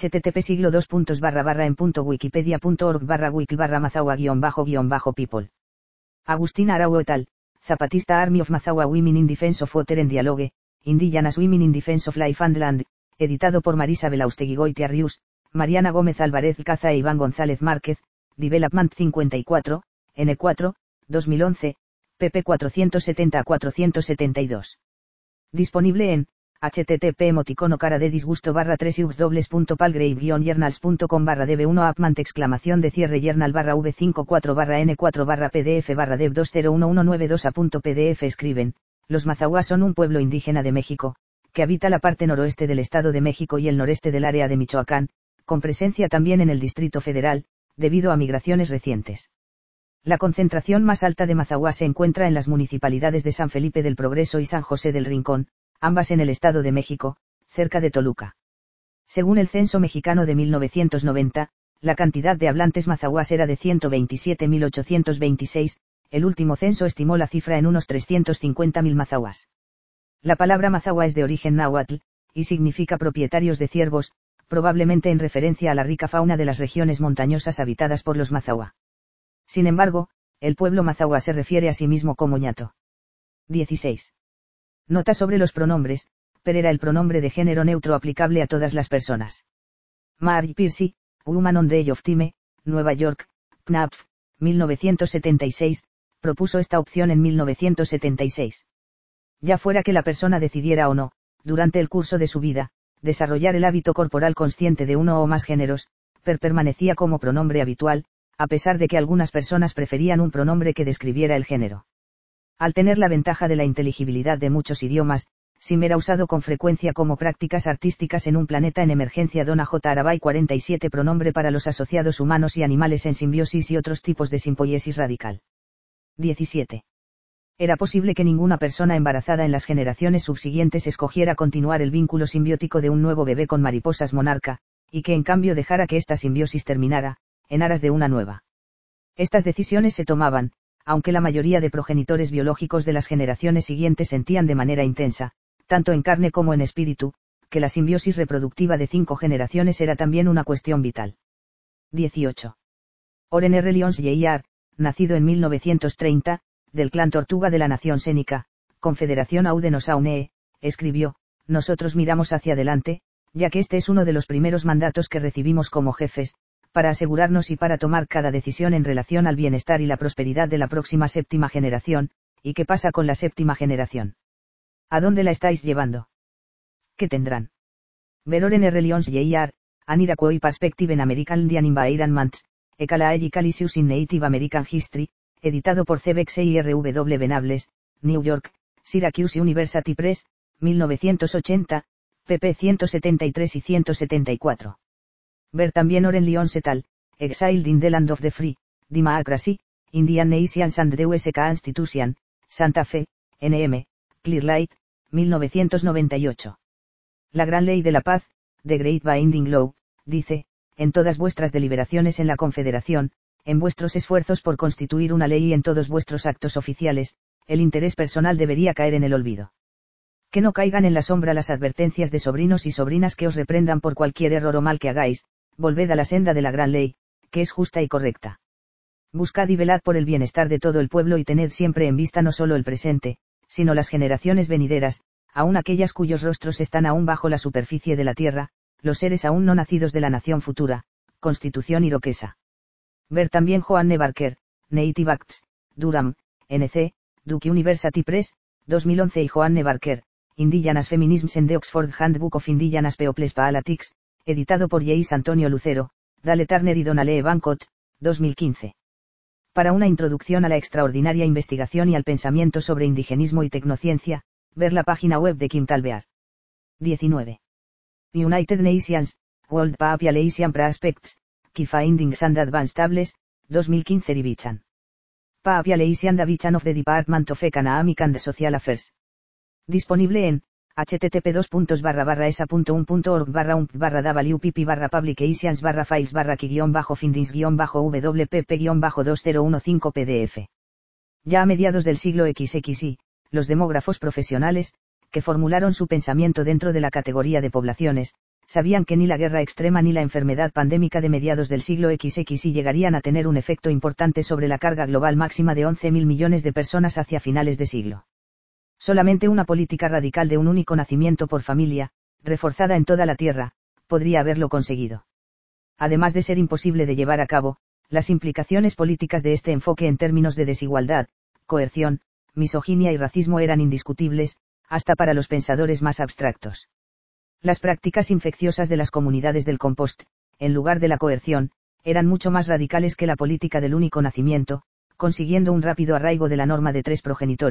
http://en.wikipedia.org /wiki /mazahua-people. Agustina Araujo et al., Zapatista Army of Mazahua Women in Defense of Water and Dialogue, Indigenous Women in Defense of Life and Land, editado por Marisa Belaustegui Goitiarrius, Mariana Gómez Álvarez Caza e Iván González Márquez, Development 54, N4, 2011, pp 470 a 472. Disponible en http://emoticono cara de disgusto /3ubs.palgrave-journals.com /db1 appment exclamación de cierre journal /v54 /n4 /pdf /dev 201192 a.pdf escriben, los Mazahua son un pueblo indígena de México, que habita la parte noroeste del Estado de México y el noreste del área de Michoacán, con presencia también en el Distrito Federal, debido a migraciones recientes. La concentración más alta de Mazahua se encuentra en las municipalidades de San Felipe del Progreso y San José del Rincón, ambas en el Estado de México, cerca de Toluca. Según el Censo Mexicano de 1990, la cantidad de hablantes mazahuas era de 127.826, el último censo estimó la cifra en unos 350.000 mazahuas. La palabra mazahua es de origen náhuatl, y significa propietarios de ciervos, probablemente en referencia a la rica fauna de las regiones montañosas habitadas por los mazahua. Sin embargo, el pueblo mazahua se refiere a sí mismo como ñato. 16. Nota sobre los pronombres. Per era el pronombre de género neutro aplicable a todas las personas. Marge Piercy, Woman on the Edge of Time, Nueva York, PNAF, 1976, propuso esta opción en 1976. Ya fuera que la persona decidiera o no, durante el curso de su vida, desarrollar el hábito corporal consciente de uno o más géneros, per permanecía como pronombre habitual, a pesar de que algunas personas preferían un pronombre que describiera el género. Al tener la ventaja de la inteligibilidad de muchos idiomas, Sim era usado con frecuencia como prácticas artísticas en un planeta en emergencia. Donna J. Arabay 47 pronombre para los asociados humanos y animales en simbiosis y otros tipos de simpoiesis radical. 17. Era posible que ninguna persona embarazada en las generaciones subsiguientes escogiera continuar el vínculo simbiótico de un nuevo bebé con mariposas monarca, y que en cambio dejara que esta simbiosis terminara, en aras de una nueva. Estas decisiones se tomaban, aunque la mayoría de progenitores biológicos de las generaciones siguientes sentían de manera intensa, tanto en carne como en espíritu, que la simbiosis reproductiva de 5 generaciones era también una cuestión vital. 18. Oren R. Lyons Jr., nacido en 1930, del clan Tortuga de la nación sénica, Confederación Haudenosaunee, escribió: nosotros miramos hacia adelante, ya que este es uno de los primeros mandatos que recibimos como jefes, para asegurarnos y para tomar cada decisión en relación al bienestar y la prosperidad de la próxima 7ª generación. ¿Y qué pasa con la 7ª generación? ¿A dónde la estáis llevando? ¿Qué tendrán? Veroren R. Lyons Jr., An Iroquois Perspective en American Indian Environments, Ecalaegi Calisius in Native American History, editado por CBX y R.W. Venables, New York, Syracuse University Press, 1980, pp. 173 y 174. Ver también Oren Lyons et al., Exiled in the Land of the Free, Democracy, Indian Nations and the US Constitution, Santa Fe, N.M., Clearlight, 1998. La gran ley de la paz, The Great Binding Law, dice: en todas vuestras deliberaciones en la Confederación, en vuestros esfuerzos por constituir una ley y en todos vuestros actos oficiales, el interés personal debería caer en el olvido. Que no caigan en la sombra las advertencias de sobrinos y sobrinas que os reprendan por cualquier error o mal que hagáis. Volved a la senda de la gran ley, que es justa y correcta. Buscad y velad por el bienestar de todo el pueblo y tened siempre en vista no solo el presente, sino las generaciones venideras, aun aquellas cuyos rostros están aún bajo la superficie de la tierra, los seres aún no nacidos de la nación futura. Constitución iroquesa. Ver también Joanne Barker, Native Acts, Durham, N.C., Duke University Press, 2011 y Joanne Barker, Indigenous Feminisms and the Oxford Handbook of Indigenous Peoples Politics, editado por J. Antonio Lucero, Dale Turner y Donalee Bancott, 2015. Para una introducción a la extraordinaria investigación y al pensamiento sobre indigenismo y tecnociencia, ver la página web de Kim Talbear. 19. United Nations, World Population Prospects, Key Findings and Advanced Tables, 2015 Division. Population Division of the Department of Economic and Social Affairs. Disponible en http://esa.un.org/wpip/publications/files/key-findings-wpp-2015 pdf. Ya a mediados del siglo XXI, los demógrafos profesionales, que formularon su pensamiento dentro de la categoría de poblaciones, sabían que ni la guerra extrema ni la enfermedad pandémica de mediados del siglo XXI llegarían a tener un efecto importante sobre la carga global máxima de 11.000 millones de personas hacia finales de siglo. Solamente una política radical de un único nacimiento por familia, reforzada en toda la tierra, podría haberlo conseguido. Además de ser imposible de llevar a cabo, las implicaciones políticas de este enfoque en términos de desigualdad, coerción, misoginia y racismo eran indiscutibles, hasta para los pensadores más abstractos. Las prácticas infecciosas de las comunidades del compost, en lugar de la coerción, eran mucho más radicales que la política del único nacimiento, consiguiendo un rápido arraigo de la norma de 3 progenitores,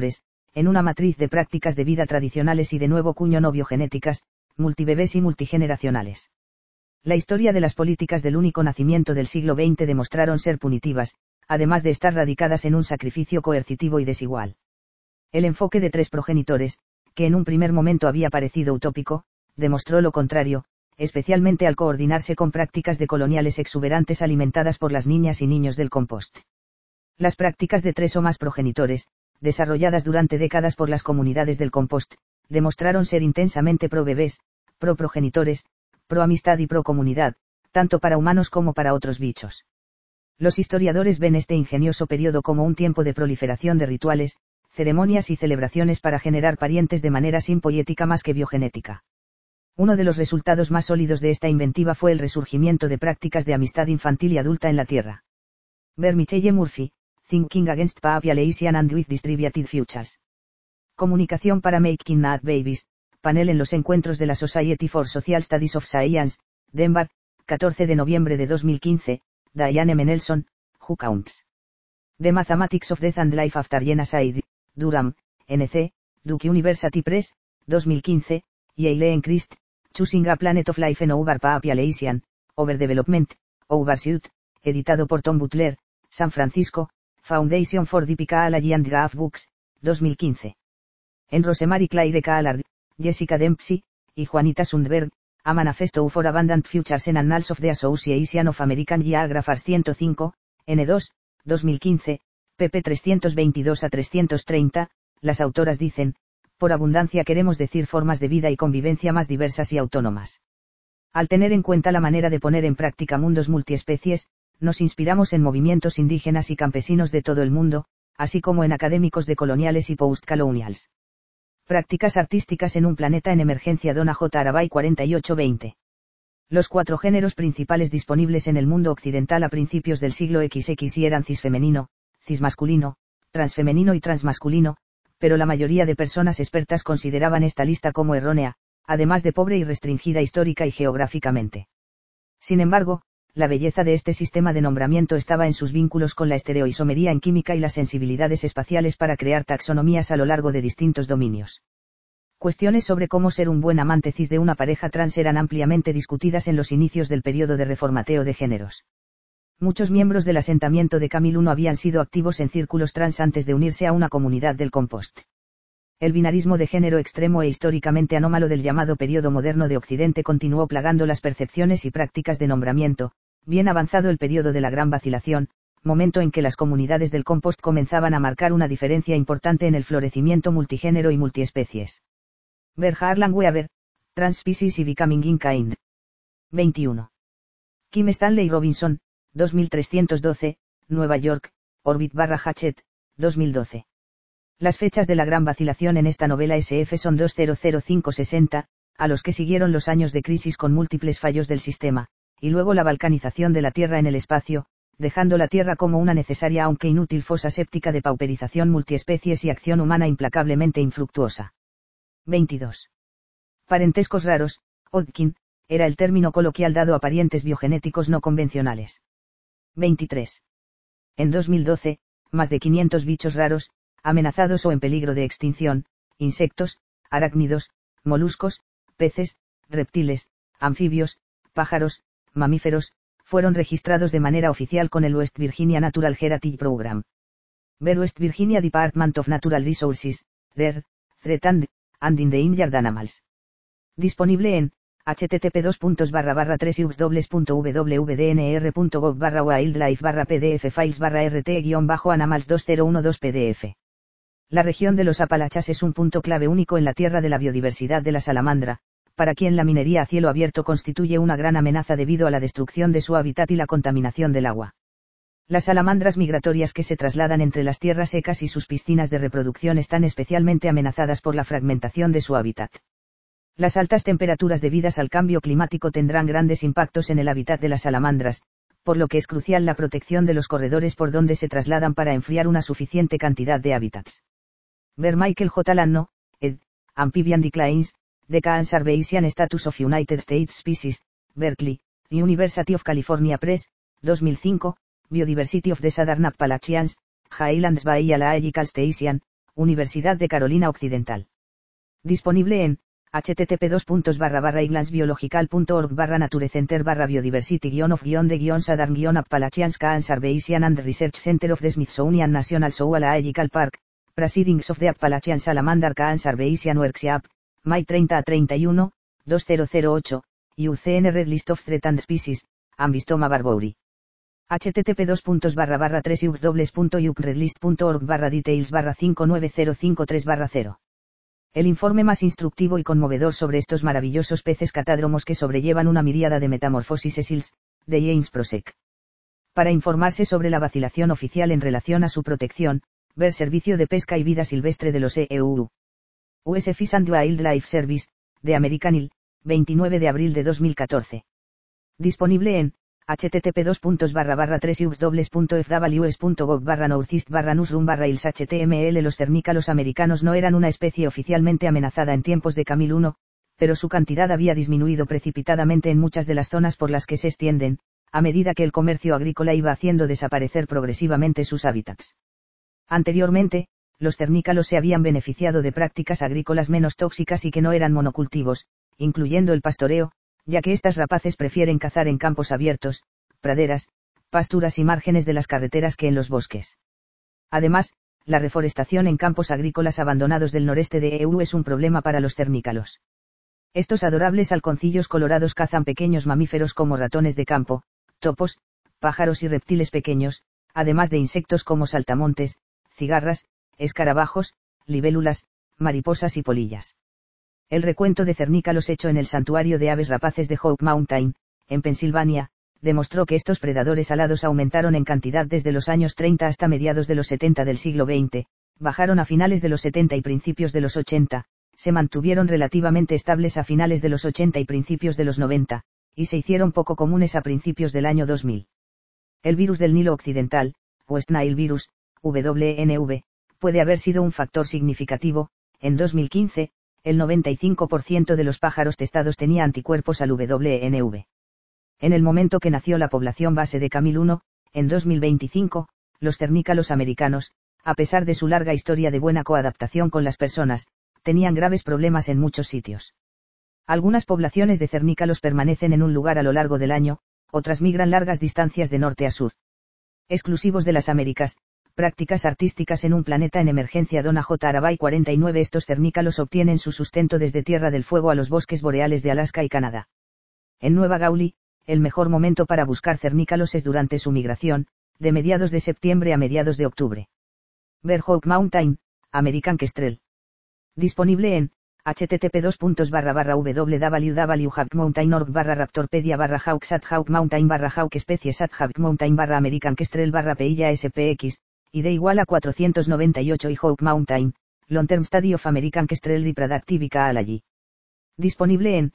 en una matriz de prácticas de vida tradicionales y de nuevo cuño no biogenéticas, multibebés y multigeneracionales. La historia de las políticas del único nacimiento del siglo XX demostraron ser punitivas, además de estar radicadas en un sacrificio coercitivo y desigual. El enfoque de 3 progenitores, que en un primer momento había parecido utópico, demostró lo contrario, especialmente al coordinarse con prácticas decoloniales exuberantes alimentadas por las niñas y niños del compost. Las prácticas de 3 o más progenitores, desarrolladas durante décadas por las comunidades del compost, demostraron ser intensamente pro-bebés, pro-progenitores, pro-amistad y pro-comunidad, tanto para humanos como para otros bichos. Los historiadores ven este ingenioso periodo como un tiempo de proliferación de rituales, ceremonias y celebraciones para generar parientes de manera simpoyética más que biogenética. Uno de los resultados más sólidos de esta inventiva fue el resurgimiento de prácticas de amistad infantil y adulta en la Tierra. Ver Michelle Murphy, Thinking Against Population and with Distributed Futures. Comunicación para Making Not Babies, panel en los encuentros de la Society for Social Studies of Science, Denver, 14 de noviembre de 2015, Diane M. Nelson, Who Counts? The Mathematics of Death and Life After Genocide, Durham, N.C., Duke University Press, 2015, Yale and Christ, Choosing a Planet of Life and Over Population, Overdevelopment, Overshoot, editado por Tom Butler, San Francisco, Foundation for Epidemiology and Graph Books, 2015. En Rosemary Claire Callard, Jessica Dempsey, y Juanita Sundberg, A Manifesto for Abundant Futures and Annals of the Association of American Geographers 105, N2, 2015, pp 322 a 330, las autoras dicen, por abundancia queremos decir formas de vida y convivencia más diversas y autónomas. Al tener en cuenta la manera de poner en práctica mundos multiespecies, nos inspiramos en movimientos indígenas y campesinos de todo el mundo, así como en académicos decoloniales y post-colonials. Prácticas artísticas en un planeta en emergencia. Donna J. Arabay 4820. Los 4 géneros principales disponibles en el mundo occidental a principios del siglo XX eran cisfemenino, cismasculino, transfemenino y transmasculino, pero la mayoría de personas expertas consideraban esta lista como errónea, además de pobre y restringida histórica y geográficamente. Sin embargo, la belleza de este sistema de nombramiento estaba en sus vínculos con la estereoisomería en química y las sensibilidades espaciales para crear taxonomías a lo largo de distintos dominios. Cuestiones sobre cómo ser un buen amante cis de una pareja trans eran ampliamente discutidas en los inicios del periodo de reformateo de géneros. Muchos miembros del asentamiento de Camil I habían sido activos en círculos trans antes de unirse a una comunidad del compost. El binarismo de género extremo e históricamente anómalo del llamado periodo moderno de Occidente continuó plagando las percepciones y prácticas de nombramiento, bien avanzado el periodo de la gran vacilación, momento en que las comunidades del compost comenzaban a marcar una diferencia importante en el florecimiento multigénero y multiespecies. Ver Harlan Weaver, Transspecies y Becoming Inkind. 21. Kim Stanley Robinson, 2312, Nueva York, Orbit/Hachette, 2012. Las fechas de la gran vacilación en esta novela SF son 200560, a los que siguieron los años de crisis con múltiples fallos del sistema, y luego la balcanización de la Tierra en el espacio, dejando la Tierra como una necesaria aunque inútil fosa séptica de pauperización multiespecies y acción humana implacablemente infructuosa. 22. Parentescos raros, Odkin, era el término coloquial dado a parientes biogenéticos no convencionales. 23. En 2012, más de 500 bichos raros, amenazados o en peligro de extinción, insectos, arácnidos, moluscos, peces, reptiles, anfibios, pájaros, mamíferos, fueron registrados de manera oficial con el West Virginia Natural Heritage Program. Ver West Virginia Department of Natural Resources, Rare, Threatened, and Endangered Animals. Disponible en http://www.wildlife/pdf-files/rt-animals 2012 pdf. La región de los Apalaches es un punto clave único en la tierra de la biodiversidad de la salamandra, para quien la minería a cielo abierto constituye una gran amenaza debido a la destrucción de su hábitat y la contaminación del agua. Las salamandras migratorias que se trasladan entre las tierras secas y sus piscinas de reproducción están especialmente amenazadas por la fragmentación de su hábitat. Las altas temperaturas debidas al cambio climático tendrán grandes impactos en el hábitat de las salamandras, por lo que es crucial la protección de los corredores por donde se trasladan para enfriar una suficiente cantidad de hábitats. Ver Michael J. Lanno, ed. Amphibian Declines, The Conservation Status of United States Species, Berkeley, University of California Press, 2005, Biodiversity of the Southern Appalachians, Highlands Biological Station, Universidad de Carolina Occidental. Disponible en http://iglands-biological.org/naturecenter/biodiversity-of-the-Appalachian Conservation and Research Center of the Smithsonian National Zoological Park, Proceedings of the Appalachian Salamander Conservation Workshop, May 30 a 31, 2008, IUCN Red List of Threatened Species, Ambystoma barbouri. http://www.upredlist.org/details/59053/0. El informe más instructivo y conmovedor sobre estos maravillosos peces catádromos que sobrellevan una miríada de metamorfosis SEALs, de James Prosek. Para informarse sobre la vacilación oficial en relación a su protección, ver Servicio de Pesca y Vida Silvestre de los EU. US Fish and Wildlife Service, de American Hill, 29 de abril de 2014. Disponible en http://www.fws.gov/northeast/newsroom/ils html. Los cernícalos americanos no eran una especie oficialmente amenazada en tiempos de Camil I, pero su cantidad había disminuido precipitadamente en muchas de las zonas por las que se extienden, a medida que el comercio agrícola iba haciendo desaparecer progresivamente sus hábitats. Anteriormente, los cernícalos se habían beneficiado de prácticas agrícolas menos tóxicas y que no eran monocultivos, incluyendo el pastoreo, ya que estas rapaces prefieren cazar en campos abiertos, praderas, pasturas y márgenes de las carreteras que en los bosques. Además, la reforestación en campos agrícolas abandonados del noreste de EU es un problema para los cernícalos. Estos adorables halconcillos colorados cazan pequeños mamíferos como ratones de campo, topos, pájaros y reptiles pequeños, además de insectos como saltamontes, cigarras, escarabajos, libélulas, mariposas y polillas. El recuento de cernícalos hecho en el Santuario de Aves Rapaces de Hope Mountain, en Pensilvania, demostró que estos predadores alados aumentaron en cantidad desde los años 30 hasta mediados de los 70 del siglo XX, bajaron a finales de los 70 y principios de los 80, se mantuvieron relativamente estables a finales de los 80 y principios de los 90, y se hicieron poco comunes a principios del año 2000. El virus del Nilo Occidental, West Nile Virus, WNV, puede haber sido un factor significativo. En 2015, el 95% de los pájaros testados tenía anticuerpos al WNV. En el momento que nació la población base de Camil I, en 2025, los cernícalos americanos, a pesar de su larga historia de buena coadaptación con las personas, tenían graves problemas en muchos sitios. Algunas poblaciones de cernícalos permanecen en un lugar a lo largo del año, otras migran largas distancias de norte a sur. Exclusivos de las Américas, prácticas artísticas en un planeta en emergencia. Donna J. Arabay 49. Estos cernícalos obtienen su sustento desde Tierra del Fuego a los bosques boreales de Alaska y Canadá. En Nueva Gauli, el mejor momento para buscar cernícalos es durante su migración, de mediados de septiembre a mediados de octubre. Ver Hope Mountain, American Kestrel. Disponible en http://www.hawkmountain.org/raptor-pedia/hawk-species@hawkmountain/American Kestrel/PIA-SPX, id igual a 498 y Hope Mountain, Long Term Study of American Kestrel Reproductive Ecology. Disponible en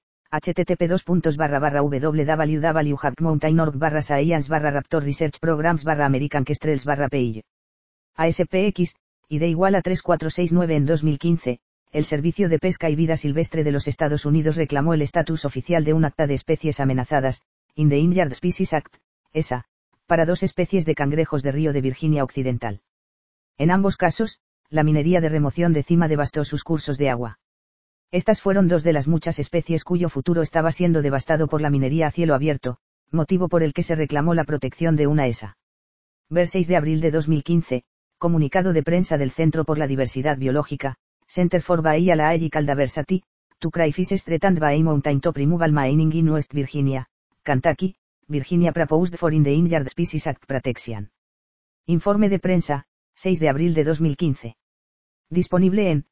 http://www.hawkmountain.org/science/raptor research programs/American Kestrels/PIA. ASPX, id igual a 3469. En 2015, el Servicio de Pesca y Vida Silvestre de los Estados Unidos reclamó el estatus oficial de un acta de especies amenazadas, Endangered Species Act, ESA, para 2 especies de cangrejos de río de Virginia Occidental. En ambos casos, la minería de remoción de cima devastó sus cursos de agua. Estas fueron 2 de las muchas especies cuyo futuro estaba siendo devastado por la minería a cielo abierto, motivo por el que se reclamó la protección de una ESA. Ver 6 de abril de 2015, comunicado de prensa del Centro por la Diversidad Biológica, Center for Biological Diversity, to Crayfish Threatened by Mountaintop Removal Mining in West Virginia, Kentucky, Virginia Proposed for Endangered Species Act Protection. Informe de prensa, 6 de abril de 2015. Disponible en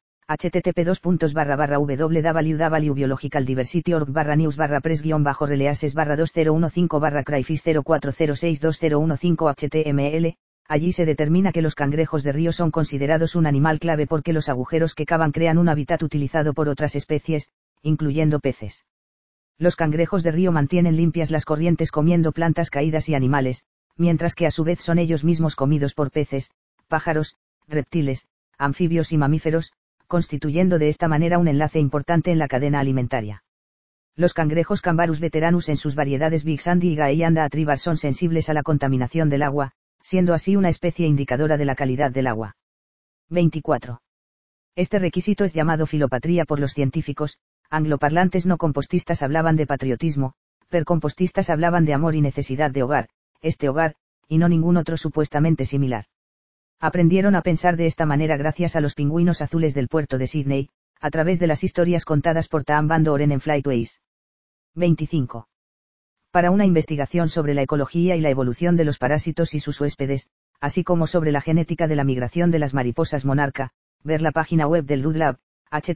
http://www.biologicaldiversity.org/news/press-crayfish04062015/html. Allí se determina que los cangrejos de río son considerados un animal clave porque los agujeros que cavan crean un hábitat utilizado por otras especies, incluyendo peces. Los cangrejos de río mantienen limpias las corrientes comiendo plantas caídas y animales, mientras que a su vez son ellos mismos comidos por peces, pájaros, reptiles, anfibios y mamíferos, constituyendo de esta manera un enlace importante en la cadena alimentaria. Los cangrejos Cambarus veteranus en sus variedades Big Sandy y Gayanda atribar son sensibles a la contaminación del agua, siendo así una especie indicadora de la calidad del agua. 24. Este requisito es llamado filopatría por los científicos. Angloparlantes no compostistas hablaban de patriotismo, percompostistas hablaban de amor y necesidad de hogar, este hogar, y no ningún otro supuestamente similar. Aprendieron a pensar de esta manera gracias a los pingüinos azules del puerto de Sídney, a través de las historias contadas por Taam van Doren en Flightways. 25. Para una investigación sobre la ecología y la evolución de los parásitos y sus huéspedes, así como sobre la genética de la migración de las mariposas monarca, ver la página web del Rudd Lab,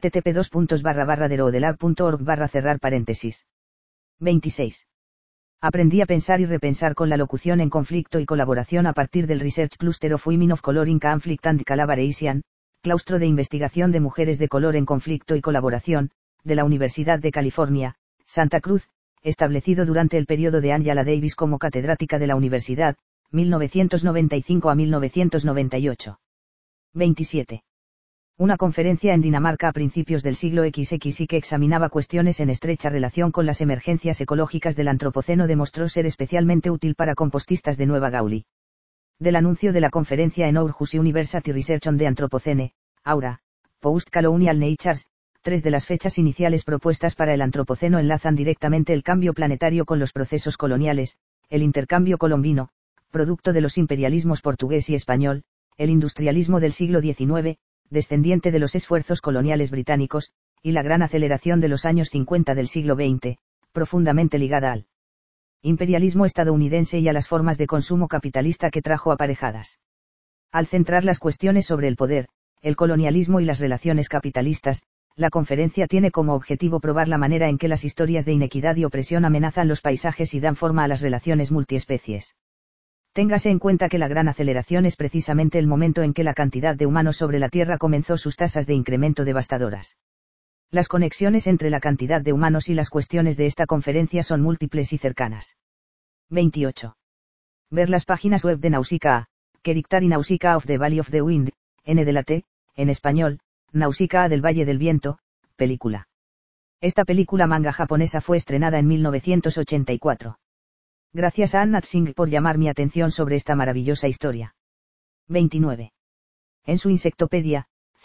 http://derodelab.org/cerrar paréntesis. 26. Aprendí a pensar y repensar con la locución en conflicto y colaboración a partir del Research Cluster of Women of Color in Conflict and Collaboration, claustro de investigación de mujeres de color en conflicto y colaboración, de la Universidad de California, Santa Cruz, establecido durante el periodo de Angela Davis como catedrática de la universidad, 1995 a 1998. 27. Una conferencia en Dinamarca a principios del siglo XX y que examinaba cuestiones en estrecha relación con las emergencias ecológicas del Antropoceno demostró ser especialmente útil para compostistas de Nueva Gauli. Del anuncio de la conferencia en Aarhus University Research on the Anthropocene, Aura, Post-Colonial Natures, 3 de las fechas iniciales propuestas para el Antropoceno enlazan directamente el cambio planetario con los procesos coloniales, el intercambio colombino, producto de los imperialismos portugués y español, el industrialismo del siglo XIX, descendiente de los esfuerzos coloniales británicos, y la gran aceleración de los años 50 del siglo XX, profundamente ligada al imperialismo estadounidense y a las formas de consumo capitalista que trajo aparejadas. Al centrar las cuestiones sobre el poder, el colonialismo y las relaciones capitalistas, la conferencia tiene como objetivo probar la manera en que las historias de inequidad y opresión amenazan los paisajes y dan forma a las relaciones multiespecies. Téngase en cuenta que la gran aceleración es precisamente el momento en que la cantidad de humanos sobre la Tierra comenzó sus tasas de incremento devastadoras. Las conexiones entre la cantidad de humanos y las cuestiones de esta conferencia son múltiples y cercanas. 28. Ver las páginas web de Nausicaa, Character y Nausicaa of the Valley of the Wind, N de la T, en español, Nausicaa del Valle del Viento, película. Esta película manga japonesa fue estrenada en 1984. Gracias a Anat Singh por llamar mi atención sobre esta maravillosa historia. 29. En su Insectopedia,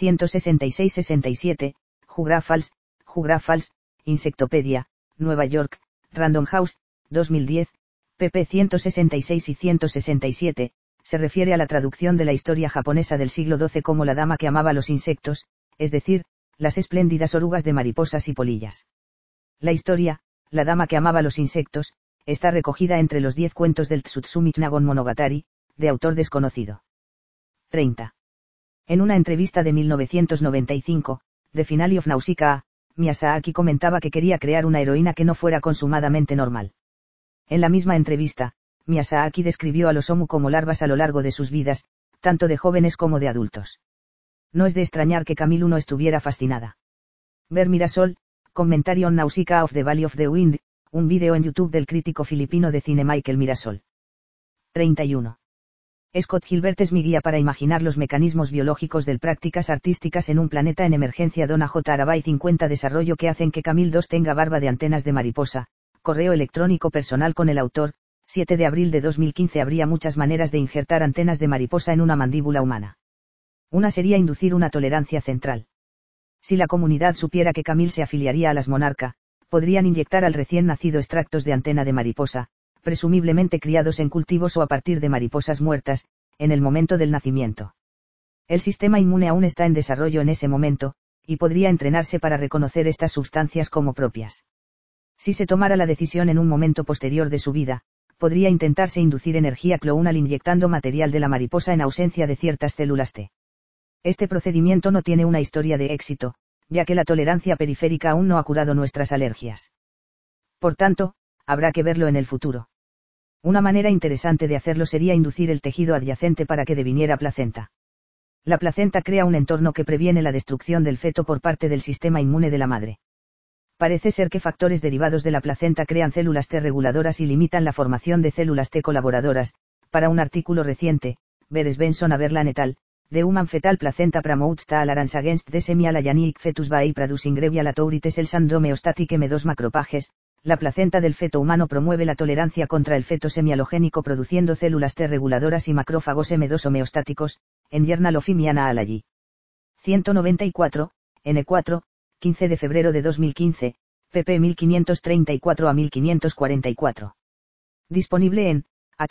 166-67, Jugrafals, Insectopedia, Nueva York, Random House, 2010, pp 166 y 167, se refiere a la traducción de la historia japonesa del siglo XII como la dama que amaba los insectos, es decir, las espléndidas orugas de mariposas y polillas. La historia, la dama que amaba los insectos, está recogida entre los 10 cuentos del Tsutsumi Nagon Monogatari, de autor desconocido. 30. En una entrevista de 1995, The Finale of Nausicaa, Miyazaki comentaba que quería crear una heroína que no fuera consumadamente normal. En la misma entrevista, Miyazaki describió a los Omu como larvas a lo largo de sus vidas, tanto de jóvenes como de adultos. No es de extrañar que Camille no estuviera fascinada. Ver Mirasol, Commentary on Nausicaa of the Valley of the Wind, un vídeo en YouTube del crítico filipino de cine Michael Mirasol. 31. Scott Gilbert es mi guía para imaginar los mecanismos biológicos del prácticas artísticas en un planeta en emergencia. Donna J. Arabay 50 desarrollo que hacen que Camille 2 tenga barba de antenas de mariposa. Correo electrónico personal con el autor, 7 de abril de 2015. Habría muchas maneras de injertar antenas de mariposa en una mandíbula humana. Una sería inducir una tolerancia central. Si la comunidad supiera que Camille se afiliaría a las monarca, podrían inyectar al recién nacido extractos de antena de mariposa, presumiblemente criados en cultivos o a partir de mariposas muertas, en el momento del nacimiento. El sistema inmune aún está en desarrollo en ese momento, y podría entrenarse para reconocer estas sustancias como propias. Si se tomara la decisión en un momento posterior de su vida, podría intentarse inducir energía clonal inyectando material de la mariposa en ausencia de ciertas células T. Este procedimiento no tiene una historia de éxito, ya que la tolerancia periférica aún no ha curado nuestras alergias. Por tanto, habrá que verlo en el futuro. Una manera interesante de hacerlo sería inducir el tejido adyacente para que deviniera placenta. La placenta crea un entorno que previene la destrucción del feto por parte del sistema inmune de la madre. Parece ser que factores derivados de la placenta crean células T reguladoras y limitan la formación de células T colaboradoras. Para un artículo reciente, ver Svensson Averlan et al., The Human Fetal Placenta Promotes Tolerance Against the Semi-Allogeneic Fetus by Producing Grevial Authority Cells and Homeostatic M2 Macrophages, la placenta del feto humano promueve la tolerancia contra el feto semialogénico produciendo células T reguladoras y macrófagos M2 homeostáticos, en Journal of Immunology. 194, N4, 15 de febrero de 2015, pp 1534 a 1544. Disponible en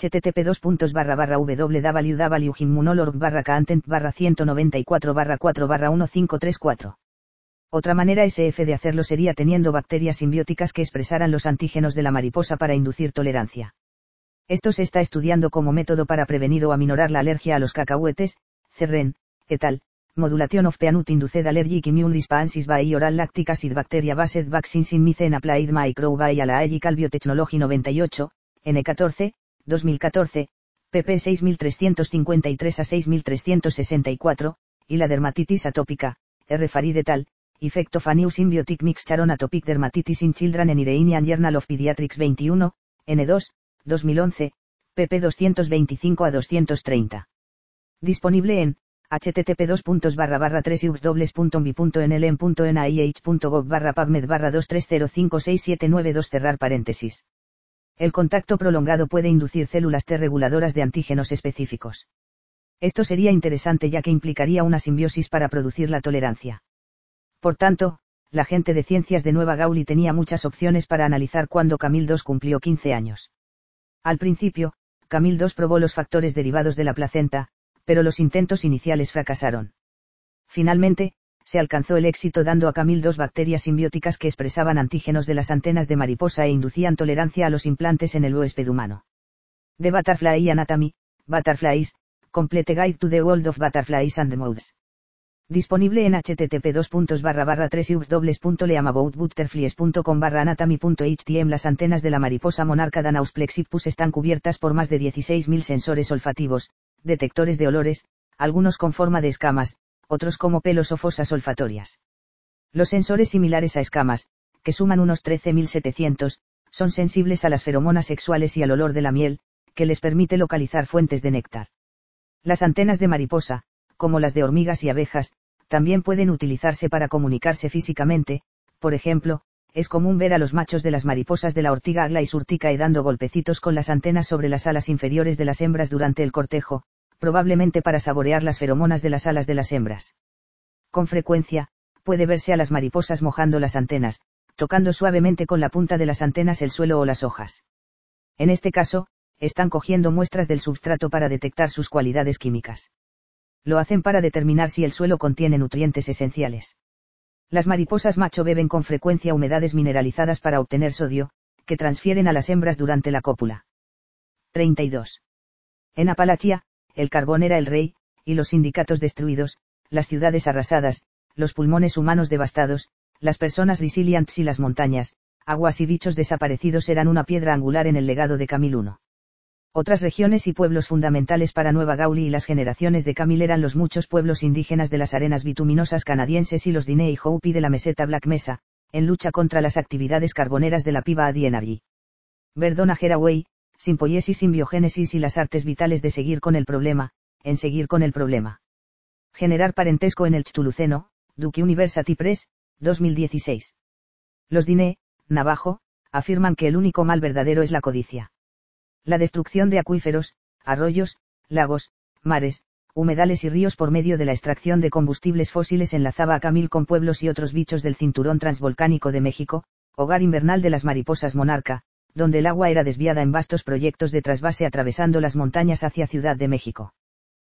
http://www.content/194/4/1534. Otra manera SF de hacerlo sería teniendo bacterias simbióticas que expresaran los antígenos de la mariposa para inducir tolerancia. Esto se está estudiando como método para prevenir o aminorar la alergia a los cacahuetes, Cerren, et al., Modulation of Peanut Induced Allergic Immune Responses by Oral Lactic Acid Bacteria Based Vaccines in Mice and Applied Microbial Allergical Biotechnology 98, N14, 2014, pp 6353 a 6364, y la dermatitis atópica, R. Farid et al., Effect of a New Symbiotic Mixture on Atopic Dermatitis in Children en Iranian Journal of Pediatrics 21, N2, 2011, pp 225 a 230. Disponible en http://3ubs.bi.nlm.nih.gov/pubmed/230567992 cerrar paréntesis. El contacto prolongado puede inducir células T reguladoras de antígenos específicos. Esto sería interesante ya que implicaría una simbiosis para producir la tolerancia. Por tanto, la gente de ciencias de Nueva Gauli tenía muchas opciones para analizar cuando Camille II cumplió 15 años. Al principio, Camille II probó los factores derivados de la placenta, pero los intentos iniciales fracasaron. Finalmente, se alcanzó el éxito dando a Camille II bacterias simbióticas que expresaban antígenos de las antenas de mariposa e inducían tolerancia a los implantes en el huésped humano. The Butterfly Anatomy, Butterflies, Complete Guide to the World of Butterflies and Moths. Disponible en http://3ubs.leamaboutbutterflies.com/anatomy.htm. Las antenas de la mariposa monarca Danaus plexippus están cubiertas por más de 16.000 sensores olfativos, detectores de olores, algunos con forma de escamas, otros como pelos o fosas olfatorias. Los sensores similares a escamas, que suman unos 13.700, son sensibles a las feromonas sexuales y al olor de la miel, que les permite localizar fuentes de néctar. Las antenas de mariposa, como las de hormigas y abejas, también pueden utilizarse para comunicarse físicamente. Por ejemplo, es común ver a los machos de las mariposas de la ortiga Aglaé urticae dando golpecitos con las antenas sobre las alas inferiores de las hembras durante el cortejo, probablemente para saborear las feromonas de las alas de las hembras. Con frecuencia, puede verse a las mariposas mojando las antenas, tocando suavemente con la punta de las antenas el suelo o las hojas. En este caso, están cogiendo muestras del substrato para detectar sus cualidades químicas. Lo hacen para determinar si el suelo contiene nutrientes esenciales. Las mariposas macho beben con frecuencia humedades mineralizadas para obtener sodio, que transfieren a las hembras durante la cópula. 32. En Apalachia, el carbón era el rey, y los sindicatos destruidos, las ciudades arrasadas, los pulmones humanos devastados, las personas resilientes y las montañas, aguas y bichos desaparecidos eran una piedra angular en el legado de Camille I. Otras regiones y pueblos fundamentales para Nueva Gauli y las generaciones de Camille eran los muchos pueblos indígenas de las arenas bituminosas canadienses y los Diné y Hopi de la meseta Black Mesa, en lucha contra las actividades carboneras de la Piva Adi Energy. Verdona Haraway, Simpoiesis, Simbiogénesis y las artes vitales de seguir con el problema, en seguir con el problema. Generar parentesco en el Chtuluceno, Duke University Press, 2016. Los Diné, Navajo, afirman que el único mal verdadero es la codicia. La destrucción de acuíferos, arroyos, lagos, mares, humedales y ríos por medio de la extracción de combustibles fósiles enlazaba a Camille con pueblos y otros bichos del cinturón transvolcánico de México, hogar invernal de las mariposas monarca, donde el agua era desviada en vastos proyectos de trasvase atravesando las montañas hacia Ciudad de México.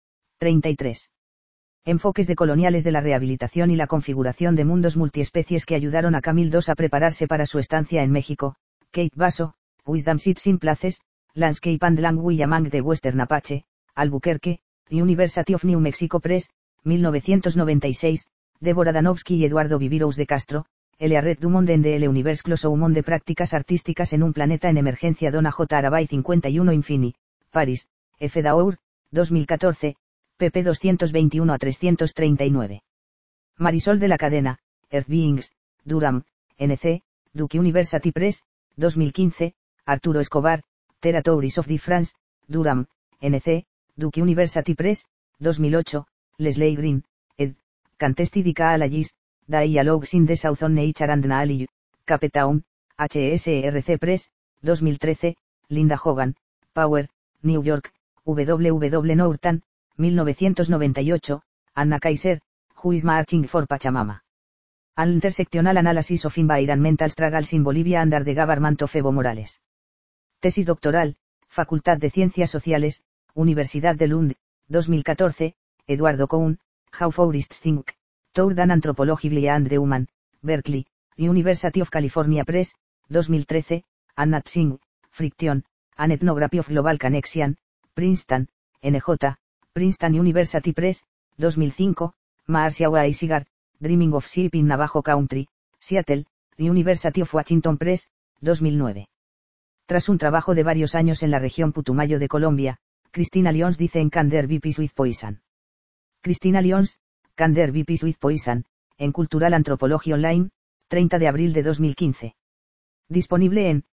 33. Enfoques decoloniales de la rehabilitación y la configuración de mundos multiespecies que ayudaron a Camille II a prepararse para su estancia en México. Kate Basso, Wisdom Sits in Places, Landscape and Language Among the Western Apache, Albuquerque, University of New Mexico Press, 1996, Débora Danowski y Eduardo Vivirous de Castro, L.A. du Monde en the Univers Close au Monde Prácticas Artísticas en un Planeta en Emergencia Donna J. Arabay 51 Infini, Paris, F. Daour, 2014, pp 221 a 339. Marisol de la Cadena, Earth Beings, Durham, N.C., Duke University Press, 2015, Arturo Escobar, Territories of Difference, Durham, N.C., Duke University Press, 2008, Leslie Green, ed., Cantestidica Alagis, Dialogues in the Southern Nature and Knowledge, Cape Town, HSRC Press, 2013, Linda Hogan, Power, New York, W. Norton, 1998, Anna Kaiser, Who is Marching for Pachamama? An Intersectional Analysis of Environmental Struggles in Bolivia under the Government of Evo Morales. Tesis doctoral, Facultad de Ciencias Sociales, Universidad de Lund, 2014, Eduardo Cohn, How Forests Think, Toward an Anthropology and the Human, Berkeley, University of California Press, 2013, Annat Singh, Friction, An Ethnography of Global Connection, Princeton, NJ, Princeton University Press, 2005, Marcia Weisigar, Dreaming of Sheep in Navajo Country, Seattle, University of Washington Press, 2009. Tras un trabajo de varios años en la región Putumayo de Colombia, Cristina Lyons dice en Can There Be Peace with Poison. Cristina Lyons, Can There Be Peace with Poison, en Cultural Anthropology Online, 30 de abril de 2015. Disponible en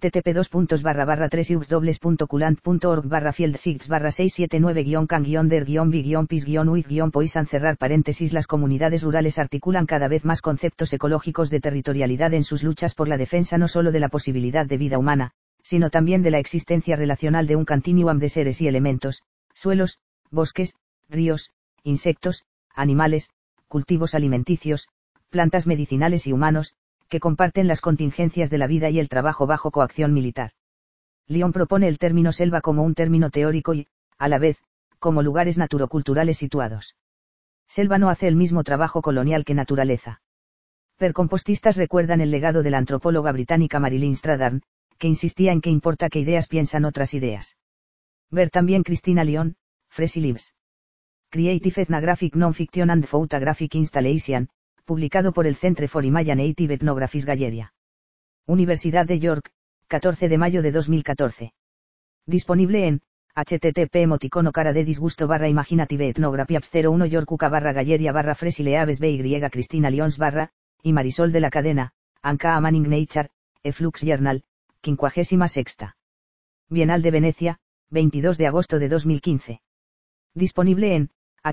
http://3ubs.culant.org/field6-679-can-der-b-peace-with-poison cerrar paréntesis. Las comunidades rurales articulan cada vez más conceptos ecológicos de territorialidad en sus luchas por la defensa no solo de la posibilidad de vida humana, sino también de la existencia relacional de un continuum de seres y elementos, suelos, bosques, ríos, insectos, animales, cultivos alimenticios, plantas medicinales y humanos, que comparten las contingencias de la vida y el trabajo bajo coacción militar. Lyon propone el término selva como un término teórico y, a la vez, como lugares naturoculturales situados. Selva no hace el mismo trabajo colonial que naturaleza. Percompostistas recuerdan el legado de la antropóloga británica Marilyn Strathern, que insistía en que importa qué ideas piensan otras ideas. Ver también Cristina Lyon, Fresh Lives. Creative Ethnographic Non-Fiction and Photographic Installation, publicado por el Centre for Imaya Native Ethnographies Galleria. Universidad de York, 14 de mayo de 2014. Disponible en http://cara de disgusto /imaginative ethnography apps 01 York UK /galleria /fresileaves by Cristina Lyons y Marisol de la Cadena, Anka Manning Nature, Eflux Journal, 56ª. Bienal de Venecia, 22 de agosto de 2015. Disponible en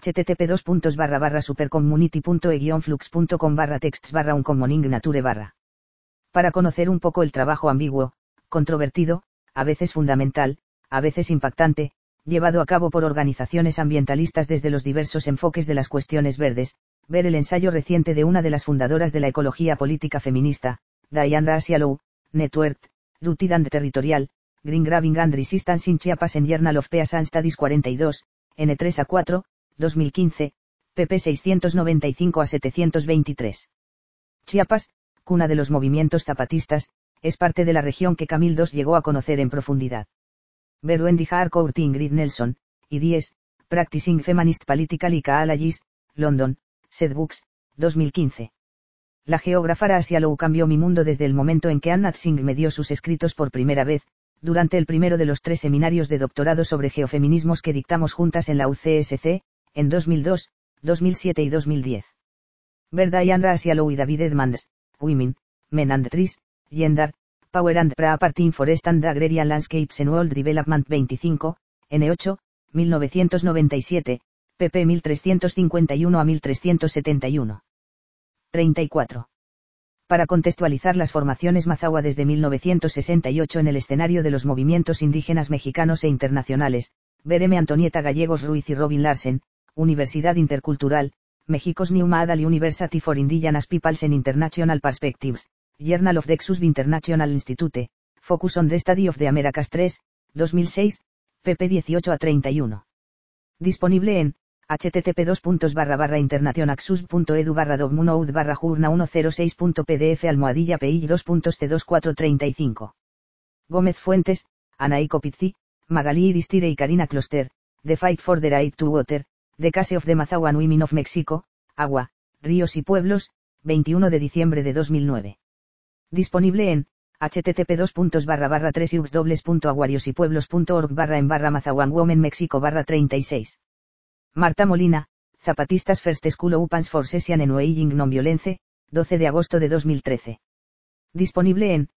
http://supercommunity.e-flux.com/texts/uncommon-nature/. Para conocer un poco el trabajo ambiguo, controvertido, a veces fundamental, a veces impactante, llevado a cabo por organizaciones ambientalistas desde los diversos enfoques de las cuestiones verdes, ver el ensayo reciente de una de las fundadoras de la ecología política feminista, Diane Asialow, Networked, Rooted and Territorial, Green Grabbing and Resistance in Chiapas en Journal of Peace and Studies 42, N3A4, 2015, pp 695-723. Chiapas, cuna de los movimientos zapatistas, es parte de la región que Camille II llegó a conocer en profundidad. Ver Wendy Harcourt, Ingrid Nelson, y 10, Practicing Feminist Political Ecologies, London, Sed Books, 2015. La geógrafa Asialow cambió mi mundo desde el momento en que Annat Singh me dio sus escritos por primera vez, durante el primero de los 3 seminarios de doctorado sobre geofeminismos que dictamos juntas en la UCSC, en 2002, 2007 y 2010. Ver Diane Asialow y David Edmonds, Women, Men and Trees, Gender, Power and Property in Forest and Agrarian Landscapes en World Development 25, N8, 1997, pp 1351 a 1371. 34. Para contextualizar las formaciones Mazahua desde 1968 en el escenario de los movimientos indígenas mexicanos e internacionales, ver M. Antonieta Gallegos Ruiz y Robin Larsen, Universidad Intercultural, Mexico's New Model University for Indigenous Peoples and International Perspectives, Journal of the Exus International Institute, Focus on the Study of the Americas 3, 2006, pp 18-31. Disponible en http://internationaxus.edu/download/journa106.pdf-pi2.c2435. Gómez Fuentes, Anaí Copizzi, Magalí Iristire y Karina Kloster, The Fight for the Right to Water, The Case of the Mazahua Women of Mexico, Agua, Ríos y Pueblos, 21 de diciembre de 2009. Disponible en http://3ubs.aguariosypueblos.org/en/Mazahuan Mexico 36. Marta Molina, Zapatistas First School Opens for Session en Weighing Non-Violence, 12 de agosto de 2013. Disponible en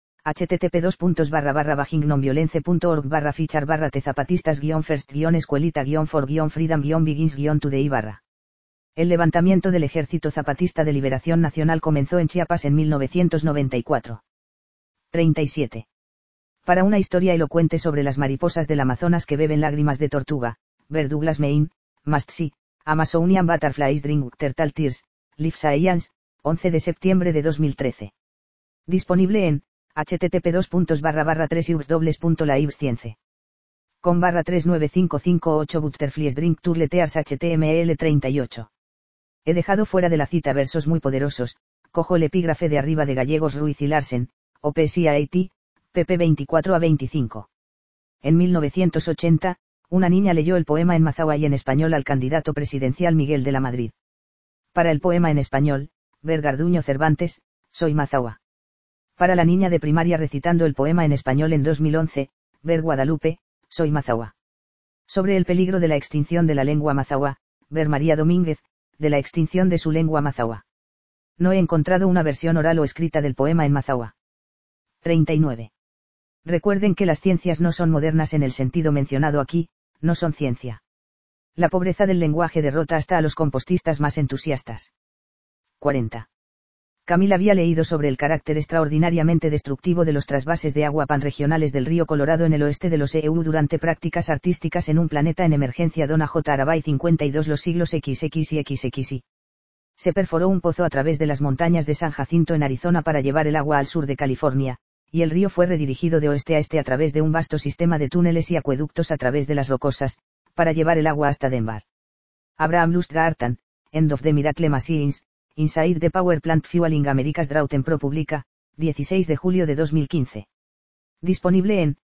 http://vagingnonviolence.org/fichar/te-zapatistas-first-escuelita-for-freedom-begins-today. El levantamiento del Ejército Zapatista de Liberación Nacional comenzó en Chiapas en 1994. 37. Para una historia elocuente sobre las mariposas del Amazonas que beben lágrimas de tortuga, ver Douglas Main, Must See, Amazonian Butterflies Drink Turtle Tears, Life Science, 11 de septiembre de 2013. Disponible en http://lives.com/39558 Butterflies Drink Turtle Tears HTML 38. He dejado fuera de la cita versos muy poderosos, cojo el epígrafe de arriba de Gallegos Ruiz y Larsen, OPCIAT, pp 24 a 25. En 1980, una niña leyó el poema en mazahua y en español al candidato presidencial Miguel de la Madrid. Para el poema en español, ver Garduño Cervantes, Soy mazahua. Para la niña de primaria recitando el poema en español en 2011, ver Guadalupe, Soy mazahua. Sobre el peligro de la extinción de la lengua mazahua, ver María Domínguez, de la extinción de su lengua mazahua. No he encontrado una versión oral o escrita del poema en mazahua. 39. Recuerden que las ciencias no son modernas en el sentido mencionado aquí, no son ciencia. La pobreza del lenguaje derrota hasta a los compostistas más entusiastas. 40. Camila había leído sobre el carácter extraordinariamente destructivo de los trasvases de agua panregionales del río Colorado en el oeste de los EU durante prácticas artísticas en un planeta en emergencia. Donna J. Arabay 52. Los siglos XX y XXY. Se perforó un pozo a través de las montañas de San Jacinto en Arizona para llevar el agua al sur de California, y el río fue redirigido de oeste a este a través de un vasto sistema de túneles y acueductos a través de las rocosas, para llevar el agua hasta Denver. Abraham Lustgarten, End of the Miracle Machines, Inside the Power Plant Fueling America's Drought en ProPublica, 16 de julio de 2015. Disponible en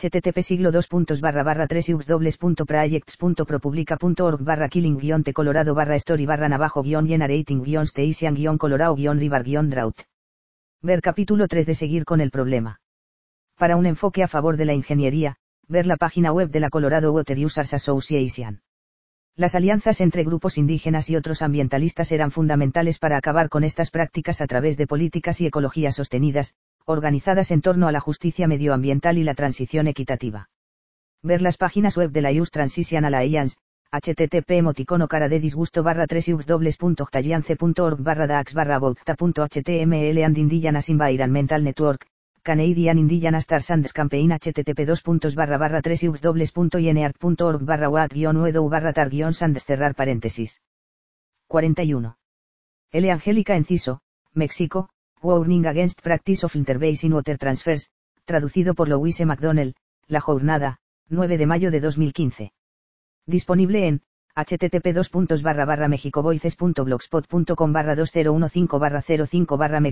http://3ubs.projects.propublica.org killing-te colorado /story /navajo-generating-stasian- colorado-river-drought. Ver capítulo 3 de Seguir con el problema. Para un enfoque a favor de la ingeniería, ver la página web de la Colorado Water Users Association. Las alianzas entre grupos indígenas y otros ambientalistas eran fundamentales para acabar con estas prácticas a través de políticas y ecología sostenidas, organizadas en torno a la justicia medioambiental y la transición equitativa. Ver las páginas web de la Just Transition Alliance, http:// cara de disgusto /3ubs.octalliance.org /dax/bogta.html and Indigenous Environmental Network, Canadian Indigenous Stars and Campaign http://3ubs.ineart.org /wat-uedo /tar-sands cerrar paréntesis. 41. L. Angélica Enciso, México, Warning Against Practice of Interbasin Water Transfers, traducido por Louise McDonnell, La Jornada, 9 de mayo de 2015. Disponible en http://mexicovoices.blogspot.com /2015/05/mexico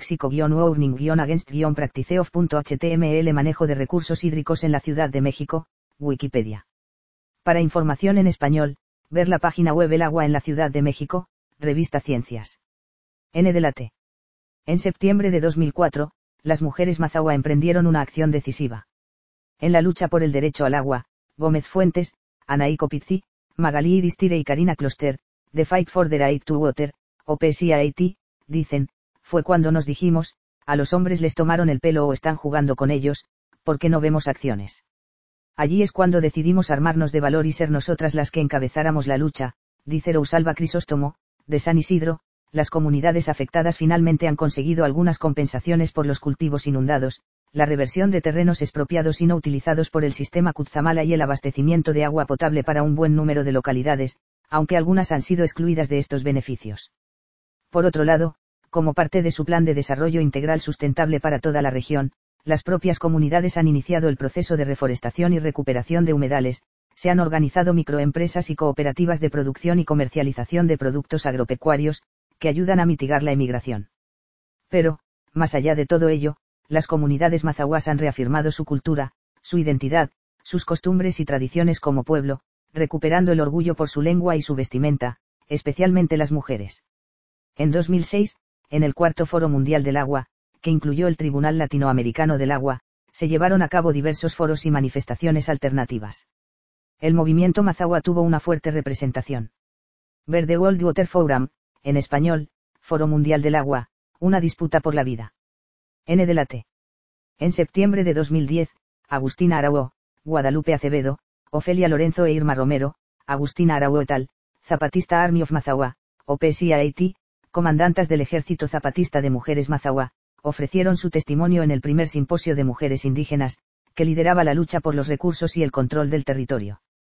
warning-against-practiceof.html Manejo de recursos hídricos en la Ciudad de México, Wikipedia. Para información en español, ver la página web El agua en la Ciudad de México, Revista Ciencias. N. de la T. En septiembre de 2004, las mujeres mazahua emprendieron una acción decisiva. En la lucha por el derecho al agua, Gómez Fuentes, Anaí Copizzi, Magalí Iristire y Karina Kloster, The Fight for the Right to Water, OPCIAT, dicen, fue cuando nos dijimos, a los hombres les tomaron el pelo o están jugando con ellos, porque no vemos acciones. Allí es cuando decidimos armarnos de valor y ser nosotras las que encabezáramos la lucha, dice Rosalba Crisóstomo, de San Isidro. Las comunidades afectadas finalmente han conseguido algunas compensaciones por los cultivos inundados, la reversión de terrenos expropiados y no utilizados por el sistema Cutzamala y el abastecimiento de agua potable para un buen número de localidades, aunque algunas han sido excluidas de estos beneficios. Por otro lado, como parte de su plan de desarrollo integral sustentable para toda la región, las propias comunidades han iniciado el proceso de reforestación y recuperación de humedales, se han organizado microempresas y cooperativas de producción y comercialización de productos agropecuarios, que ayudan a mitigar la emigración. Pero, más allá de todo ello, las comunidades mazahuas han reafirmado su cultura, su identidad, sus costumbres y tradiciones como pueblo, recuperando el orgullo por su lengua y su vestimenta, especialmente las mujeres. En 2006, en el Cuarto Foro Mundial del Agua, que incluyó el Tribunal Latinoamericano del Agua, se llevaron a cabo diversos foros y manifestaciones alternativas. El movimiento mazahua tuvo una fuerte representación. Ver The World Water Forum, en español, Foro Mundial del Agua, una disputa por la vida. N. de la T. En septiembre de 2010, Agustina Araújo, Guadalupe Acevedo, Ofelia Lorenzo e Irma Romero, Agustina Araújo et al., Zapatista Army of Mazahua, OPCIAT, comandantas del Ejército Zapatista de Mujeres Mazahua, ofrecieron su testimonio en el primer simposio de mujeres indígenas, que lideraba la lucha por los recursos y el control del territorio.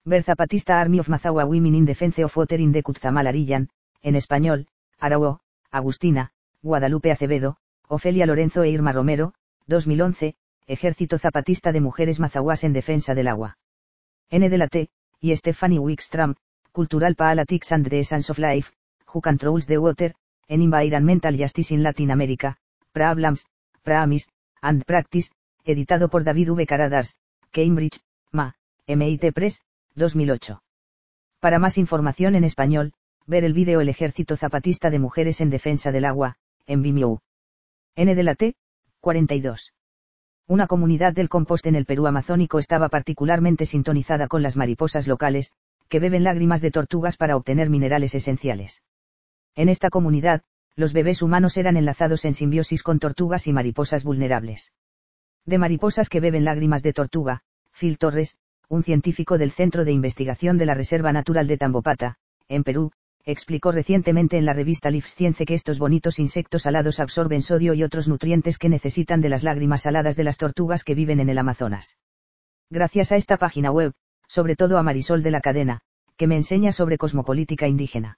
Ver Zapatista Army of Mazahua Women in Defense of Water in the Cutzamala Region, en español, Arauo, Agustina, Guadalupe Acevedo, Ofelia Lorenzo e Irma Romero, 2011, Ejército Zapatista de Mujeres Mazahuas en Defensa del Agua. N. de la T. y Stephanie Wickstrom, Cultural Politics and the Essence of Life, Who Controls the Water, en Environmental Justice in Latin America, Problems, Praxis, and Practice, editado por David V. Caradars, Cambridge, MA, MIT Press, 2008. Para más información en español, ver el vídeo El Ejército Zapatista de Mujeres en Defensa del Agua, en Vimeo. N. de la T. 42. Una comunidad del compost en el Perú amazónico estaba particularmente sintonizada con las mariposas locales, que beben lágrimas de tortugas para obtener minerales esenciales. En esta comunidad, los bebés humanos eran enlazados en simbiosis con tortugas y mariposas vulnerables. De mariposas que beben lágrimas de tortuga, Phil Torres, un científico del Centro de Investigación de la Reserva Natural de Tambopata, en Perú, explicó recientemente en la revista Life Science que estos bonitos insectos alados absorben sodio y otros nutrientes que necesitan de las lágrimas saladas de las tortugas que viven en el Amazonas. Gracias a esta página web, sobre todo a Marisol de la Cadena, que me enseña sobre cosmopolítica indígena.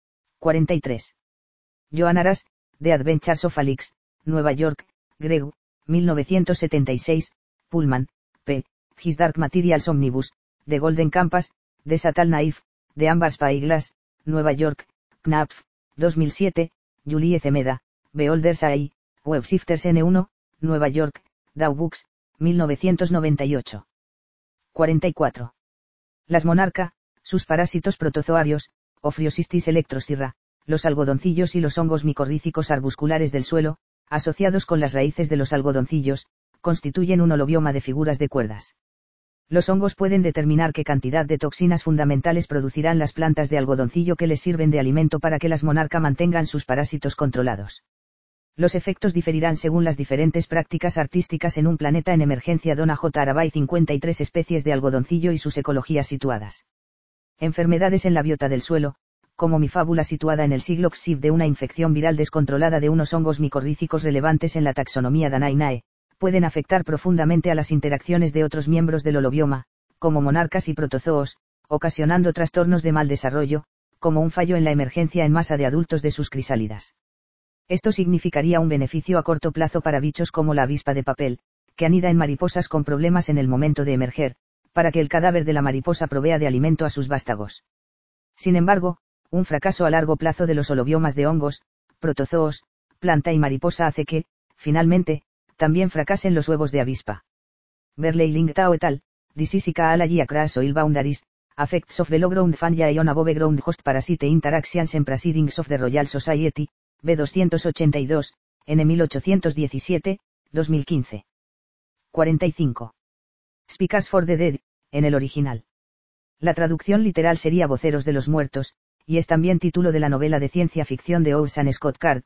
43. Joan Aras, The Adventures of Alix, Nueva York, Greg, 1976, Pullman, P. His Dark Materials Omnibus, The Golden Campus, The Satal Knife, The Amber Spyglass, Nueva York, Knapf, 2007, Julie Zemeda, Beholders Eye, Webshifters N1, Nueva York, Dow Books, 1998. 44. Las monarca, sus parásitos protozoarios, Ophiocystis electrostirra, los algodoncillos y los hongos micorrícicos arbusculares del suelo, asociados con las raíces de los algodoncillos, constituyen un holobioma de figuras de cuerdas. Los hongos pueden determinar qué cantidad de toxinas fundamentales producirán las plantas de algodoncillo que les sirven de alimento para que las monarca mantengan sus parásitos controlados. Los efectos diferirán según las diferentes prácticas artísticas en un planeta en emergencia. Donna J. Arabay. 53 especies de algodoncillo y sus ecologías situadas. Enfermedades en la biota del suelo, como mi fábula situada en el siglo XIV de una infección viral descontrolada de unos hongos micorrícicos relevantes en la taxonomía Danainae, pueden afectar profundamente a las interacciones de otros miembros del holobioma, como monarcas y protozoos, ocasionando trastornos de mal desarrollo, como un fallo en la emergencia en masa de adultos de sus crisálidas. Esto significaría un beneficio a corto plazo para bichos como la avispa de papel, que anida en mariposas con problemas en el momento de emerger, para que el cadáver de la mariposa provea de alimento a sus vástagos. Sin embargo, un fracaso a largo plazo de los holobiomas de hongos, protozoos, planta y mariposa hace que, finalmente, también fracasen los huevos de avispa. Berley Lingtao et al., Diseasica Allergy Across Soil Boundaries, Affects of Below Ground Fungi on Above Ground Host Parasite Interactions and Proceedings of the Royal Society, B282, N 1817, 2015. 45. Speakers for the Dead, en el original. La traducción literal sería Voceros de los Muertos, y es también título de la novela de ciencia ficción de Orson Scott Card,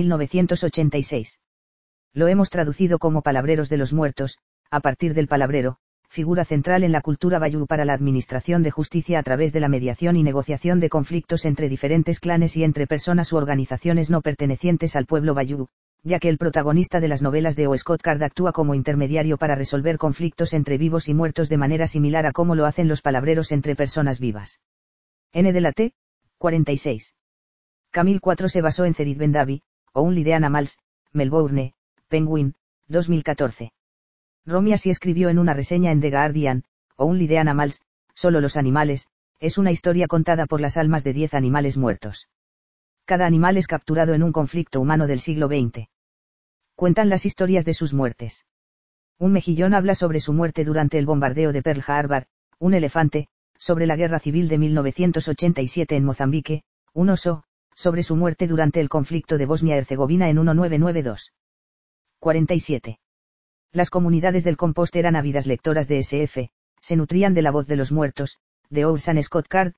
1986. Lo hemos traducido como Palabreros de los Muertos, a partir del palabrero, figura central en la cultura bayú para la administración de justicia a través de la mediación y negociación de conflictos entre diferentes clanes y entre personas u organizaciones no pertenecientes al pueblo bayú, ya que el protagonista de las novelas de O. Scott Card actúa como intermediario para resolver conflictos entre vivos y muertos de manera similar a cómo lo hacen los palabreros entre personas vivas. N. de la T. 46. Camille 4 se basó en Cedric Ben Davy, o un Lidean Amals, Melbourne, Penguin, 2014. Romy así escribió en una reseña en The Guardian, o un Lidean Amals, Solo los animales, es una historia contada por las almas de 10 animales muertos. Cada animal es capturado en un conflicto humano del siglo XX. Cuentan las historias de sus muertes. Un mejillón habla sobre su muerte durante el bombardeo de Pearl Harbor, un elefante, sobre la guerra civil de 1987 en Mozambique, un oso, sobre su muerte durante el conflicto de Bosnia-Herzegovina en 1992. 47. Las comunidades del compost eran ávidas lectoras de SF, se nutrían de la voz de los muertos, de Orson Scott Card,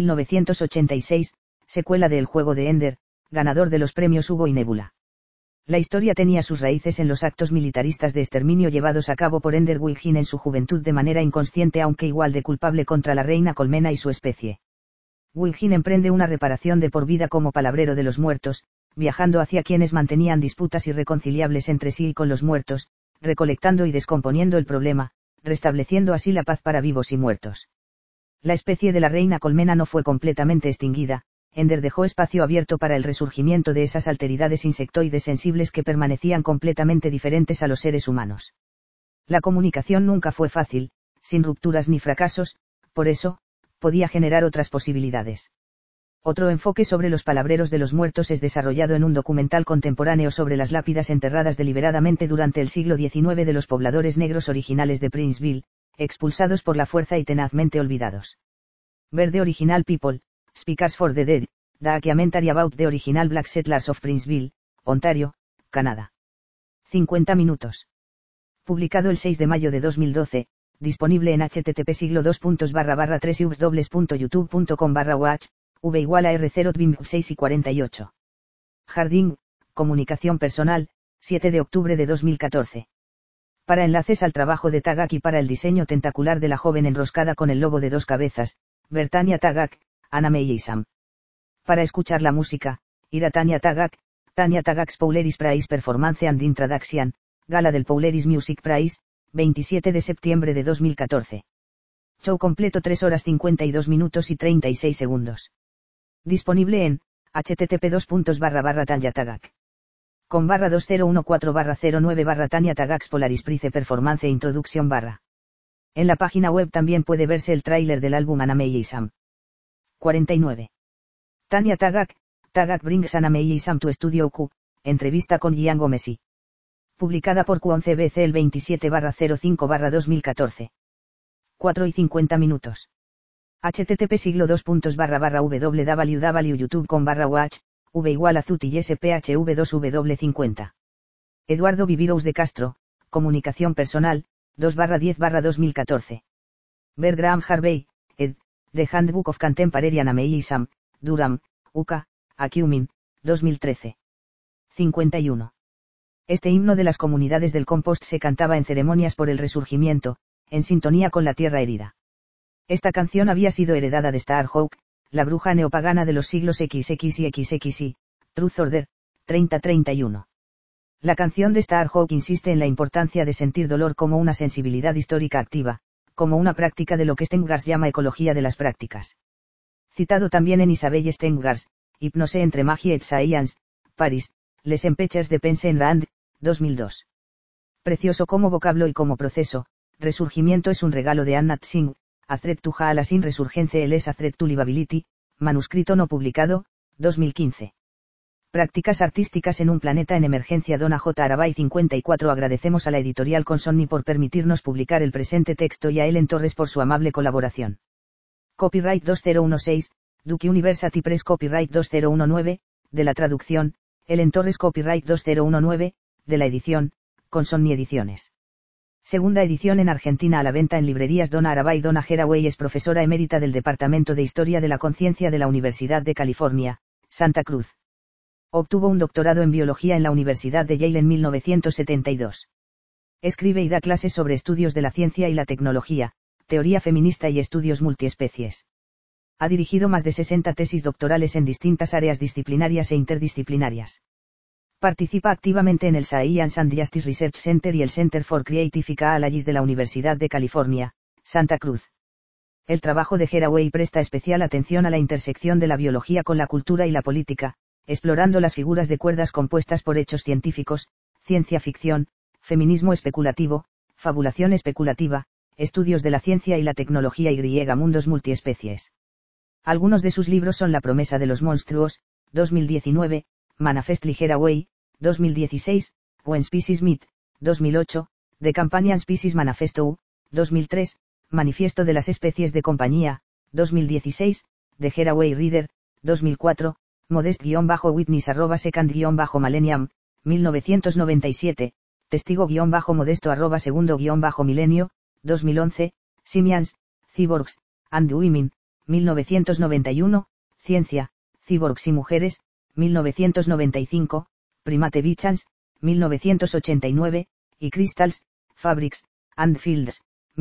1986, secuela de El juego de Ender, ganador de los premios Hugo y Nebula. La historia tenía sus raíces en los actos militaristas de exterminio llevados a cabo por Ender Wilgin en su juventud de manera inconsciente aunque igual de culpable contra la reina colmena y su especie. Wilgin emprende una reparación de por vida como palabrero de los muertos, viajando hacia quienes mantenían disputas irreconciliables entre sí y con los muertos, recolectando y descomponiendo el problema, restableciendo así la paz para vivos y muertos. La especie de la reina colmena no fue completamente extinguida, Ender dejó espacio abierto para el resurgimiento de esas alteridades insectoides sensibles que permanecían completamente diferentes a los seres humanos. La comunicación nunca fue fácil, sin rupturas ni fracasos, por eso, podía generar otras posibilidades. Otro enfoque sobre los palabreros de los muertos es desarrollado en un documental contemporáneo sobre las lápidas enterradas deliberadamente durante el siglo XIX de los pobladores negros originales de Princeville, expulsados por la fuerza y tenazmente olvidados. Ver The Original People, Speakers for the Dead, The Documentary About the Original Black Settlers of Princeville, Ontario, Canadá. 50 minutos. Publicado el 6 de mayo de 2012, disponible en http://3ubs.youtube.com/watch, v = R0 y 48. Harding, Comunicación Personal, 7 de octubre de 2014. Para enlaces al trabajo de Tagak y para el diseño tentacular de la joven enroscada con el lobo de dos cabezas, Bertania Tagak, Anna May Isam. Para escuchar la música, ir a Tanya Tagak's Polaris Prize Performance and Introduction, Gala del Polaris Music Prize, 27 de septiembre de 2014. Show completo 3 horas 52 minutos y 36 segundos. Disponible en http://tanyatagak.com/2014/09/Tanya Tagak's Polaris Prize Performance Introduction/. En la página web también puede verse el tráiler del álbum Anna May Isam. 49. Tanya Tagak brings Anna May Isam to Studio Q, entrevista con Gian Gomesi. Publicada por Q11BC el 27/05/2014. 4 y 50 minutos. http://www.youtube.com/watch, v=ZUTISPHV2W50. Eduardo Vivirous de Castro, Comunicación Personal, 2/10/2014. Ver Graham Harvey, ed., The Handbook of Contemporary Anna May Isam, Durham, UK, Acumen, 2013. 51. Este himno de las comunidades del compost se cantaba en ceremonias por el resurgimiento, en sintonía con la tierra herida. Esta canción había sido heredada de Starhawk, la bruja neopagana de los siglos XX y XXI, Truth Order, 30-31. La canción de Starhawk insiste en la importancia de sentir dolor como una sensibilidad histórica activa, como una práctica de lo que Stengars llama ecología de las prácticas. Citado también en Isabelle Stengars, Hypnose entre magie et science, Paris, Les Empêcheurs de penser en Rand, 2002. Precioso como vocablo y como proceso, Resurgimiento es un regalo de Anna Tsing, A Threat to Halasin Resurgence es A Threat to Livability, manuscrito no publicado, 2015. Prácticas artísticas en un planeta en emergencia. Donna J. Arabay 54. Agradecemos a la editorial Consonni por permitirnos publicar el presente texto y a Ellen Torres por su amable colaboración. Copyright 2016, Duke University Press. Copyright 2019, de la traducción, Ellen Torres. Copyright 2019, de la edición, Consonni Ediciones. Segunda edición en Argentina a la venta en librerías. Donna Arabay. Donna Haraway es profesora emérita del Departamento de Historia de la Conciencia de la Universidad de California, Santa Cruz. Obtuvo un doctorado en biología en la Universidad de Yale en 1972. Escribe y da clases sobre estudios de la ciencia y la tecnología, teoría feminista y estudios multiespecies. Ha dirigido más de 60 tesis doctorales en distintas áreas disciplinarias e interdisciplinarias. Participa activamente en el Science and Justice Research Center y el Center for Creative Ecology de la Universidad de California, Santa Cruz. El trabajo de Haraway presta especial atención a la intersección de la biología con la cultura y la política, explorando las figuras de cuerdas compuestas por hechos científicos, ciencia ficción, feminismo especulativo, fabulación especulativa, estudios de la ciencia y la tecnología y mundos multiespecies. Algunos de sus libros son La promesa de los monstruos, 2019, Manifestly Haraway, 2016, When Species Meet, 2008, The Companion Species Manifesto, 2003, Manifiesto de las especies de compañía, 2016, The Haraway Reader, 2004, Modest-Witness @second-millennium, 1997, Testigo-Modesto @segundo-milenio, 2011, Simians, Cyborgs, and Women, 1991, Ciencia, Cyborgs y Mujeres, 1995, Primate Bichans, 1989, y Crystals, Fabrics, and Fields,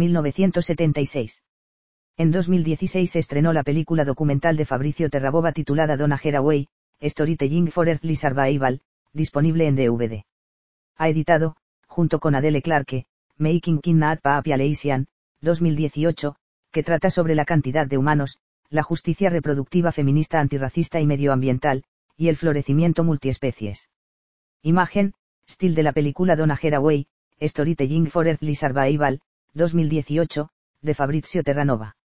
1976. En 2016 se estrenó la película documental de Fabrizio Terrabova titulada Donna Haraway, Storytelling for Earthly Survival, disponible en DVD. Ha editado, junto con Adele Clarke, Making Kidnap a Asian, 2018, que trata sobre la cantidad de humanos, la justicia reproductiva feminista antirracista y medioambiental, y el florecimiento multiespecies. Imagen, still de la película Donna Haraway, Storytelling for Earthly Survival, 2018, de Fabrizio Terranova.